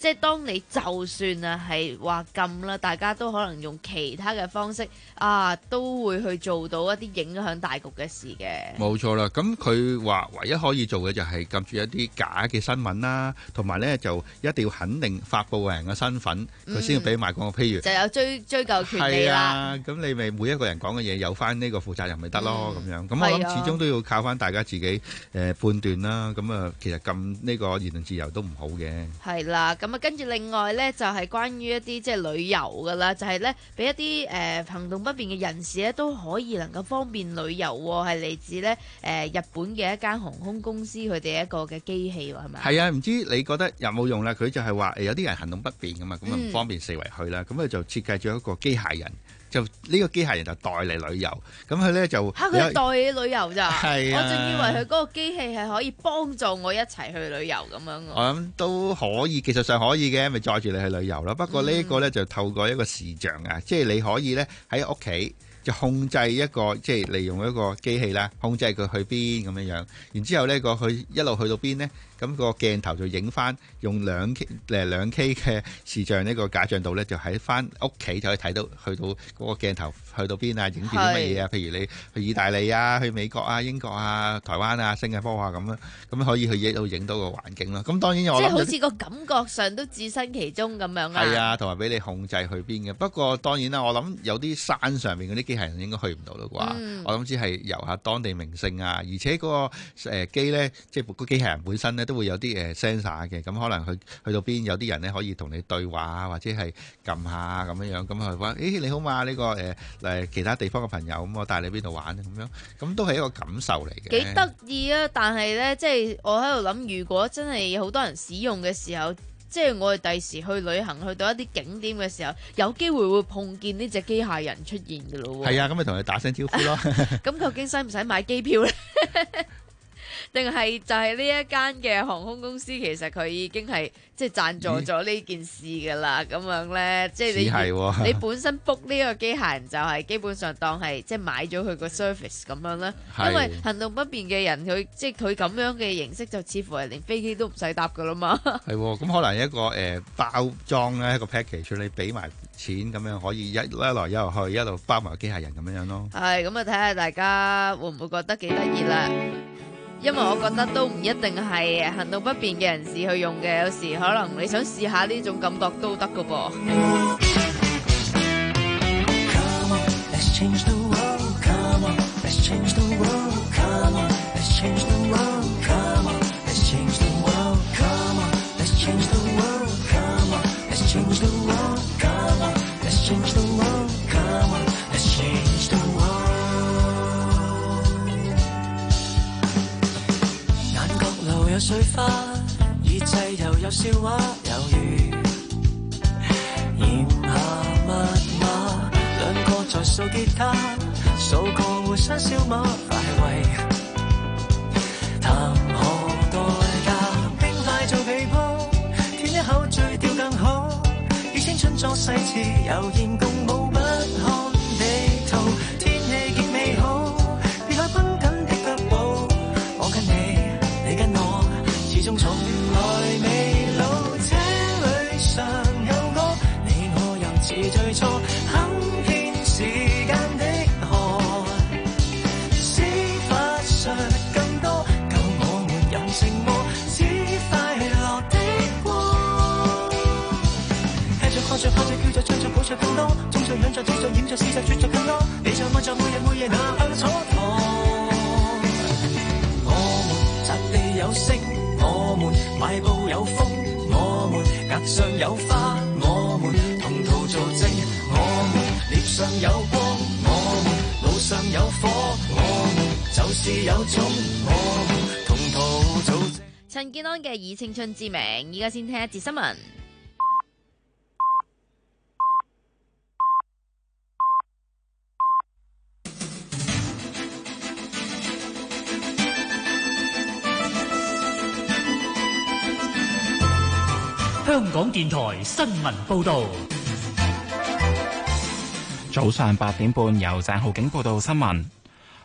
即係當你就算啊係話禁啦，大家都可能用其他嘅方式啊，都會去做到一啲影響大局嘅事嘅。 冇錯啦，咁佢話唯一可以做嘅就係禁住一啲假嘅新聞啦，同埋咧就一定要肯定發布人嘅身份，佢先要俾埋廣告。譬如就有追追究權利啦。 係啊，咁你咪每一個人講嘅嘢有翻呢個負責人咪得咯，咁、嗯、樣。咁我諗始終都要靠翻大家自己誒、呃、判斷啦。咁啊，其實禁呢個言論自由都唔好嘅。係啦，咁啊跟住另外咧就係、是、關於一啲即係旅遊噶啦，就係咧俾一啲誒、呃、行動不便嘅人士咧都可以能夠方便旅遊喎，係嚟自咧誒、呃、日本嘅一間航空公司佢哋一個嘅機器喎，係咪？ 係啊，唔知你覺得有冇用啦？佢就係話誒有啲人行動不便噶嘛，咁啊唔方便四圍去啦，咁佢、嗯、就設計咗一個機械人。就呢個機械人就代理旅遊，咁佢咧就嚇佢係代理旅遊咋？ 係啊， 我仲以為佢嗰個機器係可以幫助我一齊去旅遊咁樣。 我諗都可以，技術上可以嘅，咪載住你去旅遊咯。不過呢個咧就透過一個視像啊，嗯、即係你可以咧喺屋企就控制一個，即係利用一個機器啦，控制佢去邊咁樣樣。然之後咧個佢一路去到邊咧？咁個鏡頭就影翻，用兩 K 誒兩 K 嘅視像呢個假像度咧，就喺翻屋企就可以睇到，去到嗰個鏡頭去到邊啊，影住啲乜嘢啊？譬如你去意大利啊、去美國啊、英國啊、台灣啊、新加坡啊咁樣，咁可以去影到影到個環境咯。咁當然我諗即係好似個感覺上都置身其中咁樣啊。 係啊，同埋俾你控制去邊嘅。不過當然啦，我諗有啲山上面嗰啲機械人應該去唔到啦啩。嗯、我諗只係遊下當地名勝啊，而且嗰個誒機咧，即係個機械人本身咧都會有啲誒 sensor 嘅，咁可能去去到邊有啲人咧可以同你對話啊，或者係撳下咁樣樣，咁佢話誒你好嘛，呢、呢個誒誒、呃、其他地方嘅朋友，咁我帶你邊度玩咁樣，咁都係一個感受嚟嘅。 幾得意啊！但係咧，即係我喺度諗，如果真係有好多人使用嘅時候，即係我哋第時去旅行去到一啲景點嘅時候，有機會會碰見呢隻機械人出現嘅咯喎。係啊，咁咪同佢打聲招呼咯。 咁究竟使唔使買機票咧？定係就係呢一間嘅航空公司，其實佢已經係即係贊助咗呢件事㗎啦。咁樣咧，即係你你本身 book 呢個機械人就係基本上當係即係買咗佢個 service 咁樣啦。因為行動不便嘅人，佢即係佢咁樣嘅形式，就似乎係連飛機都唔使搭㗎啦嘛。係喎，咁可能一個誒、呃、包裝咧，一個 package 你俾埋錢咁樣，可以一一來一路去，一路包埋個機械人咁樣樣咯。係咁啊，睇下大家會唔會覺得幾得意啦？因為我覺得都唔一定係行動不便嘅人士去用嘅，有時可能你想試下呢種感覺都得㗎噃。 有水花，耳際又有笑話，猶如炎夏密碼，兩個在掃吉他，數個互相笑罵，快慰談何代價，冰塊做被鋪，舔一口醉掉更好，以青春作誓詞，悠然共舞不看地圖，天氣極美好，別再繃緊的腳步，我跟你，你跟我。始終從來未老，這裏常有我，你我又似最初，行遍時間的河，司法術更多，夠我們人情魔，只快樂的光。吃着喝着拍着叫着唱着抱着更多，種着養着照着染着試着絕着更多，你在我在每日每夜哪怕蹉跎，我們擲地有聲。我們邁步有風，我們額上有花，我們同途做證，我們臉上有光，我們路上有火，我們就是有種，我們同途做證。陳健安嘅以青春之名，而家先聽一節新聞。 香港電台新聞報道， 早上八點半由鄭浩景報道新聞。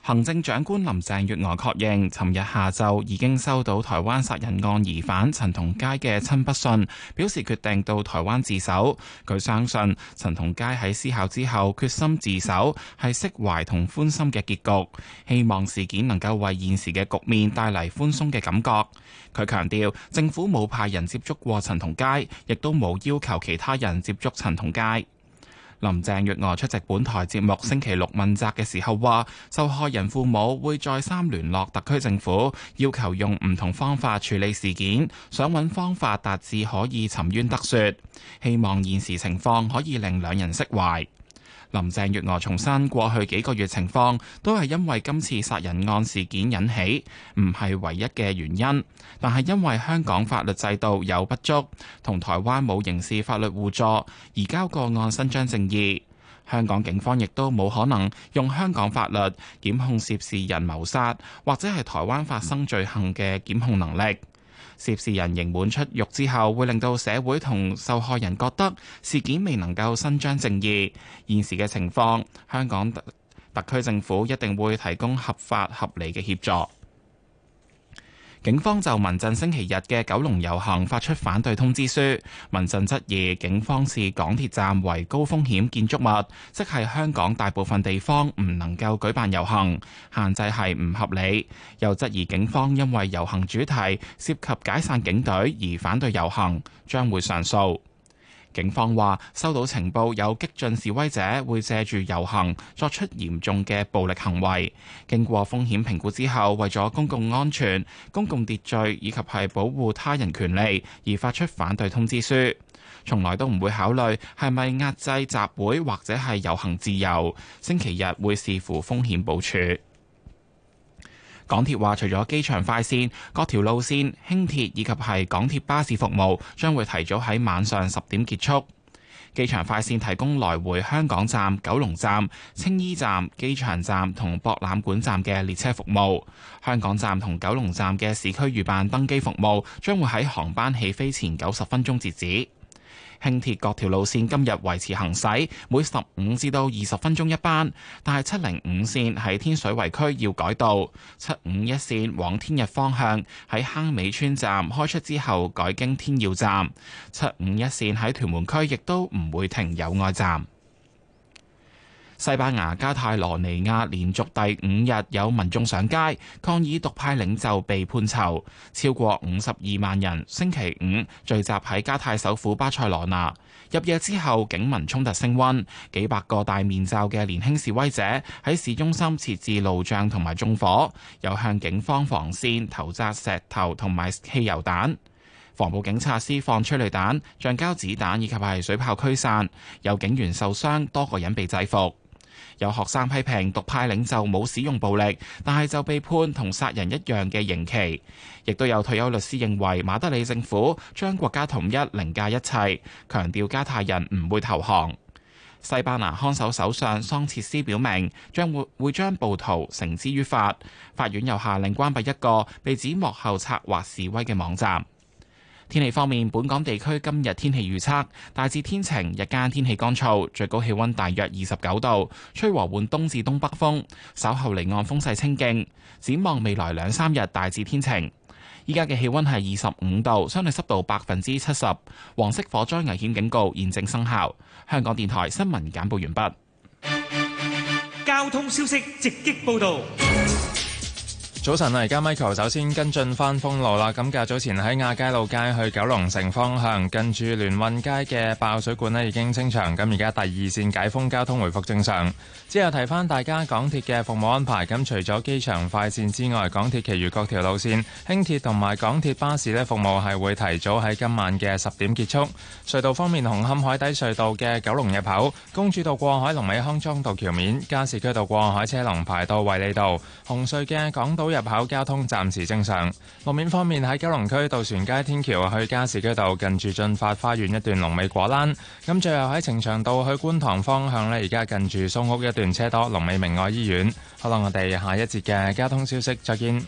行政長官林鄭月娥確認，尋日下晝已經收到台灣殺人案疑犯陳同佳嘅親筆信，表示決定到台灣自首。佢相信陳同佳喺思考之後決心自首係釋懷同歡心嘅結局，希望事件能夠為現時嘅局面帶嚟寬鬆嘅感覺。佢強調，政府冇派人接觸過陳同佳，亦都冇要求其他人接觸陳同佳。林鄭月娥出席本台節目星期六問責嘅時候話，受害人父母會再三聯絡特區政府，要求用唔同方法處理事件，想揾方法達至可以沉冤得雪，希望現時情況可以令兩人釋懷。林鄭月娥重申，過去幾個月情況都係因為今次殺人案事件引起，唔係唯一嘅原因，但係因為香港法律制度有不足，同台灣冇刑事法律互助，移交個案伸張正義。香港警方亦都冇可能用香港法律檢控涉事人謀殺，或者係台灣發生罪行嘅檢控能力。涉事人刑滿出獄之後，會令到社會同受害人覺得事件未能夠伸張正義。現時嘅情況，香港特特區政府一定會提供合法合理嘅協助。警方就民陣星期日嘅九龍遊行發出反對通知書，民陣質疑警方視港鐵站為高風險建築物，即係香港大部分地方唔能夠舉辦遊行，限制係唔合理。又質疑警方因為遊行主題涉及解散警隊而反對遊行，將會上訴。警方話收到情報，有激進示威者會借住遊行作出嚴重嘅暴力行為。經過風險評估之後，為咗公共安全、公共秩序以及係保護他人權利而發出反對通知書，從來都唔會考慮係咪壓制集會或者係遊行自由。星期日會視乎風險部署。港鐵話，除咗機場快線，各條路線、輕鐵以及係港鐵巴士服務將會提早喺晚上十點結束。機場快線提供來回香港站、九龍站、青衣站、機場站同博覽館站嘅列車服務。香港站同九龍站嘅市區預辦登機服務將會喺航班起飛前九十分鐘截止。輕鐵各條路線今日維持行駛，每十五至到二十分鐘一班，但係七零五線喺天水圍區要改道，七五一線往天逸方向喺坑尾村站開出之後改經天耀站，七五一線喺屯門區亦都唔會停友愛站。西班牙加泰羅尼亞連續第五日有民眾上街抗議獨派領袖被判囚，超過五十二萬人星期五聚集喺加泰首府巴塞羅那。入夜之後，警民衝突升溫，幾百個戴面罩嘅年輕示威者喺市中心設置路障同埋縱火，又向警方防線投擲石頭同埋汽油彈。防暴警察施放催淚彈、橡膠子彈以及係水炮驅散，有警員受傷，多個人被制服。有學生批評獨派領袖冇使用暴力，但係就被判同殺人一樣嘅刑期。亦都有退休律師認為馬德里政府將國家統一凌駕一切，強調加泰人唔會投降。西班牙看守首相桑切斯表明將會會將暴徒繩之於法。法院又下令關閉一個被指幕後策劃示威嘅網站。天氣方面，本港地區今日天氣預測大致天晴，日間天氣乾燥，最高氣溫大約二十九度，吹和緩東至東北風，稍後離岸風勢清勁。展望未來兩三日大致天晴。依家嘅氣溫係二十五度，相對濕度百分之七十，黃色火災危險警告現正生效。香港電台新聞簡報完畢。 交通消息直擊報道。 早晨啊，而家 Michael 首先跟進翻封路啦。咁較早前喺亞皆老街去九龍城方向，近住聯運街嘅爆水管咧已經清場，咁而家第二線解封，交通回復正常。之後提翻大家港鐵嘅服務安排，咁除咗機場快線之外，港鐵其餘各條路線、輕鐵同埋港鐵巴士咧服務係會提早喺今晚嘅十點結束。隧道方面，紅磡海底隧道嘅九龍入口、公主道過海龍尾康莊道橋面、加士居道過海車龍排到衛理道、紅隧嘅港島入口交通暫時正常。路面方面，喺九龍區渡船街天橋去加士居道近住進發花園一段龍尾果欄。咁最後喺呈祥道去觀塘方向呢，而家近住蘇屋一段車多，龍尾明愛醫院。好啦，我哋下一節嘅交通消息再見。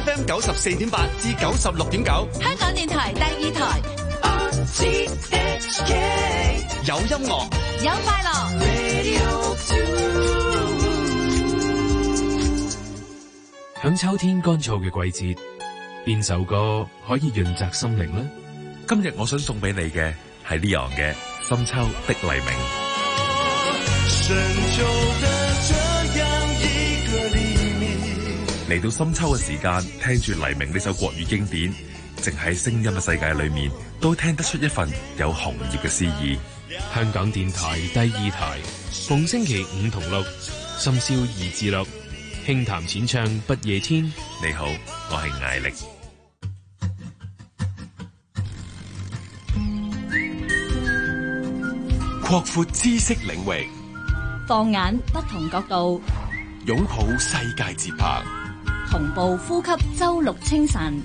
F M 九十四點八至九十六點九， 香港電台第二台。 有音樂， 有快樂。 響秋天乾燥嘅季節，邊首歌可以潤澤心靈呢？ 今日我想送俾你嘅係 Leon 嘅《深秋的黎明》。嚟到深秋嘅時間，聽住黎明呢首國語經典，淨喺聲音嘅世界裏面，都聽得出一份有紅葉嘅詩意。 香港電台第二台，逢星期五同六，深宵二至六，輕談淺唱不夜天。 你好，我係艾力。 擴闊知識領域， 放眼不同角度， 擁抱世界節拍， 同步呼吸周六清晨。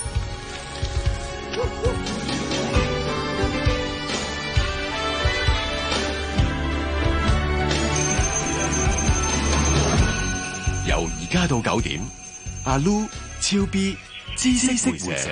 由而家到九點，阿 Lu 超 B 知識會社。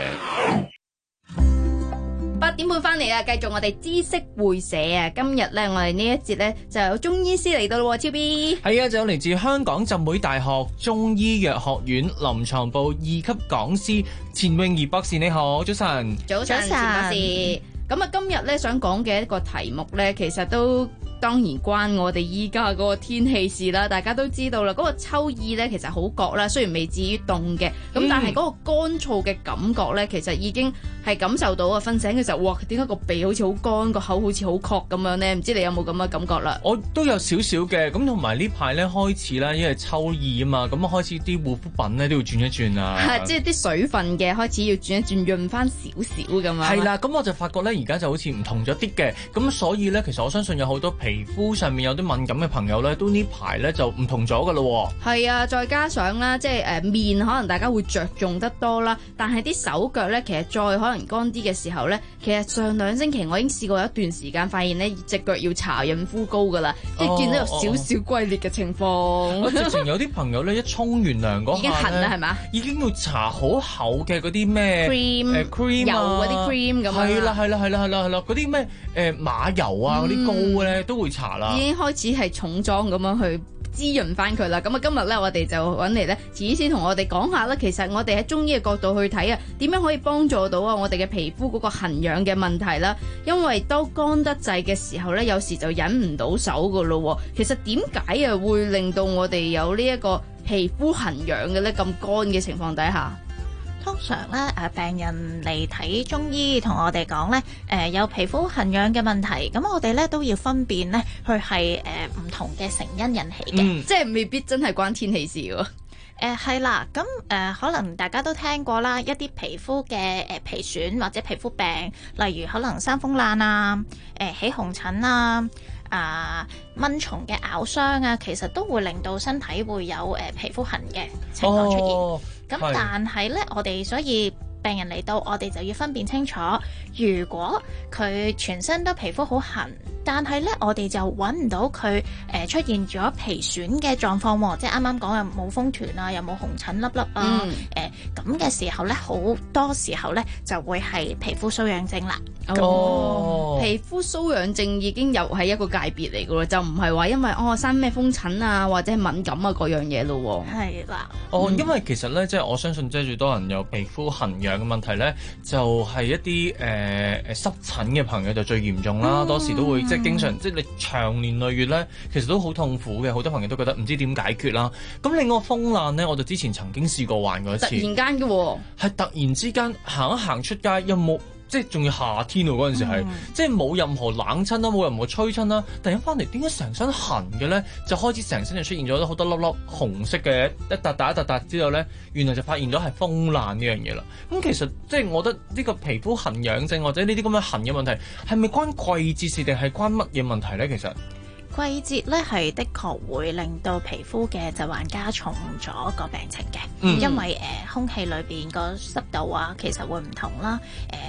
八點半翻嚟啦，繼續我哋知識會社啊！今日咧，我哋呢一節咧就有中醫師嚟到咯，超 B。 係啊，就有嚟自香港浸會大學中醫藥學院臨床部二級講師錢詠儀博士，你好，早晨。 早晨，錢博士。咁啊，今日咧想講嘅一個題目咧，其實都當然關我哋依家嗰個天氣事啦。大家都知道啦，嗰、嗰個秋意咧其實好覺啦，雖然未至於凍嘅，咁、嗯、但係嗰個乾燥嘅感覺咧，其實已經係感受到啊！瞓醒嘅時候，哇，點解個鼻好似好乾，個口好似好確咁樣咧？唔知你有冇咁嘅感覺啦？ 我都有少少嘅，咁同埋呢排咧開始啦，因為秋意啊嘛，咁啊開始啲護膚品咧都要轉一轉啊， 係即係啲水分嘅開始要轉一轉，潤翻少少咁啊。 係啦，咁我就發覺咧，而家就好似唔同咗啲嘅，咁所以咧，其實我相信有好多皮膚上面有啲敏感嘅朋友咧，都呢排咧就唔同咗噶咯。 係啊，再加上啦，即係誒、呃、面可能大家會着重得多啦，但係啲手腳咧，其實再可能乾啲嘅時候咧，其實上兩星期我已經試過有一段時間發現咧，隻腳要搽潤膚膏噶啦，即係見到有少少龜裂嘅情況。 我直情有啲朋友咧，一沖完涼嗰下咧，已經痕啦，係嘛？已經要搽好厚嘅嗰啲咩 cream 誒 cream 油嗰啲 cream 咁啊。 係啦係啦係啦係啦係啦，嗰啲咩誒馬油啊嗰啲膏咧都會搽啦。 已經開始係重裝咁樣去滋潤翻佢啦。咁啊，今日咧我哋就揾嚟咧，錢醫師同我哋講下啦。其實我哋喺中醫嘅角度去睇啊，點樣可以幫助到啊我哋嘅皮膚嗰個痕癢嘅問題啦。因為當乾得滯嘅時候咧，有時就忍唔到手噶咯。其實點解啊會令到我哋有呢一個皮膚痕癢嘅咧？咁乾嘅情況底下？ 通常咧，誒病人嚟睇中醫同我哋講咧，誒有皮膚痕癢嘅問題，咁我哋咧都要分辨咧，佢係誒唔同嘅成因引起嘅、 嗯，即係未必真係關天氣事喎。 誒係啦，咁誒、呃、可能大家都聽過啦，一啲皮膚嘅誒皮損或者皮膚病，例如可能生風爛啊、誒、呃、起紅疹啊、啊蚊蟲嘅咬傷啊，其實都會令到身體會有誒、呃、皮膚痕嘅情況出現。 哦咁但係咧，我哋所以病人嚟到，我哋就要分辨清楚。如果佢全身都皮膚好痕，但係咧我哋就揾唔到佢誒、呃、出現咗皮損嘅狀況喎，即係啱啱講嘅冇風團啊，又冇紅疹粒粒啊，誒咁嘅時候咧，好多時候咧就會係皮膚瘙癢症啦。 哦，皮膚瘙癢症已經又係一個界別嚟嘅咯，就唔係話因為哦生咩風疹啊或者係敏感啊嗰樣嘢咯。 係啦。 哦，因為其實咧，即係我相信，即係最多人有皮膚痕癢嘅問題咧，就係、是、一啲誒誒濕疹嘅朋友就最嚴重啦。嗯、多時都會即係經常，即係你長年累月咧，其實都好痛苦嘅。好多朋友都覺得唔知點解決啦。咁另外風爛咧，我就之前曾經試過患過一次。突然間嘅喎， 係突然之間行一行出街，有冇？即係仲要夏天喎，嗰陣時係、嗯，即係冇任何冷親啦，冇任何吹親啦。突然翻嚟，點解成身痕嘅咧？就開始成身就出現咗好多粒粒紅色嘅一笪笪一笪笪之後咧，原來就發現咗係風爛呢樣嘢啦。咁其實即係我覺得呢個皮膚痕癢症或者呢啲咁嘅痕嘅問題，係咪關季節事定係關乜嘢問題咧？其實？ 季節咧係的確會令到皮膚嘅疾患加重咗個病情嘅、嗯，因為誒、呃、空氣裏邊個濕度啊，其實會唔同啦，誒、呃、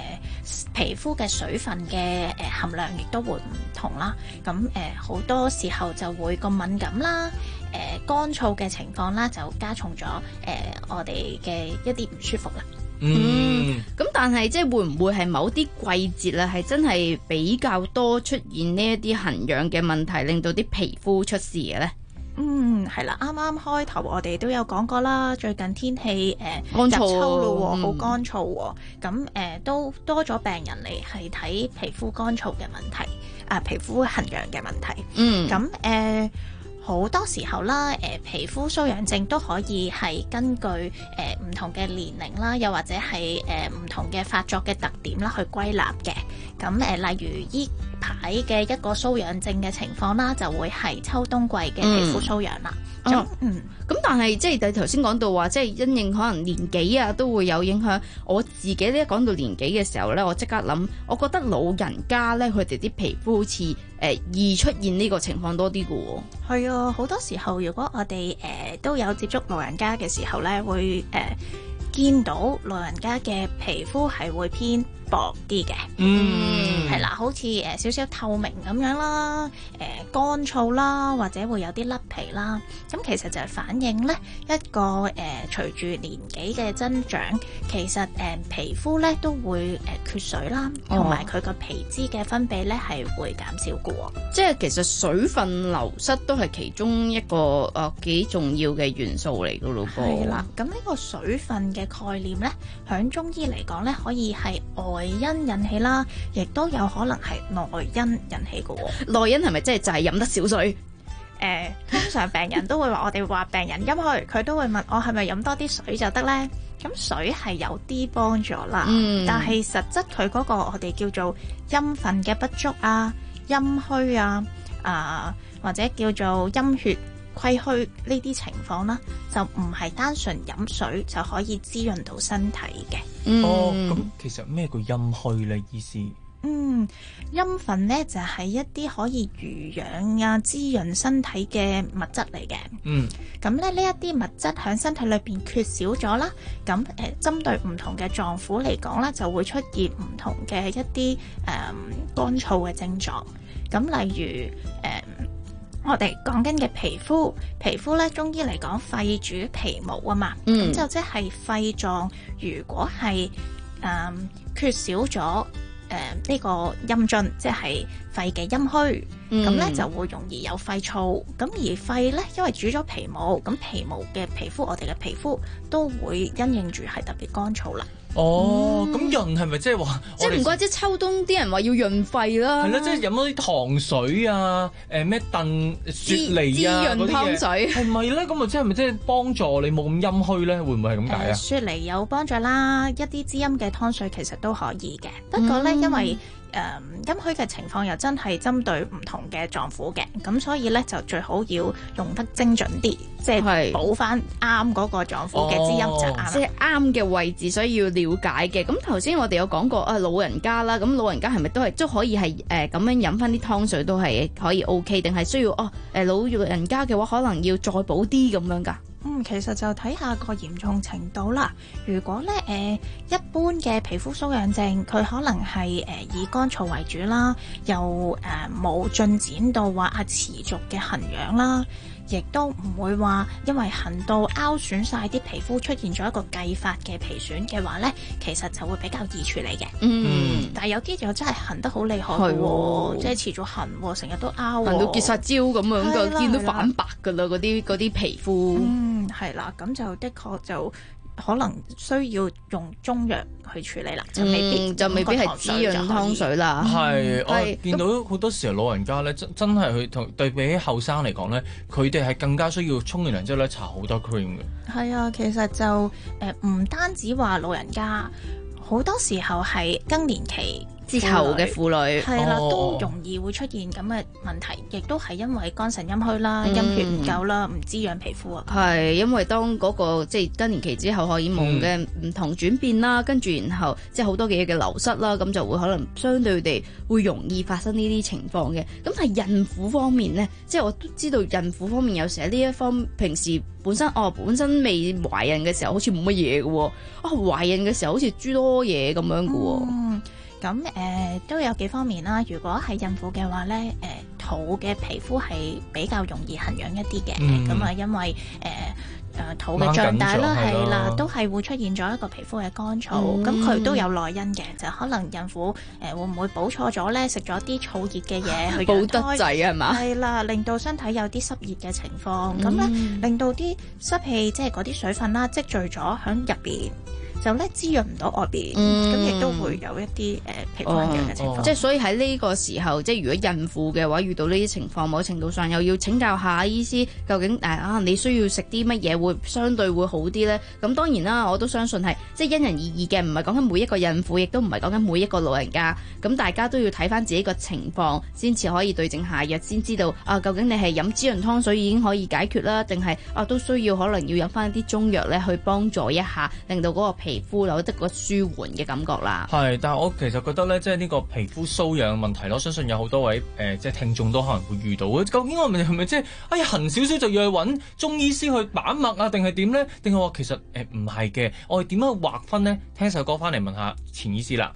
皮膚嘅水分嘅誒含量亦都會唔同啦。咁誒好多時候就會個敏感啦、誒乾燥嘅情況啦，就加重咗誒、呃、我哋嘅一啲唔舒服啦。 嗯，咁但係即係會唔會係某啲季節咧，係真係比較多出現呢一啲痕癢嘅問題，令到啲皮膚出事嘅咧？ 嗯，係啦，啱啱開頭我哋都有講過啦，最近天氣誒乾燥入秋咯，好嗯乾燥喎，咁誒、呃、都多咗病人嚟係睇皮膚乾燥嘅問題，啊皮膚痕癢嘅問題。 嗯， 咁誒好多時候啦，誒、呃、皮膚瘙癢症都可以係根據誒唔、呃、同嘅年齡啦，又或者係誒唔同嘅發作嘅特點啦去歸納嘅。咁誒、呃、例如依排嘅一個瘙癢症嘅情況啦，就會係秋冬季嘅皮膚瘙癢啦。咁嗯，咁但係即係你頭先講到話，即係因應可能年紀啊，都會有影響。我自己呢一講到年紀嘅時候咧，我即刻諗，我覺得老人家咧，佢哋啲皮膚好似誒、呃、易出現呢個情況多啲嘅喎。 係啊，好多時候如果我哋誒、呃、都有接觸老人家嘅時候咧，會誒、呃、見到老人家嘅皮膚係會偏薄啲嘅， 嗯， 係啦，好似誒少少透明咁樣啦，誒、呃、乾燥啦，或者會有啲甩皮啦。咁其實就係反映咧一個誒、呃、隨住年紀嘅增長，其實誒、呃、皮膚咧都會誒、呃、缺水啦，同埋佢個皮脂嘅分泌咧係會減少嘅喎。 即係其實水分流失都係其中一個誒幾重要嘅元素嚟嘅咯噃。 係啦，咁呢個水分嘅概念咧，響中醫嚟講咧，可以係外因引起啦，亦都有可能係內因引起嘅喎。 內因係咪即係就係飲得少水？ 誒、呃，通常病人都會話，我哋話病人陰虛，佢都會問我係咪飲多啲水就得呢？咁水係有啲幫助啦， 嗯、 但係實質佢嗰個我哋叫做陰分嘅不足啊、陰虛啊、啊、呃、或者叫做陰血虧虛呢啲情況啦，就唔係單純飲水就可以滋潤到身體嘅。 嗯、 哦，咁其實咩叫陰虛呢？意思？ 嗯，陰分咧就係、是、一啲可以濡養啊、滋潤身體嘅物質嚟嘅。 嗯， 咁咧呢一啲物質喺身體裏邊缺少咗啦，咁誒、呃、針對唔同嘅臟腑嚟講咧，就會出現唔同嘅一啲誒、呃、乾燥嘅症狀。咁例如誒、呃，我哋講緊嘅皮膚，皮膚咧中醫嚟講，肺主皮毛啊嘛，咁、 嗯、 就即係肺臟如果係誒、呃、缺少咗。誒、呃、呢、這個陰津，即係肺嘅陰虛，咁咧、嗯、就會容易有肺燥。咁而肺咧，因為主咗皮毛，咁皮毛嘅皮膚，我哋嘅皮膚都會因應住係特別乾燥啦。 哦，咁潤係咪即係話？ 即係唔怪之秋冬啲人話要潤肺啦。 係啦，即係飲多啲糖水啊，誒咩燉雪梨啊嗰啲嘢，係咪咧？咁啊，即係咪即係幫助你冇咁陰虛咧？會唔會係咁解啊、呃？ 雪梨有幫助啦，一啲滋陰嘅湯水其實都可以嘅。不過咧，因為誒陰虛嘅情況又真係針對唔同嘅臟腑嘅，咁所以咧就最好要用得精準啲，即係補翻啱嗰個臟腑嘅滋陰就啱。 即係啱嘅位置，所以要了解嘅。咁頭先我哋有講過啊，老人家啦，咁老人家係咪都係都可以係誒咁樣飲翻啲湯水都係可以 OK， 定係需要哦誒老人家嘅話可能要再補啲咁樣㗎？ 嗯，其實就睇下個嚴重程度啦。如果咧誒、呃、一般嘅皮膚瘙癢症，佢可能係誒、呃、以乾燥為主啦，又誒冇進展到話啊持續嘅痕癢啦，亦都唔會話因為痕到拗損晒啲皮膚出現咗一個繼發嘅皮損嘅話咧，其實就會比較易處理嘅。 嗯， 但係有啲就真係痕得好厲害嘅喎，即係持續痕喎，成日都拗， 痕到結晒焦咁樣嘅，見到反白㗎啦，嗰啲嗰啲皮膚。 嗯，係啦，咁就的確就可能需要用中藥去處理啦，就未必、 嗯、就未必係滋潤湯水啦。 係、嗯，我見到好多時候老人家咧，真真係去同對比起後生嚟講咧，佢哋係更加需要沖完涼之後咧搽好多 cream 嘅。 係啊，其實就誒唔、呃、單止話老人家，好多時候係更年期之後嘅婦女係啦， 哦、 都容易會出現咁嘅問題，亦都係因為肝腎陰虛啦、陰、嗯、血唔夠啦，唔滋養皮膚啊。 係因為當嗰、那個即係更年期之後荷爾蒙嘅唔同轉變啦，跟住、嗯、然後即係好多嘅嘢嘅流失啦，咁就會可能相對地會容易發生呢啲情況嘅。咁但係孕婦方面咧，即係我都知道孕婦方面有時喺呢一方平時本身哦本身未懷孕嘅時候好似冇乜嘢嘅喎，啊懷孕嘅時候好似諸多嘢咁樣嘅喎。 嗯咁誒、呃、都有幾方面啦。如果係孕婦嘅話咧，誒、呃、肚嘅皮膚係比較容易痕癢一啲嘅。咁啊、嗯，因為誒。呃誒、呃、肚嘅脹大啦，係啦，都係會出現咗一個皮膚嘅乾燥，咁佢、嗯、都有內因嘅，就可能孕婦誒、呃、會唔會補錯咗咧？食咗啲燥熱嘅嘢去補得滯係嘛？ 係啦，令到身體有啲濕熱嘅情況，咁咧、嗯、令到啲濕氣即係嗰啲水分啦積聚咗喺入邊。就咧滋潤唔到外邊，咁亦、嗯、都會有一啲誒、呃、皮膚痕癢嘅情況。 哦哦、即係所以喺呢個時候，即係如果孕婦嘅話遇到呢啲情況，某程度上又要請教下醫師，究竟誒啊你需要食啲乜嘢會相對會好啲咧？咁當然啦，我都相信係即係因人而異嘅，唔係講緊每一個孕婦，亦都唔係講緊每一個老人家。咁大家都要睇翻自己個情況，先至可以對症下藥，先知道啊究竟你係飲滋潤湯水已經可以解決啦，定係啊都需要可能要飲翻啲中藥咧去幫助一下，令到嗰個皮膚有得個舒緩嘅感覺啦。 係，但係我其實覺得咧，即係呢個皮膚瘙癢嘅問題咯，我相信有好多位誒、呃，即係聽眾都可能會遇到嘅。究竟我哋係咪即係哎呀痕少少就要去揾中醫師去把脈啊，定係點咧？定係話其實誒唔係嘅，我哋點樣去劃分咧？聽首歌翻嚟問下錢醫師啦。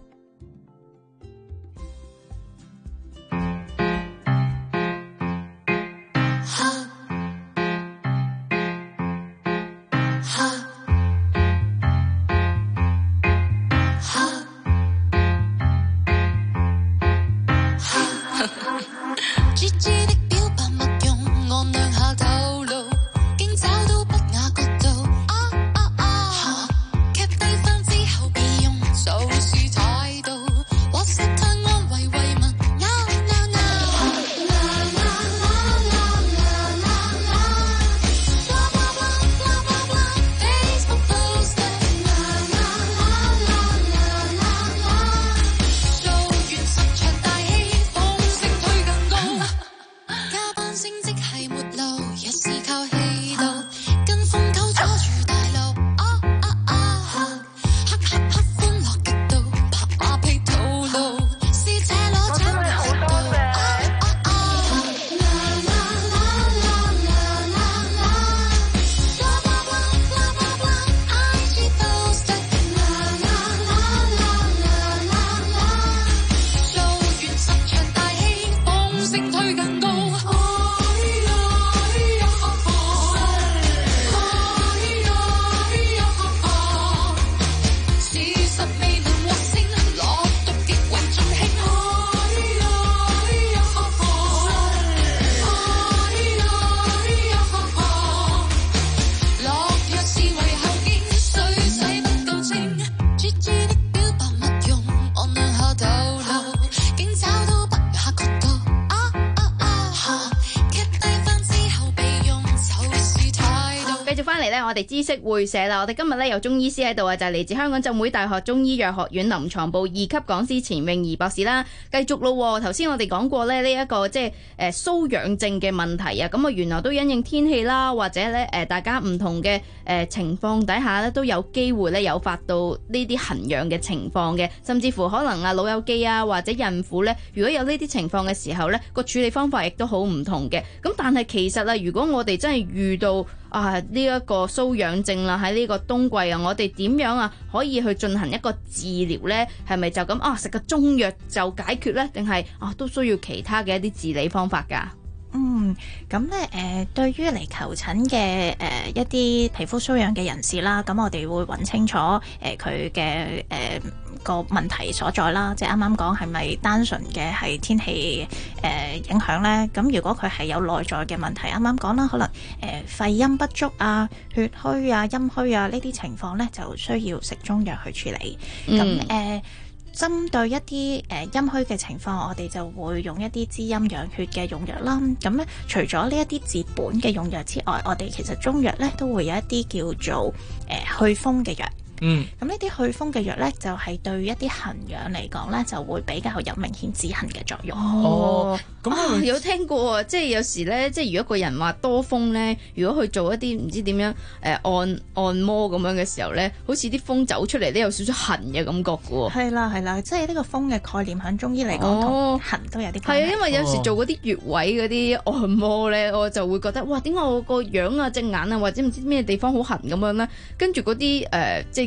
我哋知識會社啦，我哋今日咧有中醫師喺度啊，就係、是、嚟自香港浸會大學中醫藥學院臨床部二級講師錢詠儀博士啦。繼續咯，頭先我哋講過咧呢一個即係誒瘙癢症嘅問題啊，咁啊原來都因應天氣啦，或者咧誒大家唔同嘅誒情況底下咧都有機會咧誘發到呢啲痕癢嘅情況嘅，甚至乎可能啊老友記啊或者孕婦咧，如果有呢啲情況嘅時候咧，個處理方法亦都好唔同嘅。咁但係其實啊，如果我哋真係遇到啊呢一個瘙癢症啦，喺呢個冬季啊，我哋點樣啊可以去進行一個治療呢？係咪就咁啊食個中藥就解決呢？定係啊都需要其他嘅一啲治理方法㗎？ 嗯，咁咧誒，對於嚟求診嘅誒一啲皮膚瘙癢嘅人士啦，咁我哋會揾清楚誒佢嘅誒個問題所在啦，即係啱啱講係咪單純嘅係天氣誒、呃、影響咧？咁如果佢係有內在嘅問題，啱啱講啦，可能誒、呃、肺陰不足啊、血虛啊、陰虛啊呢啲情況咧，就需要食中藥去處理。咁誒、嗯。針對一啲誒、呃、陰虛嘅情況，我哋就會用一啲滋陰養血嘅用藥啦。咁咧，除咗呢一啲治本嘅用藥之外，我哋其實中藥咧都會有一啲叫做誒、呃、去風嘅藥。嗯，咁呢啲去風嘅藥咧，就係、是、對一啲痕癢嚟講咧，就會比較有明顯止痕嘅作用。 哦，咁、啊、有聽過，即係有時咧，即係如果個人話多風咧，如果去做一啲唔知點樣誒、呃、按按摩咁樣嘅時候咧，好似啲風走出嚟都有少少痕嘅感覺嘅喎。係啦係啦，即係呢個風嘅概念喺中醫嚟講，同痕都有啲關係。係啊，因為有時做嗰啲穴位嗰啲按摩咧，我就會覺得哇，點解我個樣啊、隻眼啊或者唔知咩地方好痕咁樣咧？跟住嗰啲誒即係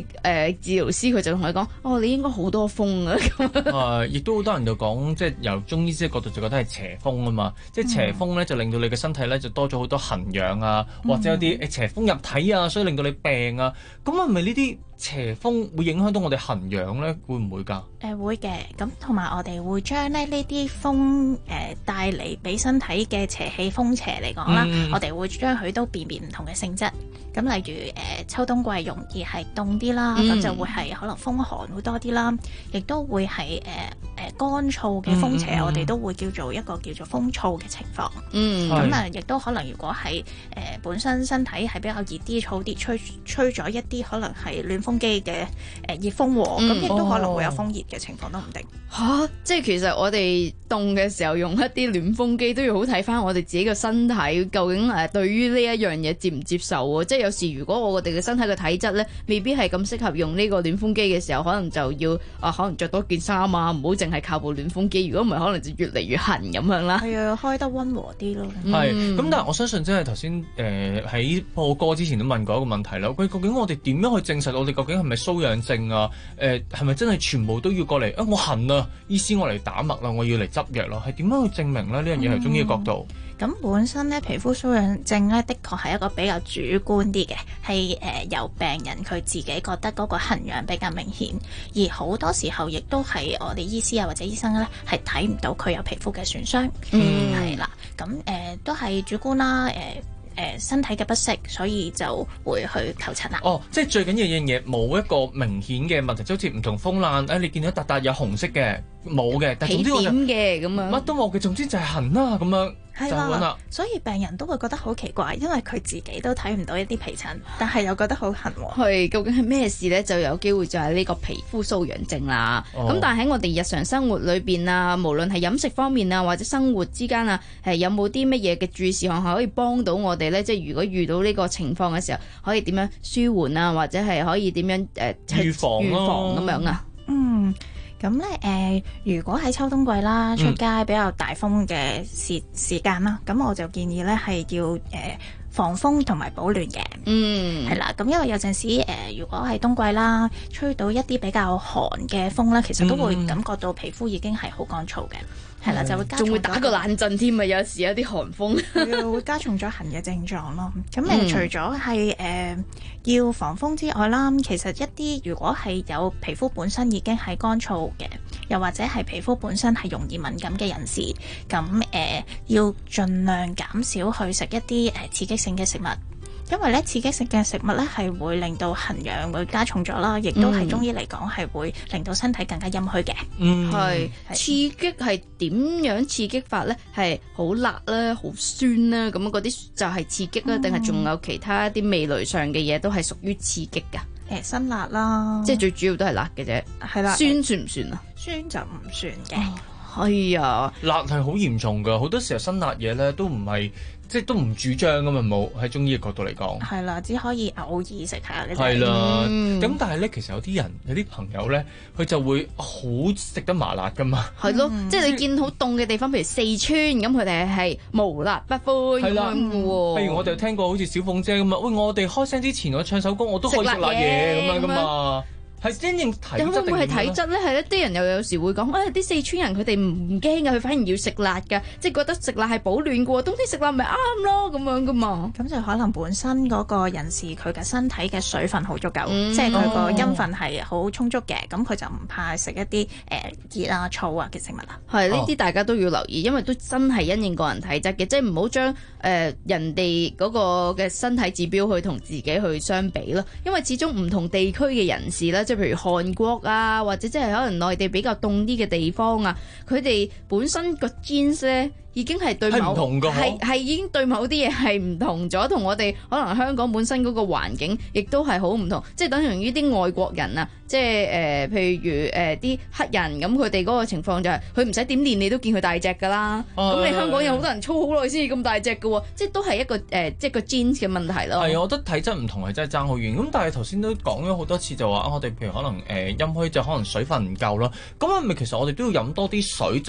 誒、呃、治療師佢就同佢講：哦，你應該好多風啊咁。 誒，亦都好多人就講，即係由中醫師嘅角度就覺得係邪風啊嘛，即係邪風咧就令到你嘅身體咧就多咗好多痕癢啊，或者有啲誒邪風入體啊，所以令到你病啊。咁係咪呢啲邪風會影響到我哋痕癢咧？會唔會㗎？ 誒會嘅，咁同埋我哋會將咧呢啲風誒帶嚟俾身體嘅邪氣風邪嚟講啦，嗯、我哋會將佢都辨別唔同嘅性質。咁例如誒、呃、秋冬季容易係凍啲啦，咁、嗯、就會係可能風寒會多啲啦，亦都會係誒誒乾燥嘅風邪，嗯、我哋都會叫做一個叫做風燥嘅情況。嗯，咁啊亦都可能如果係誒、呃、本身身體係比較熱啲、燥啲，吹吹咗一啲可能係暖風機嘅誒熱風喎，咁亦、嗯、都可能會有風熱嘅情況都唔定。 嚇、啊！即係其實我哋凍嘅時候用一啲暖風機都要好睇翻我哋自己嘅身體究竟誒對於呢一樣嘢接唔接受喎？即係有時如果我哋嘅身體嘅體質咧，未必係咁適合用呢個暖風機嘅時候，可能就要啊，可能着多件衫啊，唔好淨係靠部暖風機。如果唔係，可能就越嚟越痕咁樣啦。 係啊，開得溫和啲咯。 係咁、嗯，但係我相信即係頭先誒喺播歌之前都問過一個問題啦。喂，究竟我哋點樣去證實我哋究竟係咪瘙癢症啊？誒係咪真係全部都要過嚟啊？我痕啊！醫師我嚟打脈啦，我要嚟執藥啦，係點樣去證明咧？呢樣嘢係中醫嘅角度。 咁、嗯、本身咧，皮膚瘙癢症咧，的確係一個比較主觀啲嘅，係誒、呃、由病人佢自己覺得嗰個痕癢比較明顯，而好多時候亦都係我哋醫師啊或者醫生咧係睇唔到佢有皮膚嘅損傷。嗯，係啦，咁誒、呃、都係主觀啦，誒、呃。誒、呃、身體嘅不適，所以就會去求診啦。 哦，即係最緊要一樣嘢，冇一個明顯嘅問題，就好似唔同風癩，誒、哎、你見到笪笪有紅色嘅，冇嘅，但係總之我就嘅咁樣， 乜都冇嘅，總之就係痕啦咁樣。係啦， 所以病人都會覺得好奇怪，因為佢自己都睇唔到一啲皮疹，但係又覺得好痕喎。 係，究竟係咩事咧？就有機會就係呢個皮膚瘙癢症啦。咁、哦、但係喺我哋日常生活裏邊啊，無論係飲食方面啊，或者生活之間啊，係有冇啲乜嘢嘅注意事項係可以幫到我哋咧？即係如果遇到呢個情況嘅時候，可以點樣舒緩啊，或者係可以點樣誒、呃、 預防預防咁樣啊？ 嗯。咁咧誒，如果喺秋冬季啦，出街比較大風嘅時時間啦，咁、嗯、我就建議咧係要誒、呃、防風同埋保暖嘅。嗯，係啦，咁因為有陣時誒、呃，如果係冬季啦，吹到一啲比較寒嘅風咧，其實都會感覺到皮膚已經係好乾燥嘅。係啦，就會加重，仲會打個冷震添啊！有時有啲寒風，會加重咗痕嘅症狀咯。咁誒、嗯，除咗係誒要防風之外啦，其實一啲如果係有皮膚本身已經係乾燥嘅，又或者係皮膚本身係容易敏感嘅人士，咁誒、呃、要盡量減少去食一啲誒刺激性嘅食物。因為咧刺激性嘅食物咧係會令到痕癢會加重咗啦，亦都係中醫嚟講係會令到身體更加陰虛嘅。嗯，係刺激係點樣刺激法咧？係好辣啦，好酸啦，咁嗰啲就係刺激啦，定係仲有其他一啲味蕾上嘅嘢都係屬於刺激噶？ 誒，辛辣啦， 即係最主要都係辣嘅啫。係啦，酸算唔算啊？ 酸就唔算嘅。 係啊， 辣係好嚴重噶，好多時候辛辣嘢咧都唔係。即係都唔主張㗎嘛，冇喺中醫嘅角度嚟講。 係啦，只可以偶爾食下呢啲。 係啦，咁、嗯、但係咧，其實有啲人有啲朋友咧，佢就會好食得麻辣㗎嘛。 係咯，嗯、即係你見好凍嘅地方，譬如四川咁，佢哋係無辣不歡咁樣嘅喎。 譬如我哋聽過好似小鳳姐咁啊，喂，我哋開聲之前我唱首歌，我都可以食辣嘢咁樣㗎嘛。係因應體質定點咧？會唔會係體質咧？係咧，啲人又有時會講，誒、哎、啲四川人佢哋唔驚㗎，佢反而要食辣㗎，即係覺得食辣係保暖嘅喎，冬天食辣咪啱咯咁樣噶嘛。咁就可能本身嗰個人士佢嘅身體嘅水分好足夠，嗯、即係佢個陰分係好充足嘅，咁佢、哦、就唔怕食一啲誒、呃、熱啊、燥啊嘅食物啦。係呢啲大家都要留意，因為都真係因應個人體質嘅，即係唔好將誒人哋嗰個嘅身體指標去同自己去相比咯，因為始終唔同地區嘅人士咧，即譬如韓國啊，或者即係可能內地比較凍啲嘅地方啊，佢哋本身個 genes 咧已經係對某係係已經對某啲嘢係唔同咗，同我哋可能香港本身嗰個環境亦都係好唔同，即係等同於啲外國人啊，即係誒、呃、譬如誒啲、呃、黑人咁，佢哋嗰個情況就係佢唔使點練，你都見佢大隻噶啦。咁、啊、你香港有好多人操好耐先至咁大隻嘅喎，即係都係一個誒、呃、即係個 genes 嘅問題咯。係啊，我覺得體質唔同係真係爭好遠。咁但係頭先都講咗好多次就話啊，我哋譬如可能誒陰虛就可能水分唔夠啦。咁係咪其實我哋都要飲多啲水就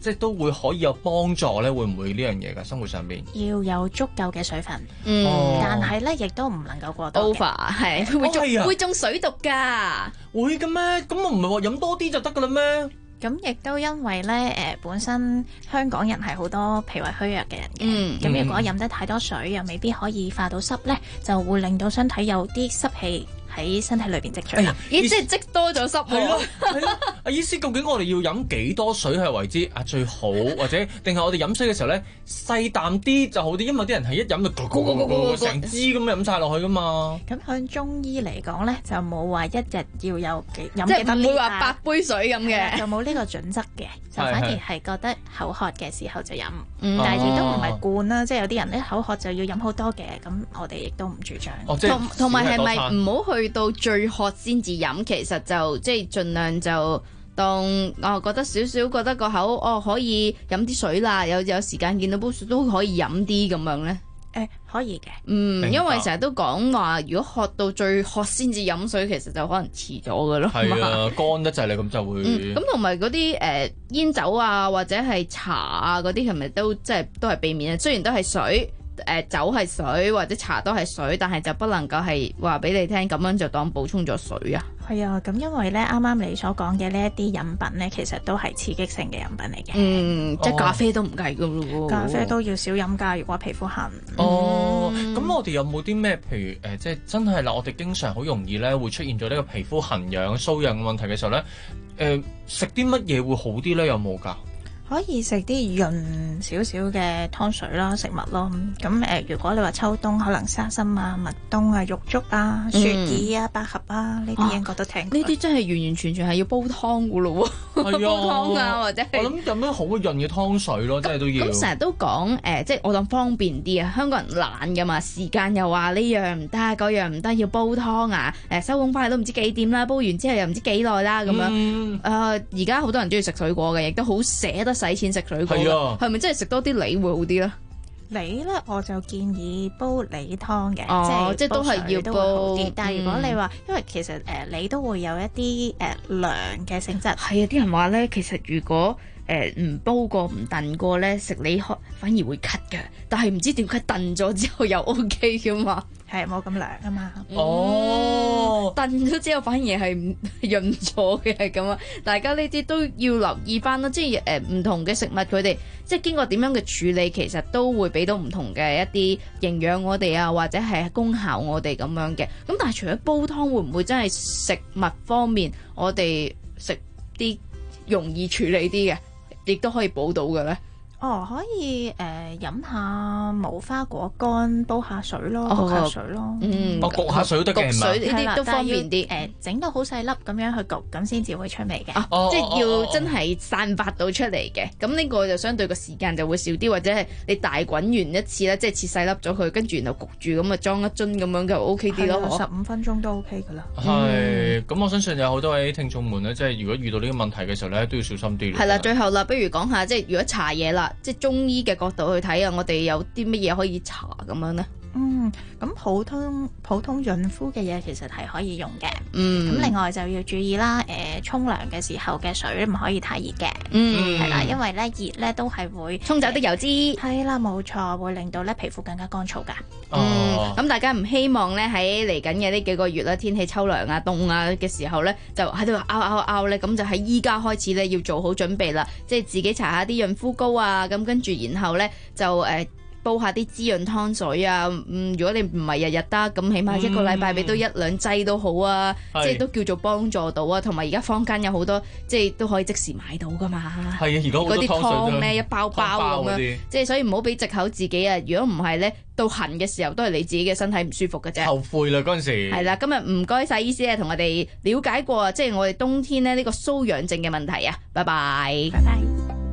即係都會可以有幫助咧？會唔會呢樣嘢㗎？生活上邊要有足夠嘅水分， 嗯， 但係咧亦都唔能夠過多嘅 over 係會中、哦、會中水毒㗎， 會嘅咩？咁我唔係話飲多啲就得㗎啦咩？ 咁亦都因為咧，誒、呃、本身香港人係好多脾胃虛弱嘅人嘅，咁、嗯、如果飲得太多水，又未必可以化到濕咧，就會令到身體有啲濕氣喺身體裏邊積聚啦。 咦，即係積多咗濕喎？ 係咯，係咯。阿醫師，究竟我哋要飲幾多水係為之啊最好，或者定係我哋飲水嘅時候咧細啖啲就好啲？因為啲人係一飲就咕咕咕咕咕成支咁飲晒落去噶嘛。 咁向中醫嚟講咧，就冇話一日要有幾飲即幾多， 係唔會話八杯水咁嘅， 就冇呢個準則嘅，就反而係覺得口渴嘅時候就飲， 嗯、 但係亦都唔係灌啦，即係有啲人咧口渴就要飲好多嘅，咁我哋亦都唔主張。 同同埋係咪唔好去到最渴先至飲？其實就即係盡量就。當我覺得少少覺得個口哦可以飲啲水啦，有有時間見到杯水都可以飲啲咁樣咧。 誒、欸、可以嘅， 嗯，因為成日都講話，如果渴到最渴先至飲水，其實就可能遲咗㗎咯。 係啊，乾得滯你咁就會。 咁同埋嗰啲誒煙酒啊，或者係茶啊嗰啲，係咪都即係都係避免啊？雖然都係水。誒、呃、酒係水或者茶都係水，但係就不能夠係話俾你聽咁樣就當補充咗水啊。 係啊，咁因為咧啱啱你所講嘅呢一啲飲品咧，其實都係刺激性嘅飲品嚟嘅。 嗯，即係咖啡都唔計噶咯喎。 咖啡都要少飲㗎，如果皮膚痕。 哦，咁、嗯、我哋有冇啲咩？譬如誒、呃，即係真係啦，我哋經常好容易咧會出現咗呢個皮膚痕癢、瘙癢嘅問題嘅時候咧，誒、呃、食啲乜嘢會好啲咧？有冇㗎？ 可以食啲潤少少嘅湯水啦，食物咯。咁誒、呃，如果你話秋冬，可能沙參啊、麥冬啊、玉竹啊、雪耳啊、百合啊，呢啲應該都聽過。 呢啲真係完完全全係要煲湯噶咯喎，煲湯啊或者係。 我諗有咩好嘅潤嘅湯水咯，即係都要。 咁成日都講誒、呃，即係我諗方便啲啊。香港人懶噶嘛，時間又話呢樣唔得，嗰樣唔得，要煲湯啊。誒、呃，收工翻嚟都唔知幾點啦，煲完之後又唔知幾耐啦咁樣。誒、嗯，而家好多人中意食水果嘅，亦都好捨得使錢食水果，係咪、啊、真係食多啲梨會好啲咧？ 梨咧，我就建議煲梨湯嘅， 哦、即係都係要煲。 煲但係如果你話，嗯、因為其實誒、呃、梨都會有一啲誒涼嘅性質。 係啊，啲人話咧，其實如果誒唔、呃、煲過唔燉過咧，食梨反而會咳嘅。但係唔知點解燉咗之後又 O K 噶嘛？ 係冇咁涼啊嘛。 哦，燉咗之後反而係唔潤咗嘅，係咁啊！大家呢啲都要留意翻啦，即係誒唔同嘅食物佢哋即係經過點樣嘅處理，其實都會俾到唔同嘅一啲營養我哋啊，或者係功效我哋咁樣嘅。咁但係除咗煲湯，會唔會真係食物方面我哋食啲容易處理啲嘅，亦都可以補到嘅咧？ 哦，可以誒飲、呃、下無花果乾，煲下水咯，焗、哦、下水咯。嗯， 我焗下水都得嘅， 焗水呢啲都方便啲。 誒，整到好細粒咁樣去焗，咁先至會出味嘅。 啊哦、即係要真係散發到出嚟嘅。咁呢、哦、個就相對個時間就會少啲，或者係你大滾完一次咧，即係切細粒咗佢，跟住然後焗住咁啊裝一樽咁樣就 O K 啲咯。 十五分鐘都 O K 噶啦。 係，咁我相信有好多位聽眾們咧，即係如果遇到呢個問題嘅時候咧，都要小心啲。 係啦，最後啦，不如講下即係如果搽嘢啦。即係中醫嘅角度去睇啊，我哋有啲乜嘢可以搽咁樣呢？ 嗯，咁普通普通潤膚嘅嘢其實係可以用嘅。 嗯， 咁另外就要注意啦，誒、呃，沖涼嘅時候嘅水唔可以太熱嘅。 嗯， 係啦，因為咧熱咧都係會沖走啲油脂。 係啦，冇錯，會令到咧皮膚更加乾燥噶。 哦，咁、嗯、大家唔希望咧喺嚟緊嘅呢幾個月啦，天氣秋涼啊、凍啊嘅時候咧，就喺度拗拗拗咧，咁就喺依家開始咧要做好準備啦，即係自己搽下啲潤膚膏啊，咁跟住然後咧就誒。呃煲下啲滋潤湯水啊，嗯，如果你唔係日日得，咁起碼一個禮拜俾到一兩劑都好啊，嗯、即係都叫做幫助到啊。同埋而家坊間有好多，即係都可以即時買到噶嘛。 係啊，而家好多湯水嗰啲湯咧一包包咁樣，即係所以唔好俾藉口自己啊。如果唔係咧，到痕嘅時候都係你自己嘅身體唔舒服嘅啫。 後悔啦嗰陣時。係啦，今日唔該晒醫師咧，同我哋了解過啊，即係我哋冬天咧呢個瘙癢症嘅問題啊。拜拜， 拜拜。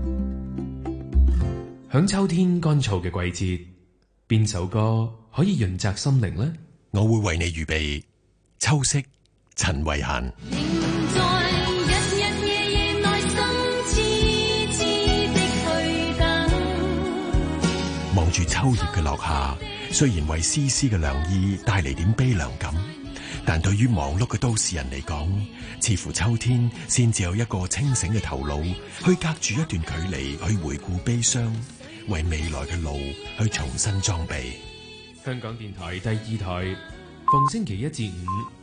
響秋天乾燥嘅季節，邊首歌可以潤澤心靈呢？ 我會為你預備秋色，陳慧嫻。望住秋葉嘅落下，雖然為絲絲嘅涼意帶嚟點悲涼感， 但對於忙碌嘅都市人嚟講，似乎秋天先至有一個清醒嘅頭腦，去隔住一段距離去回顧悲傷，為未來嘅路去重新裝備。 香港電台第二台，逢星期一至五